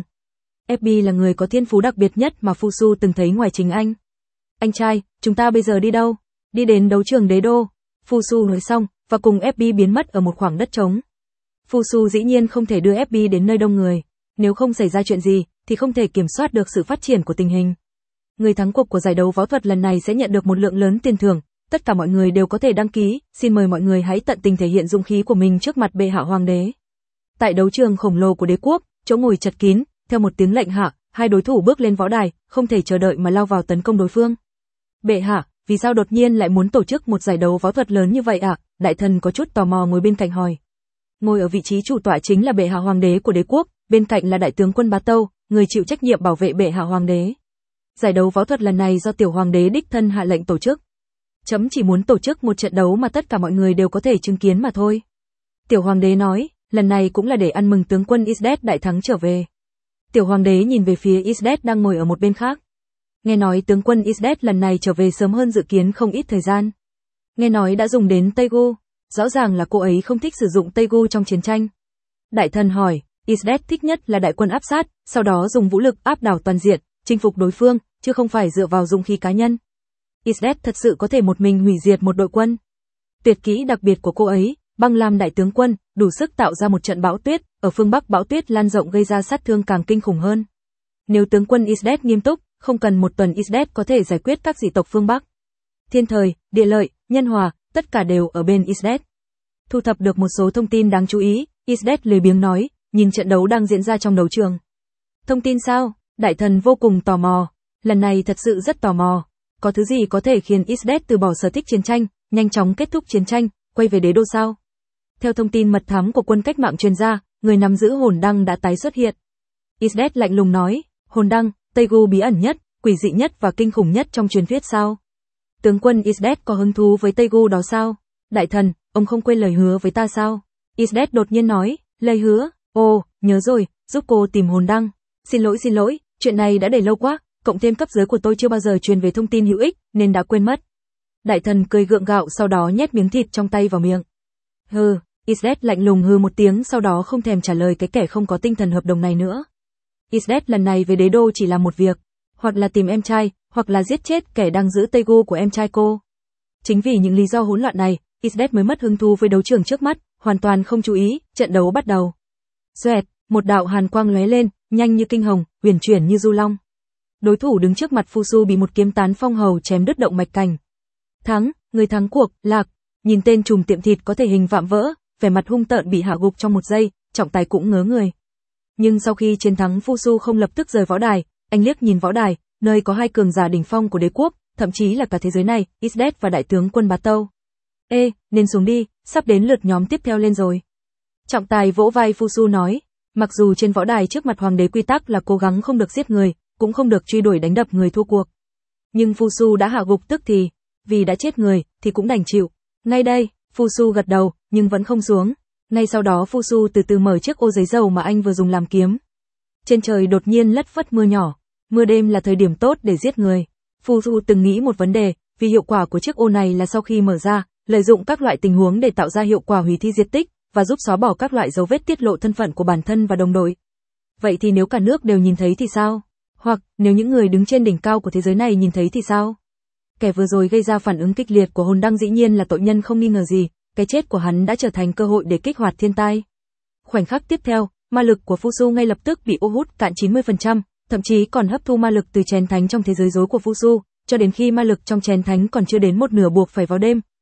FB là người có thiên phú đặc biệt nhất mà Fusu từng thấy ngoài chính anh. Anh trai, chúng ta bây giờ đi đâu? Đi đến đấu trường đế đô. Fusu nói xong, và cùng FB biến mất ở một khoảng đất trống. Fusu dĩ nhiên không thể đưa FB đến nơi đông người. Nếu không xảy ra chuyện gì, thì không thể kiểm soát được sự phát triển của tình hình. Người thắng cuộc của giải đấu võ thuật lần này sẽ nhận được một lượng lớn tiền thưởng. Tất cả mọi người đều có thể đăng ký, xin mời mọi người hãy tận tình thể hiện dũng khí của mình trước mặt bệ hạ hoàng đế. Tại đấu trường khổng lồ của đế quốc, chỗ ngồi chật kín, theo một tiếng lệnh hạ, hai đối thủ bước lên võ đài, không thể chờ đợi mà lao vào tấn công đối phương. Bệ hạ, vì sao đột nhiên lại muốn tổ chức một giải đấu võ thuật lớn như vậy ạ? Đại thần có chút tò mò ngồi bên cạnh hỏi. Ngồi ở vị trí chủ tọa chính là bệ hạ hoàng đế của đế quốc, bên cạnh là đại tướng quân Bá Tâu, người chịu trách nhiệm bảo vệ bệ hạ hoàng đế. Giải đấu võ thuật lần này do tiểu hoàng đế đích thân hạ lệnh tổ chức. Chấm chỉ muốn tổ chức một trận đấu mà tất cả mọi người đều có thể chứng kiến mà thôi. Tiểu hoàng đế nói, lần này cũng là để ăn mừng tướng quân Isdet đại thắng trở về. Tiểu hoàng đế nhìn về phía Isdet đang ngồi ở một bên khác. Nghe nói tướng quân Isdet lần này trở về sớm hơn dự kiến không ít thời gian. Nghe nói đã dùng đến Teigu, rõ ràng là cô ấy không thích sử dụng Teigu trong chiến tranh. Đại thần hỏi, Isdet thích nhất là đại quân áp sát, sau đó dùng vũ lực áp đảo toàn diện, chinh phục đối phương, chứ không phải dựa vào dụng khí cá nhân. Isdet thật sự có thể một mình hủy diệt một đội quân. Tuyệt kỹ đặc biệt của cô ấy, băng lam đại tướng quân, đủ sức tạo ra một trận bão tuyết, ở phương Bắc bão tuyết lan rộng gây ra sát thương càng kinh khủng hơn. Nếu tướng quân Isdet nghiêm túc, không cần một tuần Isdet có thể giải quyết các dị tộc phương Bắc. Thiên thời, địa lợi, nhân hòa, tất cả đều ở bên Isdet. Thu thập được một số thông tin đáng chú ý, Isdet lười biếng nói, nhìn trận đấu đang diễn ra trong đấu trường. Thông tin sao? Đại thần vô cùng tò mò. Lần này thật sự rất tò mò. Có thứ gì có thể khiến Isdet từ bỏ sở thích chiến tranh, nhanh chóng kết thúc chiến tranh, quay về đế đô sao? Theo thông tin mật thám của quân cách mạng truyền ra, người nắm giữ hồn đăng đã tái xuất hiện. Isdet lạnh lùng nói, hồn đăng, Teigu bí ẩn nhất, quỷ dị nhất và kinh khủng nhất trong truyền thuyết sao? Tướng quân Isdet có hứng thú với Teigu đó sao? Đại thần, ông không quên lời hứa với ta sao? Isdet đột nhiên nói, lời hứa, ồ, nhớ rồi, giúp cô tìm hồn đăng. Xin lỗi, chuyện này đã để lâu quá, cộng thêm cấp dưới của tôi chưa bao giờ truyền về thông tin hữu ích, nên đã quên mất. Đại thần cười gượng gạo sau đó nhét miếng thịt trong tay vào miệng. Hừ, Isdet lạnh lùng hừ một tiếng sau đó không thèm trả lời cái kẻ không có tinh thần hợp đồng này nữa. Isdet lần này về đế đô chỉ làm một việc, hoặc là tìm em trai, hoặc là giết chết kẻ đang giữ Teigu của em trai cô. Chính vì những lý do hỗn loạn này, Isdet mới mất hứng thú với đấu trường trước mắt, hoàn toàn không chú ý, trận đấu bắt đầu. Xoẹt, một đạo hàn quang lóe lên, nhanh như kinh hồng, huyền chuyển như du long. Đối thủ đứng trước mặt Fusu bị một kiếm tán phong hầu chém đứt động mạch cảnh. Thắng, người thắng cuộc, Lạc. Nhìn tên trùm tiệm thịt có thể hình vạm vỡ, vẻ mặt hung tợn bị hạ gục trong một giây, trọng tài cũng ngớ người. Nhưng sau khi chiến thắng Fusu không lập tức rời võ đài, anh liếc nhìn võ đài, nơi có hai cường giả đỉnh phong của đế quốc, thậm chí là cả thế giới này, Isdet và đại tướng quân Bá Tâu. Ê, nên xuống đi, sắp đến lượt nhóm tiếp theo lên rồi. Trọng tài vỗ vai Fusu nói, mặc dù trên võ đài trước mặt hoàng đế quy tắc là cố gắng không được giết người, cũng không được truy đuổi đánh đập người thua cuộc. Nhưng Fusu đã hạ gục tức thì, vì đã chết người, thì cũng đành chịu. Ngay đây, Fusu gật đầu, nhưng vẫn không xuống. Ngay sau đó Fusu từ từ mở chiếc ô giấy dầu mà anh vừa dùng làm kiếm. Trên trời đột nhiên lất phất mưa nhỏ. Mưa đêm là thời điểm tốt để giết người. Fusu từng nghĩ một vấn đề, vì hiệu quả của chiếc ô này là sau khi mở ra, lợi dụng các loại tình huống để tạo ra hiệu quả hủy thi diệt tích, và giúp xóa bỏ các loại dấu vết tiết lộ thân phận của bản thân và đồng đội. Vậy thì nếu cả nước đều nhìn thấy thì sao? Hoặc, nếu những người đứng trên đỉnh cao của thế giới này nhìn thấy thì sao? Kẻ vừa rồi gây ra phản ứng kịch liệt của hồn đăng dĩ nhiên là tội nhân không nghi ngờ gì, cái chết của hắn đã trở thành cơ hội để kích hoạt thiên tai. Khoảnh khắc tiếp theo, ma lực của Fusu ngay lập tức bị ô hút cạn 90%, thậm chí còn hấp thu ma lực từ chén thánh trong thế giới rối của Fusu, cho đến khi ma lực trong chén thánh còn chưa đến một nửa buộc phải vào đêm,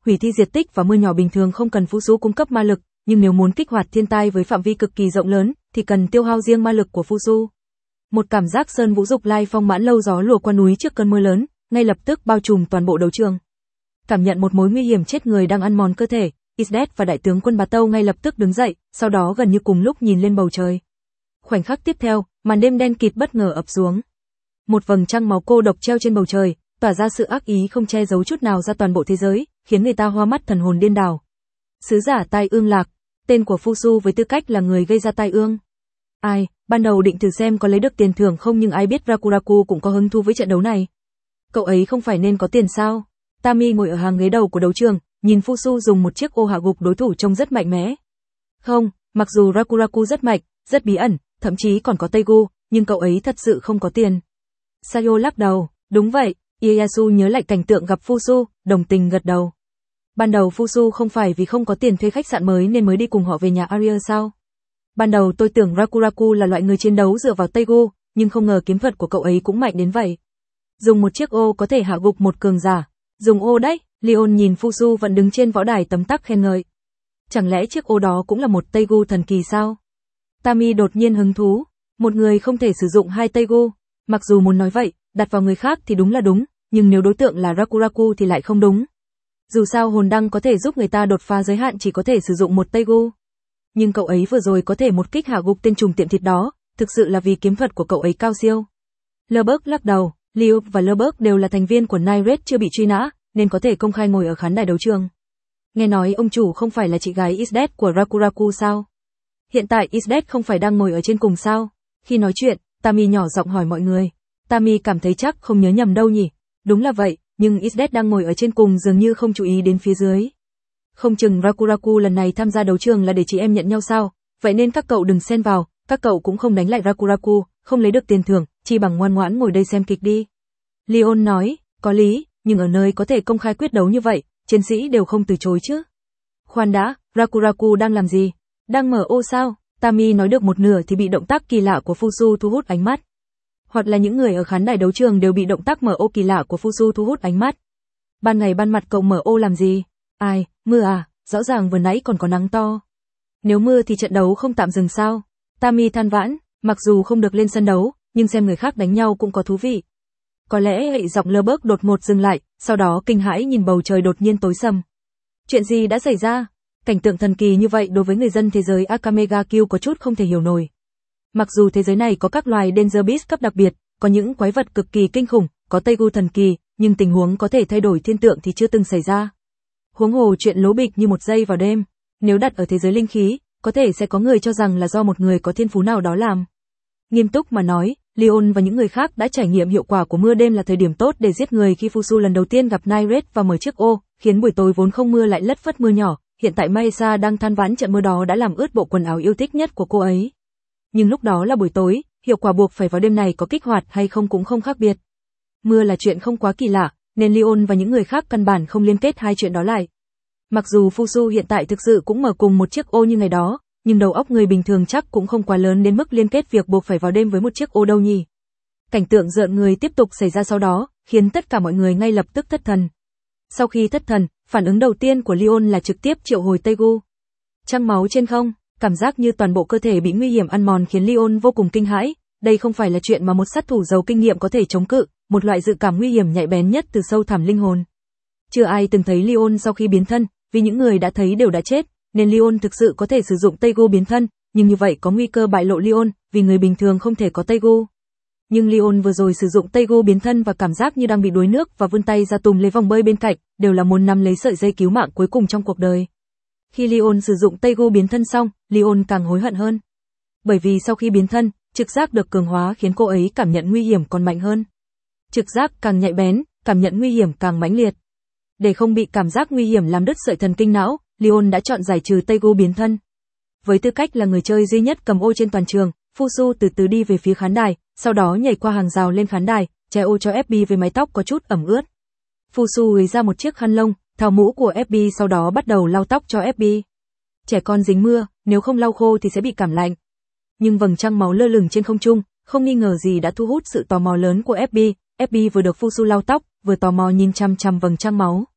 hủy thi diệt tích và mưa nhỏ bình thường không cần Fusu cung cấp ma lực, nhưng nếu muốn kích hoạt thiên tai với phạm vi cực kỳ rộng lớn, thì cần tiêu hao riêng ma lực của Fusu. Một cảm giác sơn vũ dục lai phong mãn lâu gió lùa qua núi trước cơn mưa lớn, ngay lập tức bao trùm toàn bộ đấu trường. Cảm nhận một mối nguy hiểm chết người đang ăn mòn cơ thể, Isdet và đại tướng quân Bá Tâu ngay lập tức đứng dậy, sau đó gần như cùng lúc nhìn lên bầu trời. Khoảnh khắc tiếp theo, màn đêm đen kịt bất ngờ ập xuống. Một vầng trăng máu cô độc treo trên bầu trời, tỏa ra sự ác ý không che giấu chút nào ra toàn bộ thế giới, khiến người ta hoa mắt thần hồn điên đảo. Sứ giả tai ương lạc, tên của Fusu với tư cách là người gây ra tai ương. Ai, ban đầu định thử xem có lấy được tiền thưởng không, nhưng ai biết Rakuraku cũng có hứng thú với trận đấu này. Cậu ấy không phải nên có tiền sao? Tami ngồi ở hàng ghế đầu của đấu trường, nhìn Fusu dùng một chiếc ô hạ gục đối thủ trông rất mạnh mẽ. Không, mặc dù Rakuraku rất mạnh, rất bí ẩn, thậm chí còn có Teigu, nhưng cậu ấy thật sự không có tiền. Sayo lắc đầu, đúng vậy. Ieyasu nhớ lại cảnh tượng gặp Fusu, đồng tình gật đầu. Ban đầu Fusu không phải vì không có tiền thuê khách sạn mới nên mới đi cùng họ về nhà Aria sao? Ban đầu tôi tưởng Rakuraku là loại người chiến đấu dựa vào Teigu, nhưng không ngờ kiếm thuật của cậu ấy cũng mạnh đến vậy. Dùng một chiếc ô có thể hạ gục một cường giả. Dùng ô đấy, Leon nhìn Fusu vẫn đứng trên võ đài tấm tắc khen ngợi. Chẳng lẽ chiếc ô đó cũng là một Teigu thần kỳ sao? Tami đột nhiên hứng thú. Một người không thể sử dụng hai Teigu. Mặc dù muốn nói vậy, đặt vào người khác thì đúng là đúng, nhưng nếu đối tượng là Rakuraku thì lại không đúng. Dù sao hồn đăng có thể giúp người ta đột phá giới hạn chỉ có thể sử dụng một Teigu. Nhưng cậu ấy vừa rồi có thể một kích hạ gục tên trùng tiệm thịt đó, thực sự là vì kiếm thuật của cậu ấy cao siêu. Lerberg lắc đầu, Liu và Lerberg đều là thành viên của Night chưa bị truy nã, nên có thể công khai ngồi ở khán đài đấu trường. Nghe nói ông chủ không phải là chị gái Isdet của Rakuraku sao? Hiện tại Isdet không phải đang ngồi ở trên cùng sao? Khi nói chuyện, Tami nhỏ giọng hỏi mọi người. Tami cảm thấy chắc không nhớ nhầm đâu nhỉ? Đúng là vậy, nhưng Isdet đang ngồi ở trên cùng dường như không chú ý đến phía dưới. Không chừng Rakuraku lần này tham gia đấu trường là để chị em nhận nhau sao? Vậy nên các cậu đừng xen vào, các cậu cũng không đánh lại Rakuraku, không lấy được tiền thưởng, chỉ bằng ngoan ngoãn ngồi đây xem kịch đi. Leon nói, có lý, nhưng ở nơi có thể công khai quyết đấu như vậy, chiến sĩ đều không từ chối chứ. Khoan đã, Rakuraku đang làm gì? Đang mở ô sao? Tami nói được một nửa thì bị động tác kỳ lạ của Fusu thu hút ánh mắt. Hoặc là những người ở khán đài đấu trường đều bị động tác mở ô kỳ lạ của Fusu thu hút ánh mắt. Ban ngày ban mặt cậu mở ô làm gì? Ai, mưa à, rõ ràng vừa nãy còn có nắng to. Nếu mưa thì trận đấu không tạm dừng sao? Tami than vãn, mặc dù không được lên sân đấu, nhưng xem người khác đánh nhau cũng có thú vị. Có lẽ hệ giọng Lerberg đột ngột dừng lại, sau đó kinh hãi nhìn bầu trời đột nhiên tối sầm. Chuyện gì đã xảy ra? Cảnh tượng thần kỳ như vậy đối với người dân thế giới Akamega Kill có chút không thể hiểu nổi. Mặc dù thế giới này có các loài Danger Beast cấp đặc biệt, có những quái vật cực kỳ kinh khủng, có Teigu thần kỳ, nhưng tình huống có thể thay đổi thiên tượng thì chưa từng xảy ra. Huống hồ chuyện lố bịch như một giây vào đêm, nếu đặt ở thế giới linh khí, có thể sẽ có người cho rằng là do một người có thiên phú nào đó làm. Nghiêm túc mà nói, Leon và những người khác đã trải nghiệm hiệu quả của mưa đêm là thời điểm tốt để giết người khi Fusu lần đầu tiên gặp Night và mở chiếc ô, khiến buổi tối vốn không mưa lại lất phất mưa nhỏ. Hiện tại Maesa đang than vãn trận mưa đó đã làm ướt bộ quần áo yêu thích nhất của cô ấy. Nhưng lúc đó là buổi tối, hiệu quả buộc phải vào đêm này có kích hoạt hay không cũng không khác biệt. Mưa là chuyện không quá kỳ lạ, nên Leon và những người khác căn bản không liên kết hai chuyện đó lại. Mặc dù Fusu hiện tại thực sự cũng mở cùng một chiếc ô như ngày đó, nhưng đầu óc người bình thường chắc cũng không quá lớn đến mức liên kết việc buộc phải vào đêm với một chiếc ô đâu nhỉ. Cảnh tượng rợn người tiếp tục xảy ra sau đó, khiến tất cả mọi người ngay lập tức thất thần. Sau khi thất thần, phản ứng đầu tiên của Leon là trực tiếp triệu hồi Teigu. Trăng máu trên không, cảm giác như toàn bộ cơ thể bị nguy hiểm ăn mòn khiến Leon vô cùng kinh hãi. Đây không phải là chuyện mà một sát thủ giàu kinh nghiệm có thể chống cự, một loại dự cảm nguy hiểm nhạy bén nhất từ sâu thẳm linh hồn. Chưa ai từng thấy Leon sau khi biến thân, vì những người đã thấy đều đã chết, nên Leon thực sự có thể sử dụng Teigu biến thân, nhưng như vậy có nguy cơ bại lộ Leon, vì người bình thường không thể có Teigu. Nhưng Leon vừa rồi sử dụng Teigu biến thân và cảm giác như đang bị đuối nước và vươn tay ra túm lấy vòng bơi bên cạnh, đều là muốn nắm lấy sợi dây cứu mạng cuối cùng trong cuộc đời. Khi Leon sử dụng Teigu biến thân xong, Leon càng hối hận hơn. Bởi vì sau khi biến thân, trực giác được cường hóa khiến cô ấy cảm nhận nguy hiểm còn mạnh hơn. Trực giác càng nhạy bén, cảm nhận nguy hiểm càng mãnh liệt. Để không bị cảm giác nguy hiểm làm đứt sợi thần kinh não, Leon đã chọn giải trừ Teigu biến thân. Với tư cách là người chơi duy nhất cầm ô trên toàn trường, Fusu từ từ đi về phía khán đài, sau đó nhảy qua hàng rào lên khán đài, che ô cho FB với mái tóc có chút ẩm ướt. Fusu lấy ra một chiếc khăn lông, tháo mũ của FB sau đó bắt đầu lau tóc cho FB. Trẻ con dính mưa, nếu không lau khô thì sẽ bị cảm lạnh. Nhưng vầng trăng máu lơ lửng trên không trung, không nghi ngờ gì đã thu hút sự tò mò lớn của FB. FB vừa được Fusu lau tóc, vừa tò mò nhìn chăm chăm vầng trăng máu.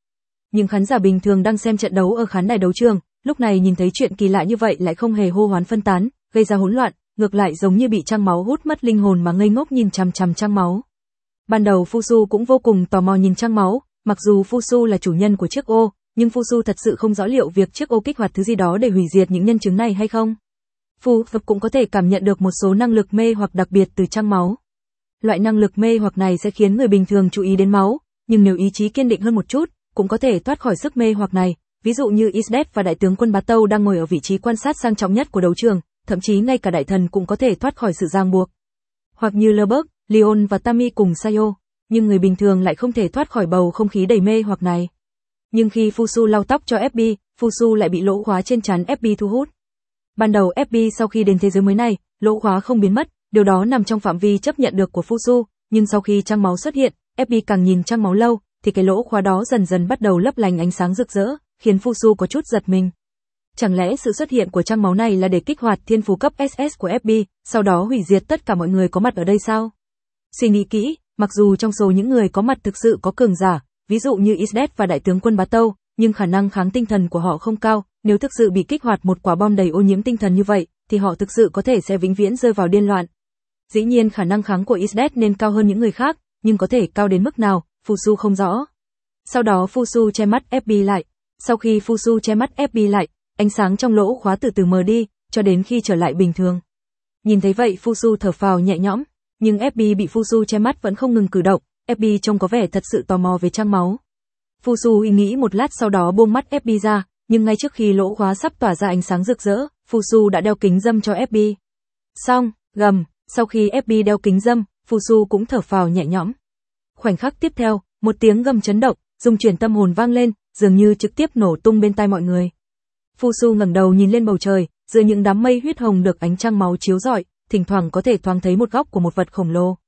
Nhưng khán giả bình thường đang xem trận đấu ở khán đài đấu trường, lúc này nhìn thấy chuyện kỳ lạ như vậy lại không hề hô hoán phân tán, gây ra hỗn loạn, ngược lại giống như bị Trang Máu hút mất linh hồn mà ngây ngốc nhìn chằm chằm Trang Máu. Ban đầu Fusu cũng vô cùng tò mò nhìn Trang Máu, mặc dù Fusu là chủ nhân của chiếc ô, nhưng Fusu thật sự không rõ liệu việc chiếc ô kích hoạt thứ gì đó để hủy diệt những nhân chứng này hay không. Fusu cũng có thể cảm nhận được một số năng lực mê hoặc đặc biệt từ Trang Máu. Loại năng lực mê hoặc này sẽ khiến người bình thường chú ý đến máu, nhưng nếu ý chí kiên định hơn một chút, cũng có thể thoát khỏi sức mê hoặc này. Ví dụ như Isdet và đại tướng quân Bá Tâu đang ngồi ở vị trí quan sát sang trọng nhất của đấu trường, thậm chí ngay cả đại thần cũng có thể thoát khỏi sự ràng buộc. Hoặc như Lerberg, Leon và Tammy cùng Sayo, nhưng người bình thường lại không thể thoát khỏi bầu không khí đầy mê hoặc này. Nhưng khi Fusu lau tóc cho FB, Fusu lại bị lỗ khóa trên trán FB thu hút. Ban đầu FB sau khi đến thế giới mới này, lỗ khóa không biến mất, điều đó nằm trong phạm vi chấp nhận được của Fusu, nhưng sau khi Trang Máu xuất hiện, FB càng nhìn Trang Máu lâu, thì cái lỗ khóa đó dần dần bắt đầu lấp lánh ánh sáng rực rỡ, khiến Fusu có chút giật mình. Chẳng lẽ sự xuất hiện của Trang Máu này là để kích hoạt thiên phú cấp SS của FB, sau đó hủy diệt tất cả mọi người có mặt ở đây sao? Suy nghĩ kỹ, mặc dù trong số những người có mặt thực sự có cường giả, ví dụ như Isdet và đại tướng quân Bá Tâu, nhưng khả năng kháng tinh thần của họ không cao, nếu thực sự bị kích hoạt một quả bom đầy ô nhiễm tinh thần như vậy, thì họ thực sự có thể sẽ vĩnh viễn rơi vào điên loạn. Dĩ nhiên khả năng kháng của Isdet nên cao hơn những người khác, nhưng có thể cao đến mức nào, Fusu không rõ. Sau đó Fusu che mắt FB lại. Sau khi Fusu che mắt FB lại, ánh sáng trong lỗ khóa từ từ mờ đi, cho đến khi trở lại bình thường. Nhìn thấy vậy Fusu thở phào nhẹ nhõm, nhưng FB bị Fusu che mắt vẫn không ngừng cử động, FB trông có vẻ thật sự tò mò về Trang Máu. Fusu nghĩ một lát sau đó buông mắt FB ra, nhưng ngay trước khi lỗ khóa sắp tỏa ra ánh sáng rực rỡ, Fusu đã đeo kính râm cho FB. Xong, gầm, sau khi FB đeo kính râm, Fusu cũng thở phào nhẹ nhõm. Khoảnh khắc tiếp theo, một tiếng gầm chấn động, rung chuyển tâm hồn vang lên, dường như trực tiếp nổ tung bên tai mọi người. Fusu ngẩng đầu nhìn lên bầu trời, giữa những đám mây huyết hồng được ánh trăng máu chiếu rọi, thỉnh thoảng có thể thoáng thấy một góc của một vật khổng lồ.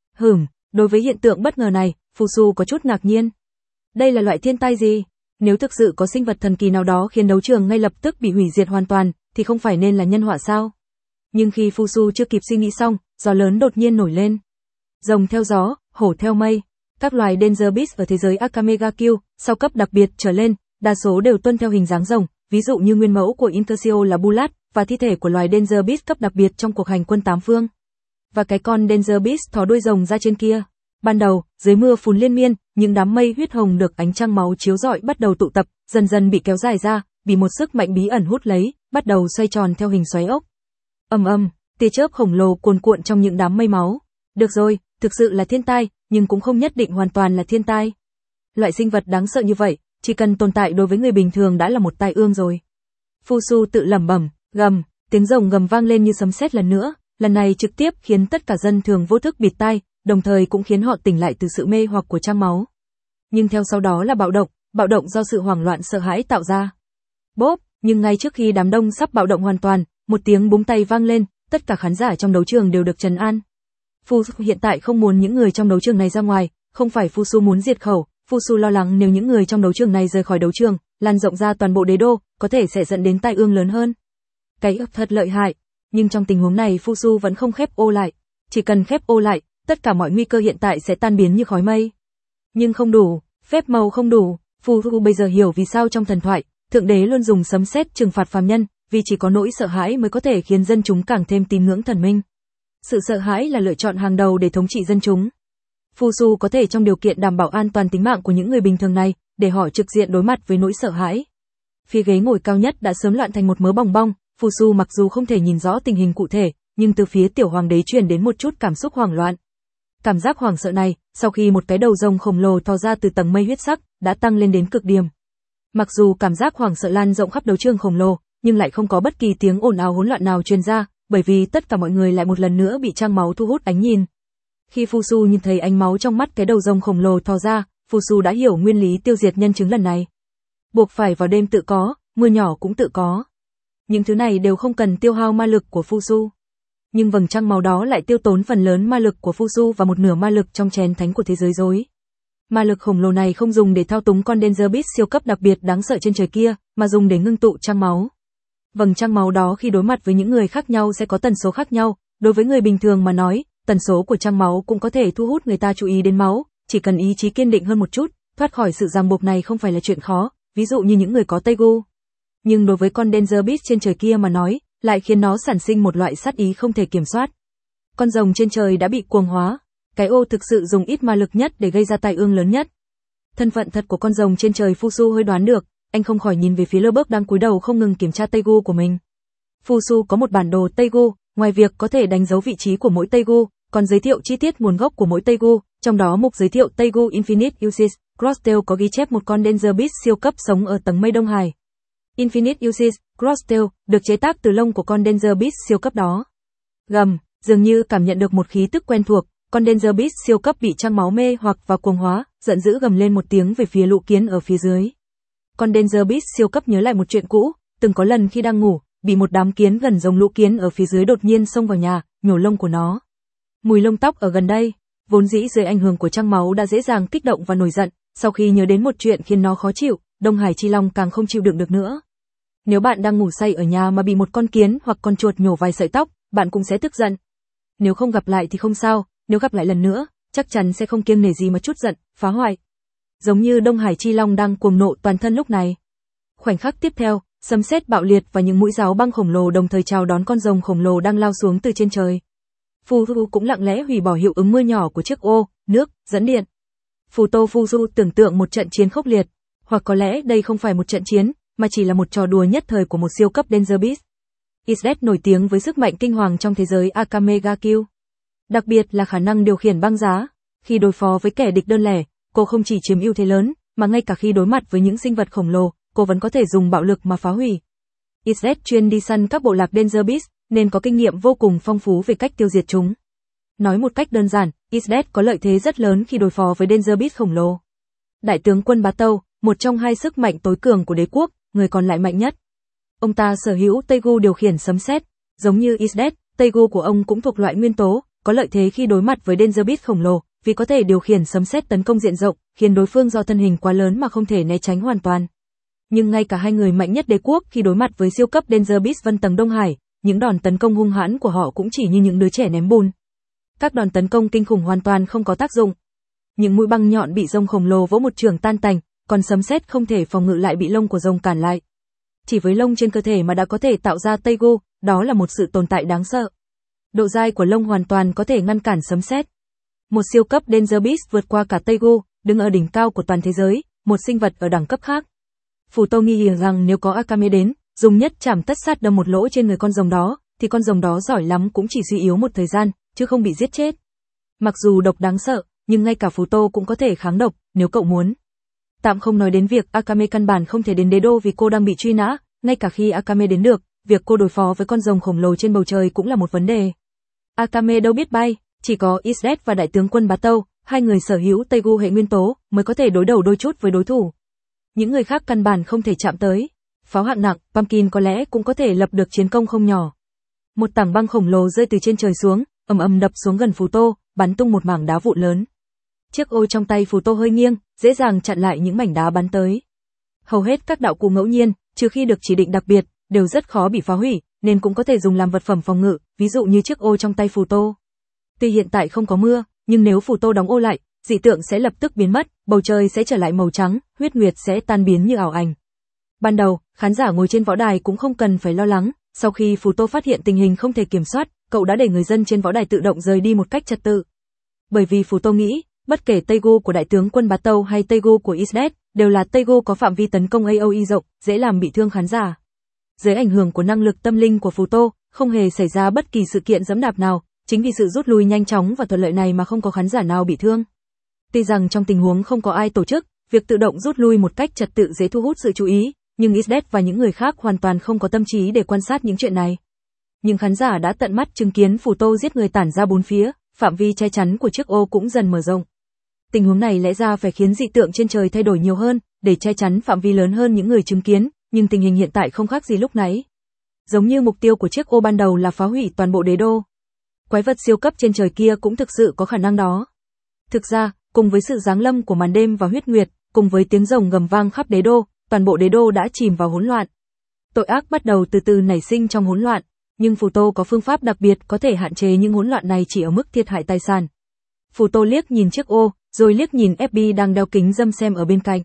Đối với hiện tượng bất ngờ này, Fusu có chút ngạc nhiên. Đây là loại thiên tai gì? Nếu thực sự có sinh vật thần kỳ nào đó khiến đấu trường ngay lập tức bị hủy diệt hoàn toàn, thì không phải nên là nhân họa sao? Nhưng khi Fusu chưa kịp suy nghĩ xong, gió lớn đột nhiên nổi lên. Rồng theo gió, hổ theo mây. Các loài Danger Beast ở thế giới Akamega Kill, sau cấp đặc biệt trở lên, đa số đều tuân theo hình dáng rồng, ví dụ như nguyên mẫu của Intersio là Bulat, và thi thể của loài Danger Beast cấp đặc biệt trong cuộc hành quân tám phương. Và cái con Danger Beast thò đuôi rồng ra trên kia. Ban đầu, dưới mưa phùn liên miên, những đám mây huyết hồng được ánh trăng máu chiếu rọi bắt đầu tụ tập, dần dần bị kéo dài ra, bị một sức mạnh bí ẩn hút lấy, bắt đầu xoay tròn theo hình xoáy ốc. Tia chớp khổng lồ cuồn cuộn trong những đám mây máu. Được rồi, thực sự là thiên tai, nhưng cũng không nhất định hoàn toàn là thiên tai. Loại sinh vật đáng sợ như vậy, chỉ cần tồn tại đối với người bình thường đã là một tai ương rồi. Fusu tự lẩm bẩm, gầm, tiếng rồng gầm vang lên như sấm sét lần nữa, lần này trực tiếp khiến tất cả dân thường vô thức bịt tai, đồng thời cũng khiến họ tỉnh lại từ sự mê hoặc của Trang Máu. Nhưng theo sau đó là bạo động do sự hoảng loạn sợ hãi tạo ra. Bốp, nhưng ngay trước khi đám đông sắp bạo động hoàn toàn, một tiếng búng tay vang lên, tất cả khán giả trong đấu trường đều được trấn an. Fusu hiện tại không muốn những người trong đấu trường này ra ngoài, không phải Fusu muốn diệt khẩu, Fusu lo lắng nếu những người trong đấu trường này rời khỏi đấu trường, lan rộng ra toàn bộ đế đô, có thể sẽ dẫn đến tai ương lớn hơn. Cái ấp thật lợi hại, nhưng trong tình huống này Fusu vẫn không khép ô lại. Chỉ cần khép ô lại, tất cả mọi nguy cơ hiện tại sẽ tan biến như khói mây. Nhưng không đủ, phép màu không đủ, Fusu bây giờ hiểu vì sao trong thần thoại, Thượng Đế luôn dùng sấm sét trừng phạt phàm nhân, vì chỉ có nỗi sợ hãi mới có thể khiến dân chúng càng thêm tín ngưỡng thần minh. Sự sợ hãi là lựa chọn hàng đầu để thống trị dân chúng. Fusu có thể trong điều kiện đảm bảo an toàn tính mạng của những người bình thường này, để họ trực diện đối mặt với nỗi sợ hãi. Phía ghế ngồi cao nhất đã sớm loạn thành một mớ bòng bong, Fusu mặc dù không thể nhìn rõ tình hình cụ thể, nhưng từ phía tiểu hoàng đế truyền đến một chút cảm xúc hoảng loạn. Cảm giác hoảng sợ này, sau khi một cái đầu rồng khổng lồ thò ra từ tầng mây huyết sắc, đã tăng lên đến cực điểm. Mặc dù cảm giác hoảng sợ lan rộng khắp đấu trường khổng lồ, nhưng lại không có bất kỳ tiếng ồn ào hỗn loạn nào truyền ra, bởi vì tất cả mọi người lại một lần nữa bị Trang Máu thu hút ánh nhìn. Khi Fusu nhìn thấy ánh máu trong mắt cái đầu rồng khổng lồ thò ra, Fusu đã hiểu nguyên lý tiêu diệt nhân chứng lần này. Buộc phải vào đêm tự có, mưa nhỏ cũng tự có. Những thứ này đều không cần tiêu hao ma lực của Fusu. Nhưng vầng trăng màu đó lại tiêu tốn phần lớn ma lực của Fusu và một nửa ma lực trong chén thánh của thế giới rối. Ma lực khổng lồ này không dùng để thao túng con Danger Beast siêu cấp đặc biệt đáng sợ trên trời kia, mà dùng để ngưng tụ trăng máu. Vầng trăng máu đó khi đối mặt với những người khác nhau sẽ có tần số khác nhau, đối với người bình thường mà nói, tần số của trăng máu cũng có thể thu hút người ta chú ý đến máu, chỉ cần ý chí kiên định hơn một chút, Thoát khỏi sự ràng buộc này không phải là chuyện khó, ví dụ như những người có Tegu. Nhưng đối với con Danger Beast trên trời kia mà nói, lại khiến nó sản sinh một loại sát ý không thể kiểm soát. Con rồng trên trời đã bị cuồng hóa, cái ô thực sự dùng ít ma lực nhất để gây ra tai ương lớn nhất. Thân phận thật của con rồng trên trời Fusu hơi đoán được, anh không khỏi nhìn về phía Lurberg đang cúi đầu không ngừng kiểm tra Tegu của mình. Fusu có một bản đồ Tegu, ngoài việc có thể đánh dấu vị trí của mỗi Tegu, còn giới thiệu chi tiết nguồn gốc của mỗi Tegu, trong đó mục giới thiệu Tegu Infinite Usis, Crosstail có ghi chép một con Danger Beast siêu cấp sống ở tầng mây Đông Hải. Infinite Usis, Crosstail, được chế tác từ lông của con Danger Beast siêu cấp đó. Gầm, dường như cảm nhận được một khí tức quen thuộc, con Danger Beast siêu cấp bị trăng máu mê hoặc và cuồng hóa, giận dữ gầm lên một tiếng về phía lũ kiến ở phía dưới. Con Danger Beast siêu cấp nhớ lại một chuyện cũ, từng có lần khi đang ngủ, bị một đám kiến gần giống lũ kiến ở phía dưới đột nhiên xông vào nhà, nhổ lông của nó. Mùi lông tóc ở gần đây, vốn dĩ dưới ảnh hưởng của trăng máu đã dễ dàng kích động và nổi giận, sau khi nhớ đến một chuyện khiến nó khó chịu, Đông Hải Chi Long càng không chịu đựng được nữa. Nếu bạn đang ngủ say ở nhà mà bị một con kiến hoặc con chuột nhổ vài sợi tóc, bạn cũng sẽ tức giận. Nếu không gặp lại thì không sao, nếu gặp lại lần nữa, chắc chắn sẽ không kiêng nể gì mà trút giận, phá hoại. Giống như Đông Hải Chi Long đang cuồng nộ toàn thân lúc này. Khoảnh khắc tiếp theo, sấm sét bạo liệt và những mũi giáo băng khổng lồ đồng thời chào đón con rồng khổng lồ đang lao xuống từ trên trời. Fusu cũng lặng lẽ hủy bỏ hiệu ứng mưa nhỏ của chiếc ô, nước, dẫn điện. Fusu tưởng tượng một trận chiến khốc liệt, hoặc có lẽ đây không phải một trận chiến, mà chỉ là một trò đùa nhất thời của một siêu cấp Danger Beast. Isdet nổi tiếng với sức mạnh kinh hoàng trong thế giới Akame ga Kill. Đặc biệt là khả năng điều khiển băng giá. Khi đối phó với kẻ địch đơn lẻ, cô không chỉ chiếm ưu thế lớn, mà ngay cả khi đối mặt với những sinh vật khổng lồ, cô vẫn có thể dùng bạo lực mà phá hủy. Isdet chuyên đi săn các bộ lạc Danger Beast, nên có kinh nghiệm vô cùng phong phú về cách tiêu diệt chúng. Nói một cách đơn giản, Isdet có lợi thế rất lớn khi đối phó với Danger Beast khổng lồ. Đại tướng quân Bá Tâu, một trong hai sức mạnh tối cường của đế quốc, người còn lại mạnh nhất. Ông ta sở hữu Tegu điều khiển sấm sét, giống như Isdet, Tegu của ông cũng thuộc loại nguyên tố, có lợi thế khi đối mặt với Danger Beast khổng lồ, vì có thể điều khiển sấm sét tấn công diện rộng, khiến đối phương do thân hình quá lớn mà không thể né tránh hoàn toàn. Nhưng ngay cả hai người mạnh nhất đế quốc khi đối mặt với siêu cấp Danger Beast Vân tầng Đông Hải, những đòn tấn công hung hãn của họ cũng chỉ như những đứa trẻ ném bùn. Các đòn tấn công kinh khủng hoàn toàn không có tác dụng. Những mũi băng nhọn bị rồng khổng lồ vỗ một trường tan tành, còn sấm sét không thể phòng ngự lại bị lông của rồng cản lại. Chỉ với lông trên cơ thể mà đã có thể tạo ra Tegu, đó là một sự tồn tại đáng sợ. Độ dai của lông hoàn toàn có thể ngăn cản sấm sét. Một siêu cấp Danger Beast vượt qua cả Tegu, đứng ở đỉnh cao của toàn thế giới, một sinh vật ở đẳng cấp khác. Futo nghi rằng nếu có Akame đến, dùng nhất chảm tất sát đâm một lỗ trên người con rồng đó, thì con rồng đó giỏi lắm cũng chỉ suy yếu một thời gian, chứ không bị giết chết. Mặc dù độc đáng sợ, nhưng ngay cả Futo cũng có thể kháng độc, nếu cậu muốn. Tạm không nói đến việc Akame căn bản không thể đến đế đô vì cô đang bị truy nã, ngay cả khi Akame đến được, việc cô đối phó với con rồng khổng lồ trên bầu trời cũng là một vấn đề. Akame đâu biết bay, chỉ có Isdet và đại tướng quân Bá Tâu, hai người sở hữu Tegu hệ nguyên tố, mới có thể đối đầu đôi chút với đối thủ. Những người khác căn bản không thể chạm tới. Pháo hạng nặng, Pumpkin có lẽ cũng có thể lập được chiến công không nhỏ. Một tảng băng khổng lồ rơi từ trên trời xuống, ầm ầm đập xuống gần Futo, bắn tung một mảng đá vụn lớn. Chiếc ô trong tay Futo hơi nghiêng, dễ dàng chặn lại những mảnh đá bắn tới. Hầu hết các đạo cụ ngẫu nhiên, trừ khi được chỉ định đặc biệt, đều rất khó bị phá hủy, nên cũng có thể dùng làm vật phẩm phòng ngự, ví dụ như chiếc ô trong tay Futo. Tuy hiện tại không có mưa, nhưng nếu Futo đóng ô lại, dị tượng sẽ lập tức biến mất, bầu trời sẽ trở lại màu trắng, huyết nguyệt sẽ tan biến như ảo ảnh. Ban đầu, khán giả ngồi trên võ đài cũng không cần phải lo lắng, sau khi Futo phát hiện tình hình không thể kiểm soát, cậu đã để người dân trên võ đài tự động rời đi một cách trật tự. Bởi vì Futo nghĩ, bất kể Tegu của đại tướng quân Bá Tâu hay Tegu của Isdet, đều là Tegu có phạm vi tấn công AoE rộng, dễ làm bị thương khán giả. Dưới ảnh hưởng của năng lực tâm linh của Futo, không hề xảy ra bất kỳ sự kiện giẫm đạp nào, chính vì sự rút lui nhanh chóng và thuận lợi này mà không có khán giả nào bị thương. Tuy rằng trong tình huống không có ai tổ chức, việc tự động rút lui một cách trật tự dễ thu hút sự chú ý, nhưng Isdet và những người khác hoàn toàn không có tâm trí để quan sát những chuyện này. Nhưng khán giả đã tận mắt chứng kiến Futo giết người tản ra bốn phía, phạm vi che chắn của chiếc ô cũng dần mở rộng. Tình huống này lẽ ra phải khiến dị tượng trên trời thay đổi nhiều hơn, để che chắn phạm vi lớn hơn những người chứng kiến, nhưng tình hình hiện tại không khác gì lúc nãy. Giống như mục tiêu của chiếc ô ban đầu là phá hủy toàn bộ đế đô. Quái vật siêu cấp trên trời kia cũng thực sự có khả năng đó. Thực ra, cùng với sự giáng lâm của màn đêm và huyết nguyệt, cùng với tiếng rồng gầm vang khắp đế đô, toàn bộ đế đô đã chìm vào hỗn loạn. Tội ác bắt đầu từ từ nảy sinh trong hỗn loạn, nhưng Futo có phương pháp đặc biệt có thể hạn chế những hỗn loạn này chỉ ở mức thiệt hại tài sản. Futo liếc nhìn chiếc ô, rồi liếc nhìn FB đang đeo kính râm xem ở bên cạnh.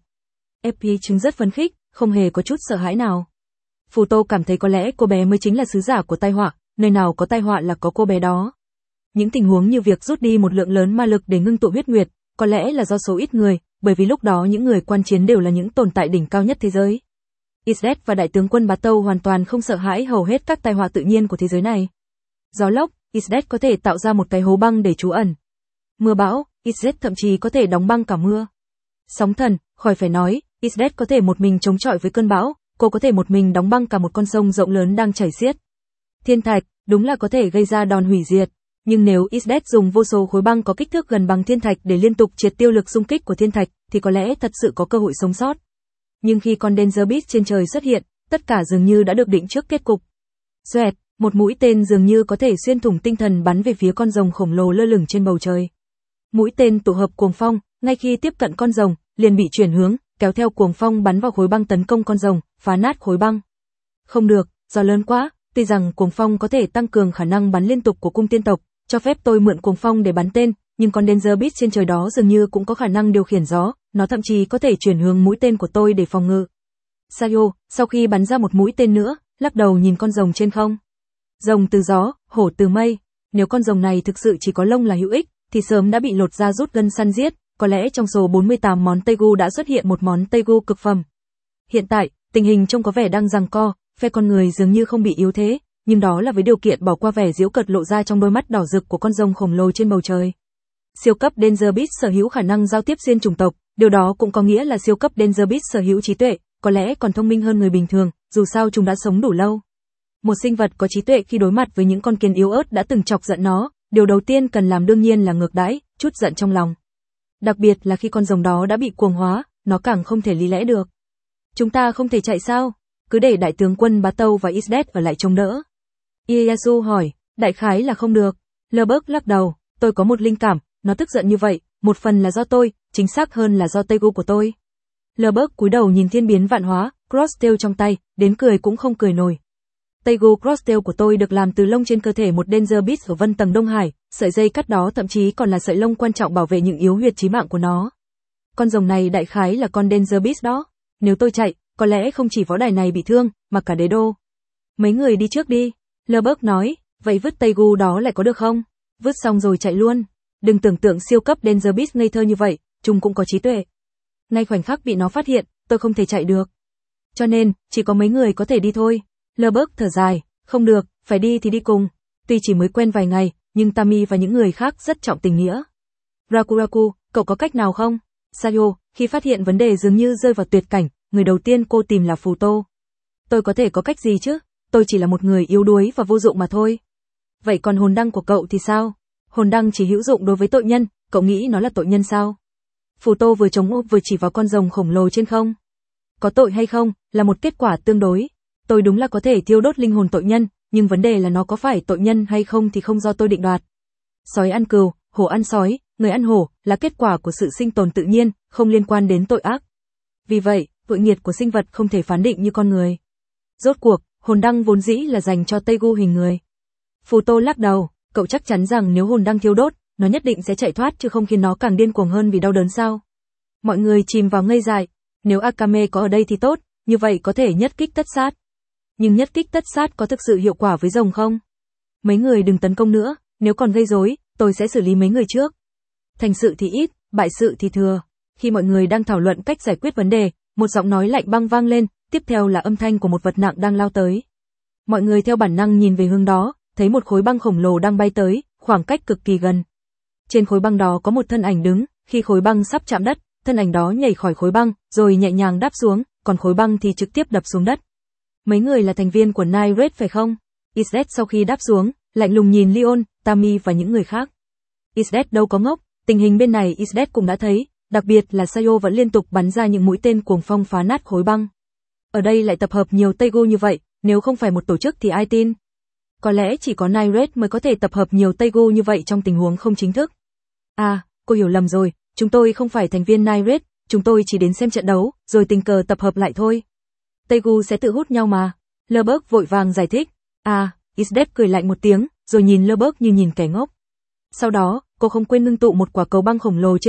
FB chứng rất phấn khích, không hề có chút sợ hãi nào. Phù Tô cảm thấy có lẽ cô bé mới chính là sứ giả của tai họa, nơi nào có tai họa là có cô bé đó. Những tình huống như việc rút đi một lượng lớn ma lực để ngưng tụ huyết nguyệt, có lẽ là do số ít người, bởi vì lúc đó những người quan chiến đều là những tồn tại đỉnh cao nhất thế giới. Izet và đại tướng quân Bá Tâu hoàn toàn không sợ hãi hầu hết các tai họa tự nhiên của thế giới này. Gió lốc, Izet có thể tạo ra một cái hố băng để trú ẩn. Mưa bão, Izet thậm chí có thể đóng băng cả mưa. Sóng thần, khỏi phải nói, Izet có thể một mình chống chọi với cơn bão, cô có thể một mình đóng băng cả một con sông rộng lớn đang chảy xiết. Thiên thạch, đúng là có thể gây ra đòn hủy diệt, nhưng nếu Izet dùng vô số khối băng có kích thước gần bằng thiên thạch để liên tục triệt tiêu lực xung kích của thiên thạch, thì có lẽ thật sự có cơ hội sống sót. Nhưng khi con Danger Beast trên trời xuất hiện, tất cả dường như đã được định trước kết cục. Xoẹt, một mũi tên dường như có thể xuyên thủng tinh thần bắn về phía con rồng khổng lồ lơ lửng trên bầu trời. Mũi tên tụ hợp cuồng phong, ngay khi tiếp cận con rồng, liền bị chuyển hướng, kéo theo cuồng phong bắn vào khối băng tấn công con rồng, phá nát khối băng. Không được, gió lớn quá, tuy rằng cuồng phong có thể tăng cường khả năng bắn liên tục của cung tiên tộc, cho phép tôi mượn cuồng phong để bắn tên, nhưng con Danger Beast trên trời đó dường như cũng có khả năng điều khiển gió, nó thậm chí có thể chuyển hướng mũi tên của tôi để phòng ngự. Sayo, sau khi bắn ra một mũi tên nữa, lắc đầu nhìn con rồng trên không. Rồng từ gió, hổ từ mây, nếu con rồng này thực sự chỉ có lông là hữu ích, thì sớm đã bị lột ra rút gân săn giết, có lẽ trong số 48 món Tegu đã xuất hiện một món Tegu cực phẩm. Hiện tại, tình hình trông có vẻ đang giằng co, phe con người dường như không bị yếu thế, nhưng đó là với điều kiện bỏ qua vẻ giễu cợt lộ ra trong đôi mắt đỏ rực của con rồng khổng lồ trên bầu trời. Siêu cấp Danger Beast sở hữu khả năng giao tiếp xuyên chủng tộc, điều đó cũng có nghĩa là siêu cấp Danger Beast sở hữu trí tuệ, có lẽ còn thông minh hơn người bình thường, dù sao chúng đã sống đủ lâu. Một sinh vật có trí tuệ khi đối mặt với những con kiến yếu ớt đã từng chọc giận nó, điều đầu tiên cần làm đương nhiên là ngược đãi, chút giận trong lòng. Đặc biệt là khi con rồng đó đã bị cuồng hóa, nó càng không thể lý lẽ được. Chúng ta không thể chạy sao? Cứ để đại tướng quân Bá Tâu và Izet ở lại chống đỡ. Ieyasu hỏi, đại khái là không được. Lurberg lắc đầu, tôi có một linh cảm, nó tức giận như vậy, một phần là do tôi, chính xác hơn là do Tegu của tôi. Lurberg cúi đầu nhìn thiên biến vạn hóa, Crosstail trong tay, đến cười cũng không cười nổi. Tegu Crosstail của tôi được làm từ lông trên cơ thể một Danger Beast ở Vân Tầng Đông Hải, sợi dây cắt đó thậm chí còn là sợi lông quan trọng bảo vệ những yếu huyệt chí mạng của nó. Con rồng này đại khái là con Danger Beast đó. Nếu tôi chạy, có lẽ không chỉ võ đài này bị thương, mà cả đế đô. Mấy người đi trước đi. Lurberg nói, vậy vứt Tegu đó lại có được không? Vứt xong rồi chạy luôn. Đừng tưởng tượng siêu cấp Danger Beast ngây thơ như vậy, chúng cũng có trí tuệ. Ngay khoảnh khắc bị nó phát hiện, tôi không thể chạy được. Cho nên, chỉ có mấy người có thể đi thôi. Lurberg thở dài, không được, phải đi thì đi cùng. Tuy chỉ mới quen vài ngày, nhưng Tami và những người khác rất trọng tình nghĩa. Rakuraku, cậu có cách nào không? Sayo, khi phát hiện vấn đề dường như rơi vào tuyệt cảnh, người đầu tiên cô tìm là Phù Tô. Tôi có thể có cách gì chứ? Tôi chỉ là một người yếu đuối và vô dụng mà thôi. Vậy còn hồn đăng của cậu thì sao? Hồn đăng chỉ hữu dụng đối với tội nhân, cậu nghĩ nó là tội nhân sao? Phù Tô vừa chống úp vừa chỉ vào con rồng khổng lồ trên không. Có tội hay không, là một kết quả tương đối. Tôi đúng là có thể thiêu đốt linh hồn tội nhân, nhưng vấn đề là nó có phải tội nhân hay không thì không do tôi định đoạt. Sói ăn cừu, hổ ăn sói, người ăn hổ, là kết quả của sự sinh tồn tự nhiên, không liên quan đến tội ác. Vì vậy, tội nghiệt của sinh vật không thể phán định như con người. Rốt cuộc, hồn đăng vốn dĩ là dành cho Tegu hình người. Phù Tô lắc đầu, cậu chắc chắn rằng nếu hồn đăng thiêu đốt, nó nhất định sẽ chạy thoát chứ không khiến nó càng điên cuồng hơn vì đau đớn sao? Mọi người chìm vào ngây dại, nếu Akame có ở đây thì tốt, như vậy có thể nhất kích tất sát. Nhưng nhất kích tất sát có thực sự hiệu quả với rồng không? Mấy người đừng tấn công nữa, nếu còn gây rối, tôi sẽ xử lý mấy người trước. Thành sự thì ít, bại sự thì thừa. Khi mọi người đang thảo luận cách giải quyết vấn đề, một giọng nói lạnh băng vang lên, tiếp theo là âm thanh của một vật nặng đang lao tới. Mọi người theo bản năng nhìn về hướng đó, thấy một khối băng khổng lồ đang bay tới, khoảng cách cực kỳ gần. Trên khối băng đó có một thân ảnh đứng, khi khối băng sắp chạm đất, thân ảnh đó nhảy khỏi khối băng, rồi nhẹ nhàng đáp xuống, còn khối băng thì trực tiếp đập xuống đất. Mấy người là thành viên của Night Raid phải không? Izet sau khi đáp xuống, lạnh lùng nhìn Leon, Tami và những người khác. Izet đâu có ngốc, tình hình bên này Izet cũng đã thấy, đặc biệt là Sayo vẫn liên tục bắn ra những mũi tên cuồng phong phá nát khối băng. Ở đây lại tập hợp nhiều Tegu như vậy, nếu không phải một tổ chức thì ai tin? Có lẽ chỉ có Night Raid mới có thể tập hợp nhiều Tegu như vậy trong tình huống không chính thức. À, cô hiểu lầm rồi, chúng tôi không phải thành viên Night Raid, chúng tôi chỉ đến xem trận đấu, rồi tình cờ tập hợp lại thôi. Tegu sẽ tự hút nhau mà. Lurberg vội vàng giải thích. À, Izet cười lạnh một tiếng, rồi nhìn Lurberg như nhìn kẻ ngốc. Sau đó, cô không quên ngưng tụ một quả cầu băng khổng lồ trên không,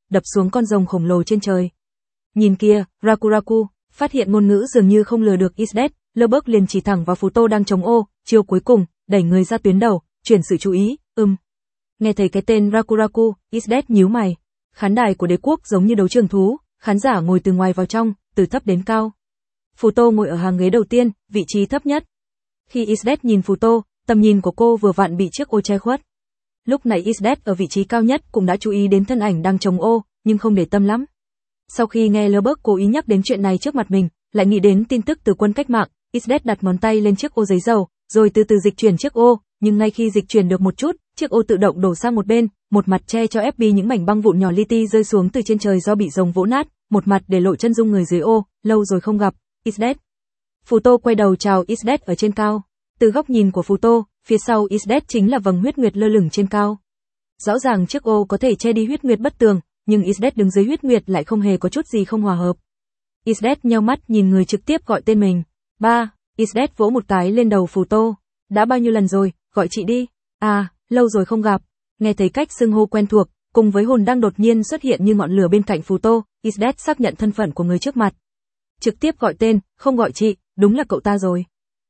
đập xuống con rồng khổng lồ trên trời. Nhìn kia, Rakuraku, phát hiện ngôn ngữ dường như không lừa được Isdet, Lubbock liền chỉ thẳng vào Futo đang chống ô, chiêu cuối cùng, đẩy người ra tuyến đầu, chuyển sự chú ý, Nghe thấy cái tên Rakuraku, Isdet nhíu mày. Khán đài của đế quốc giống như đấu trường thú, khán giả ngồi từ ngoài vào trong, từ thấp đến cao. Futo ngồi ở hàng ghế đầu tiên, vị trí thấp nhất. Khi Isdet nhìn Futo, tầm nhìn của cô vừa vặn bị chiếc ô che khuất. Lúc này Isdet ở vị trí cao nhất cũng đã chú ý đến thân ảnh đang chống ô, nhưng không để tâm lắm. Sau khi nghe Lubbock cố ý nhắc đến chuyện này trước mặt mình, lại nghĩ đến tin tức từ quân cách mạng, Isdet đặt ngón tay lên chiếc ô giấy dầu, rồi từ từ dịch chuyển chiếc ô, nhưng ngay khi dịch chuyển được một chút, chiếc ô tự động đổ sang một bên, một mặt che cho FB những mảnh băng vụn nhỏ li ti rơi xuống từ trên trời do bị rồng vỗ nát, một mặt để lộ chân dung người dưới ô, lâu rồi không gặp, Isdet. Futo quay đầu chào Isdet ở trên cao. Từ góc nhìn của Futo, phía sau Isdet chính là vầng huyết nguyệt lơ lửng trên cao. Rõ ràng chiếc ô có thể che đi huyết nguyệt bất tường, nhưng Isdet đứng dưới huyết nguyệt lại không hề có chút gì không hòa hợp. Isdet nheo mắt nhìn người trực tiếp gọi tên mình. Ba, Isdet vỗ một cái lên đầu Futo. Đã bao nhiêu lần rồi, gọi chị đi. À, lâu rồi không gặp. Nghe thấy cách xưng hô quen thuộc, cùng với hồn đang đột nhiên xuất hiện như ngọn lửa bên cạnh Futo, Isdet xác nhận thân phận của người trước mặt. Trực tiếp gọi tên, không gọi chị, đúng là cậu ta rồi.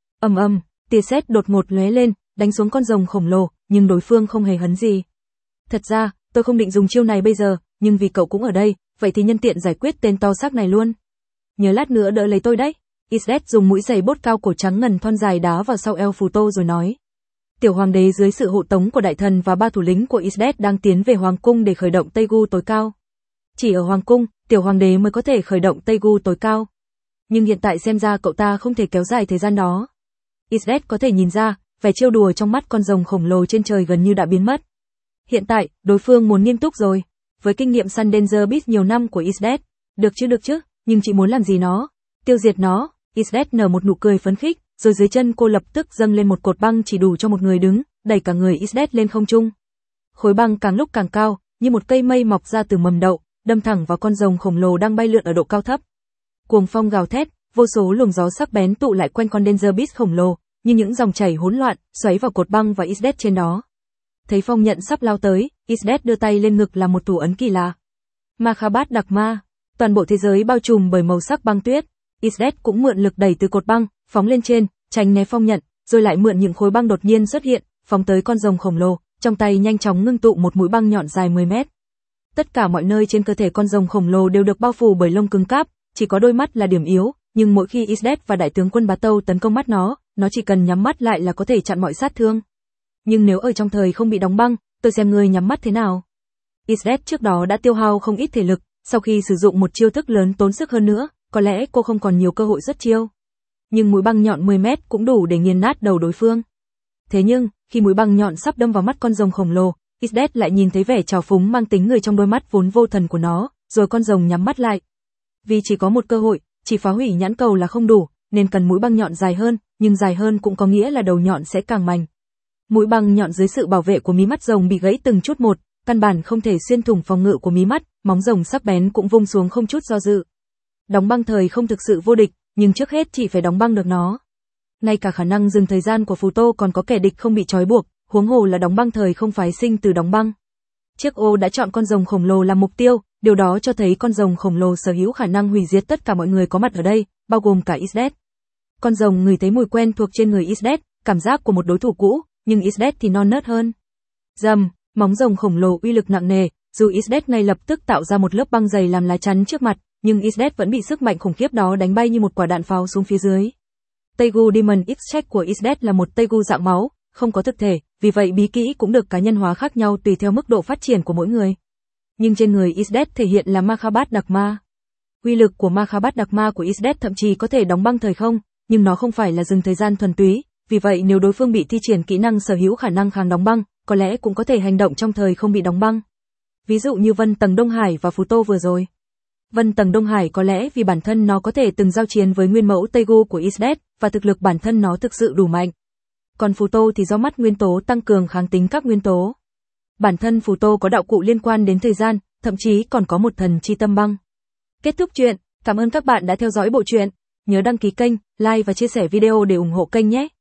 Tia sét đột ngột lóe lên, đánh xuống con rồng khổng lồ, nhưng đối phương không hề hấn gì. Thật ra, tôi không định dùng chiêu này bây giờ, nhưng vì cậu cũng ở đây, vậy thì nhân tiện giải quyết tên to xác này luôn. Nhớ lát nữa đỡ lấy tôi đấy. Isdet dùng mũi giày bốt cao cổ trắng ngần thon dài đá vào sau eo Futo rồi nói. Tiểu hoàng đế dưới sự hộ tống của đại thần và ba thủ lĩnh của Isdet đang tiến về hoàng cung để khởi động Teigu tối cao. Chỉ ở hoàng cung, tiểu hoàng đế mới có thể khởi động Teigu tối cao. Nhưng hiện tại xem ra cậu ta không thể kéo dài thời gian đó. Isdet có thể nhìn ra, vẻ trêu đùa trong mắt con rồng khổng lồ trên trời gần như đã biến mất. Hiện tại, đối phương muốn nghiêm túc rồi. Với kinh nghiệm săn Danger Beast nhiều năm của Isdet, được chứ, nhưng chị muốn làm gì nó? Tiêu diệt nó. Isdet nở một nụ cười phấn khích, rồi dưới chân cô lập tức dâng lên một cột băng chỉ đủ cho một người đứng, đẩy cả người Isdet lên không trung. Khối băng càng lúc càng cao, như một cây mây mọc ra từ mầm đậu, đâm thẳng vào con rồng khổng lồ đang bay lượn ở độ cao thấp. Cuồng phong gào thét, vô số luồng gió sắc bén tụ lại quanh con Danger Beast khổng lồ, như những dòng chảy hỗn loạn, xoáy vào cột băng và Isdet trên đó. Thấy phong nhận sắp lao tới, Isdet đưa tay lên ngực làm một thủ ấn kỳ lạ. Makhabat đặc ma, toàn bộ thế giới bao trùm bởi màu sắc băng tuyết. Isdet cũng mượn lực đẩy từ cột băng, phóng lên trên, tránh né phong nhận, rồi lại mượn những khối băng đột nhiên xuất hiện, phóng tới con rồng khổng lồ, trong tay nhanh chóng ngưng tụ một mũi băng nhọn dài 10 mét. Tất cả mọi nơi trên cơ thể con rồng khổng lồ đều được bao phủ bởi lông cứng cáp, chỉ có đôi mắt là điểm yếu, nhưng mỗi khi Isdet và đại tướng quân Bá Tâu tấn công mắt nó chỉ cần nhắm mắt lại là có thể chặn mọi sát thương. Nhưng nếu ở trong thời không bị đóng băng, tôi xem ngươi nhắm mắt thế nào. Isdet trước đó đã tiêu hao không ít thể lực, sau khi sử dụng một chiêu thức lớn tốn sức hơn nữa, có lẽ cô không còn nhiều cơ hội xuất chiêu. Nhưng mũi băng nhọn 10 mét cũng đủ để nghiền nát đầu đối phương. Thế nhưng, khi mũi băng nhọn sắp đâm vào mắt con rồng khổng lồ, Isdet lại nhìn thấy vẻ trào phúng mang tính người trong đôi mắt vốn vô thần của nó, rồi con rồng nhắm mắt lại. Vì chỉ có một cơ hội, chỉ phá hủy nhãn cầu là không đủ, nên cần mũi băng nhọn dài hơn, nhưng dài hơn cũng có nghĩa là đầu nhọn sẽ càng mạnh. Mũi băng nhọn dưới sự bảo vệ của mí mắt rồng bị gãy từng chút một, căn bản không thể xuyên thủng phòng ngự của mí mắt, móng rồng sắc bén cũng vung xuống không chút do dự. Đóng băng thời không thực sự vô địch, nhưng trước hết chỉ phải đóng băng được nó. Ngay cả khả năng dừng thời gian của Futo còn có kẻ địch không bị trói buộc, huống hồ là đóng băng thời không phái sinh từ đóng băng. Chiếc ô đã chọn con rồng khổng lồ làm mục tiêu, điều đó cho thấy con rồng khổng lồ sở hữu khả năng hủy diệt tất cả mọi người có mặt ở đây, bao gồm cả Isdet. Con rồng ngửi thấy mùi quen thuộc trên người Isdet, cảm giác của một đối thủ cũ, nhưng Isdet thì non nớt hơn. Rầm, móng rồng khổng lồ uy lực nặng nề, dù Isdet ngay lập tức tạo ra một lớp băng dày làm lá chắn trước mặt, nhưng Isdet vẫn bị sức mạnh khủng khiếp đó đánh bay như một quả đạn pháo xuống phía dưới. Teigu Demon Extract của Isdet là một Teigu dạng máu, không có thực thể, vì vậy bí kỹ cũng được cá nhân hóa khác nhau tùy theo mức độ phát triển của mỗi người. Nhưng trên người Isdet thể hiện là Makhabat đặc ma. Uy lực của Makhabat đặc ma của Isdet thậm chí có thể đóng băng thời không, nhưng nó không phải là dừng thời gian thuần túy, vì vậy nếu đối phương bị thi triển kỹ năng sở hữu khả năng kháng đóng băng, có lẽ cũng có thể hành động trong thời không bị đóng băng. Ví dụ như Vân Tầng Đông Hải và Futo vừa rồi. Vân Tầng Đông Hải có lẽ vì bản thân nó có thể từng giao chiến với nguyên mẫu Teigu của Isdet, và thực lực bản thân nó thực sự đủ mạnh. Còn Futo thì do mắt nguyên tố tăng cường kháng tính các nguyên tố. Bản thân Futo có đạo cụ liên quan đến thời gian, thậm chí còn có một thần chi tâm băng. Kết thúc chuyện, cảm ơn các bạn đã theo dõi bộ truyện. Nhớ đăng ký kênh, like và chia sẻ video để ủng hộ kênh nhé.